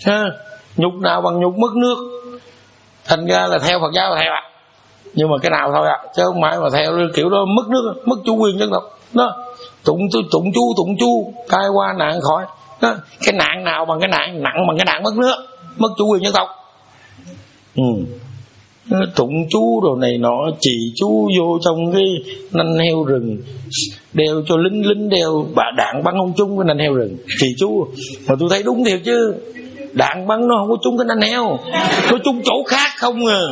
à, nhục nào bằng nhục mất nước. Thành ra là theo Phật giáo là theo ạ, à. Nhưng mà cái nào thôi ạ, à. Chứ không phải mà theo kiểu đó mất nước, mất chủ quyền dân tộc đó. Tụng tụng chú tụng chú tai qua nạn khỏi đó. Cái nạn nào bằng cái nạn nặng bằng cái nạn mất nước, mất chủ quyền dân tộc. Ừ. Tụng chú đồ này nọ, trì chú vô trong cái nanh heo rừng, đeo cho lính lính đeo bà đạn bắn không trúng cái nanh heo rừng, trì chú. Mà tôi thấy đúng thiệt chứ, đạn bắn nó không có trúng cái nanh heo, nó trúng chỗ khác không à.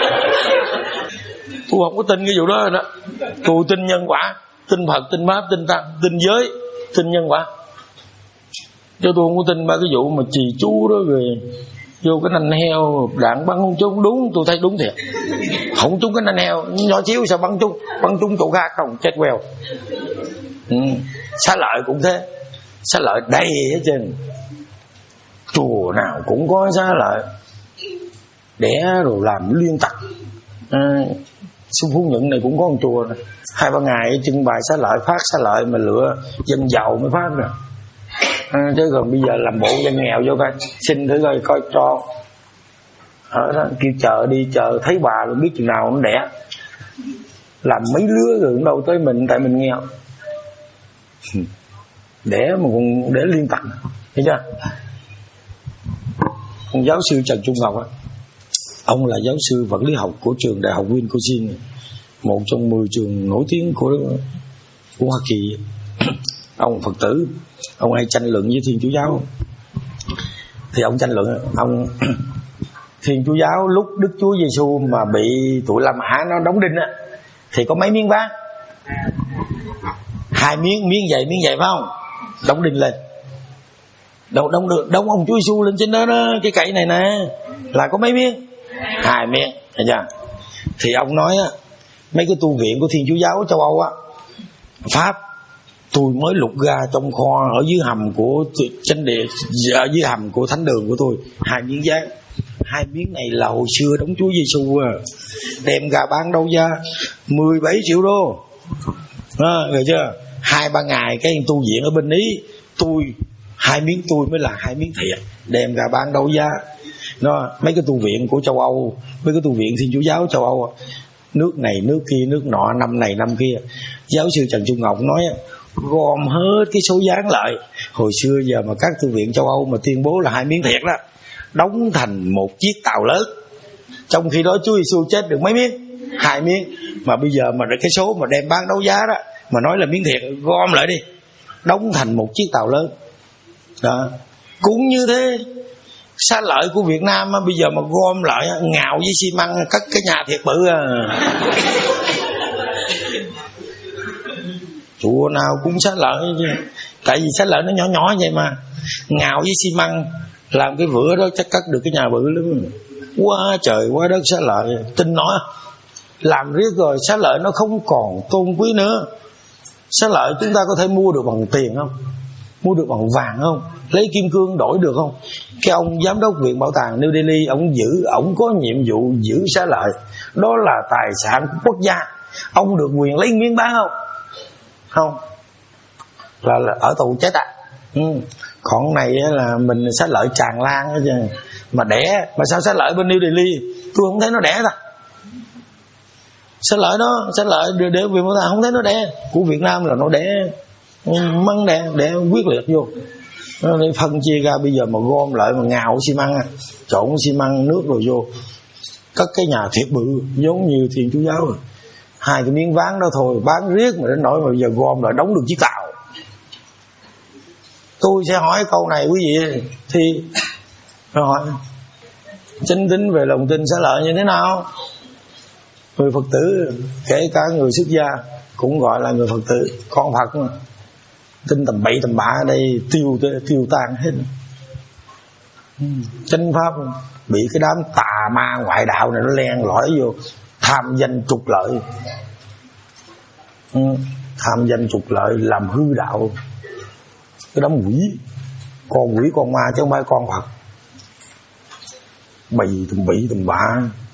Tôi không có tin cái vụ đó rồi đó. Tôi tin nhân quả, tin Phật, tin Pháp, tin Tăng, tin giới, tin nhân quả. Chứ tôi không có tin ba cái vụ mà trì chú đó rồi vô cái nanh heo đạn bắn không trúng. Đúng, tôi thấy đúng thiệt, không trúng cái nanh heo nhỏ xíu sao bắn trúng, bắn trúng chỗ khác không chết queo. Ừ. Xá lợi cũng thế, xá lợi đầy hết trơn, chùa nào cũng có xá lợi, đẻ rồi làm liên tặc. À, Xuân Phú Nhuận này cũng có một chùa này. Hai ba ngày trưng bày xá lợi, phát xá lợi mà lựa dân giàu mới phát rồi. À, chứ còn bây giờ làm bộ dân nghèo vô coi, xin thử coi coi cho ở đó kêu chờ đi, chờ thấy bà luôn biết chừng nào nó đẻ, làm mấy lứa rồi cũng đâu tới mình, tại mình nghèo đẻ mà còn để liên tặc, thấy chưa? Ông giáo sư Trần Trung Ngọc á, ông là giáo sư vật lý học của trường đại học Wisconsin, một trong mười trường nổi tiếng của của Hoa Kỳ. Ông Phật tử, ông hay tranh luận với Thiên Chúa giáo. Thì ông tranh luận, ông Thiên Chúa giáo lúc Đức Chúa Giêsu mà bị tụi La Mã nó đóng đinh á, thì có mấy miếng ván? Hai miếng, miếng dày miếng dày phải không? Đóng đinh lên, đóng đóng được, đóng ông Chúa Giêsu lên trên đó đó, cái cậy này nè, là có mấy miếng? Hai miếng, thấy chưa? Thì ông nói á, mấy cái tu viện của Thiên Chúa giáo châu Âu á, Pháp, tôi mới lục ra trong kho ở dưới hầm của chánh địa, ở dưới hầm của thánh đường của tôi, hai miếng ván. Hai miếng này là hồi xưa đóng Chúa Giêsu à, đem ra bán đấu giá mười bảy triệu đô. À, rồi chưa? Hai ba ngày cái tu viện ở bên Ý, tôi hai miếng tôi mới là hai miếng thiệt, đem ra bán đấu giá. Nó mấy cái tu viện của châu Âu, mấy cái tu viện Thiên Chúa giáo châu Âu, nước này nước kia nước nọ, năm này năm kia. Giáo sư Trần Trung Ngọc nói gom hết cái số ván lại hồi xưa giờ mà các tu viện châu Âu mà tuyên bố là hai miếng thiệt đó, đóng thành một chiếc tàu lớn. Trong khi đó Chúa Giêsu chết được mấy miếng? Hai miếng. Mà bây giờ mà cái số mà đem bán đấu giá đó mà nói là miếng thiệt, gom lại đi, đóng thành một chiếc tàu lớn đó. Cũng như thế, xá lợi của Việt Nam á, bây giờ mà gom lại ngào với xi măng cất cái nhà thiệt bự à. Chùa nào cũng xá lợi chứ, tại vì xá lợi nó nhỏ nhỏ vậy mà, ngào với xi măng làm cái vữa đó chắc cất được cái nhà bự lắm. Quá trời quá đất xá lợi, tin nói làm riết rồi xá lợi nó không còn tôn quý nữa. Xá lợi chúng ta có thể mua được bằng tiền không? Mua được bằng vàng không? Lấy kim cương đổi được không? Cái ông giám đốc viện bảo tàng New Delhi, ông giữ, ông có nhiệm vụ giữ xá lợi, đó là tài sản của quốc gia. Ông được quyền lấy miếng bán không? Không, là, là ở tù chết à. Ừ. Còn này là mình xá lợi tràn lan hết chứ. Mà đẻ, mà sao xá lợi bên New Delhi tôi không thấy nó đẻ ta. Xá lợi đó, xá lợi để, để viện bảo tàng không thấy nó đẻ. Của Việt Nam là nó đẻ, măng đẻ, đẻ quyết liệt vô. Nó phân chia ra, bây giờ mà gom lại mà ngào xi măng, trộn xi măng nước rồi vô, cất cái nhà thiệt bự giống như Thiên Chúa giáo rồi. Hai cái miếng ván đó thôi bán riết mà đến nỗi mà bây giờ gom lại đóng được chiếc tàu. Tôi sẽ hỏi câu này quý vị, thì hỏi chính tính về lòng tin xá lợi như thế nào? Người Phật tử, kể cả người xuất gia cũng gọi là người Phật tử, con Phật mà, tin tầm bậy tầm bạ ở đây tiêu tiêu tan hết. Chánh pháp bị cái đám tà ma ngoại đạo này nó len lỏi vô, tham danh trục lợi, tham danh trục lợi làm hư đạo. Cái đám quỷ, con quỷ con ma chứ không phải con Phật, bày tầm bậy tầm bạ.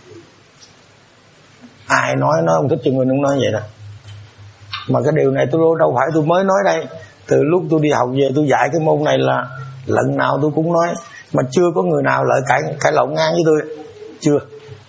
Ai nói nó không thích cho mình không nói vậy đâu. Mà cái điều này tôi đâu phải tôi mới nói đây. Từ lúc tôi đi học về tôi dạy cái môn này là lần nào tôi cũng nói Mà chưa có người nào lợi cãi, cãi lộn ngang với tôi. Chưa.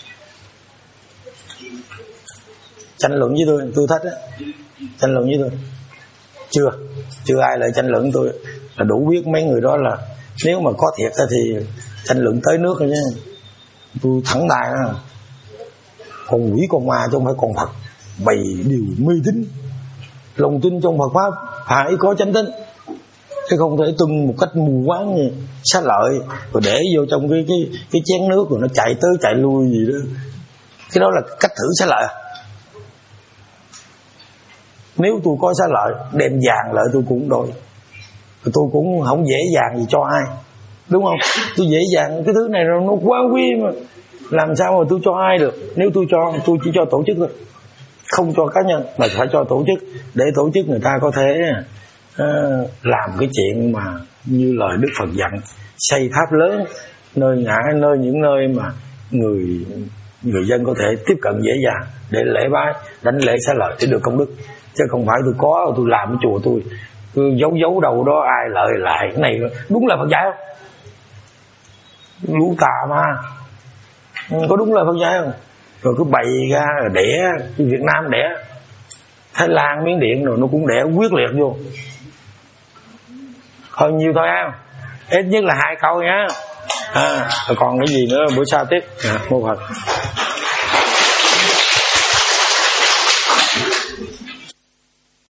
Tranh luận với tôi, tôi thích á. Tranh luận với tôi. Chưa. Chưa ai lại tranh luận với tôi. Là đủ biết mấy người đó là nếu mà có thiệt thì tranh luận tới nước rồi chứ. Tôi thẳng tay đó. Con quỷ con ma chứ không phải con Phật. Bày điều mê tín. Lòng tin trong Phật Pháp phải có chánh tín, chứ không thể tung một cách mù quáng như xá lợi rồi để vô trong cái cái cái chén nước rồi nó chạy tới chạy lui gì đó. Cái đó là cách thử xá lợi. Nếu tôi có xá lợi đem vàng lại tôi cũng đổi, tôi cũng không dễ dàng gì cho ai, đúng không? Tôi dễ dàng cái thứ này nó quá quý mà làm sao mà tôi cho ai được. Nếu tôi cho, tôi chỉ cho tổ chức thôi, không cho cá nhân, mà phải cho tổ chức, để tổ chức người ta có thể uh, làm cái chuyện mà như lời Đức Phật dặn, xây tháp lớn nơi ngã, nơi những nơi mà người người dân có thể tiếp cận dễ dàng để lễ bái, đánh lễ xá lợi để được công đức. Chứ không phải tôi có tôi làm cái chùa tôi tôi giấu giấu đâu đó ai lợi lại. Cái này đúng là Phật dạy không? Lũ tà ma có đúng là Phật dạy không? Rồi cứ bày ra rồi đẻ, Việt Nam đẻ, Thái Lan, Miến Điện rồi nó cũng đẻ quyết liệt vô. Thôi nhiều thôi á, ít nhất là hai câu nhá. À, rồi còn cái gì nữa bữa sau tiếp. À, mô Phật.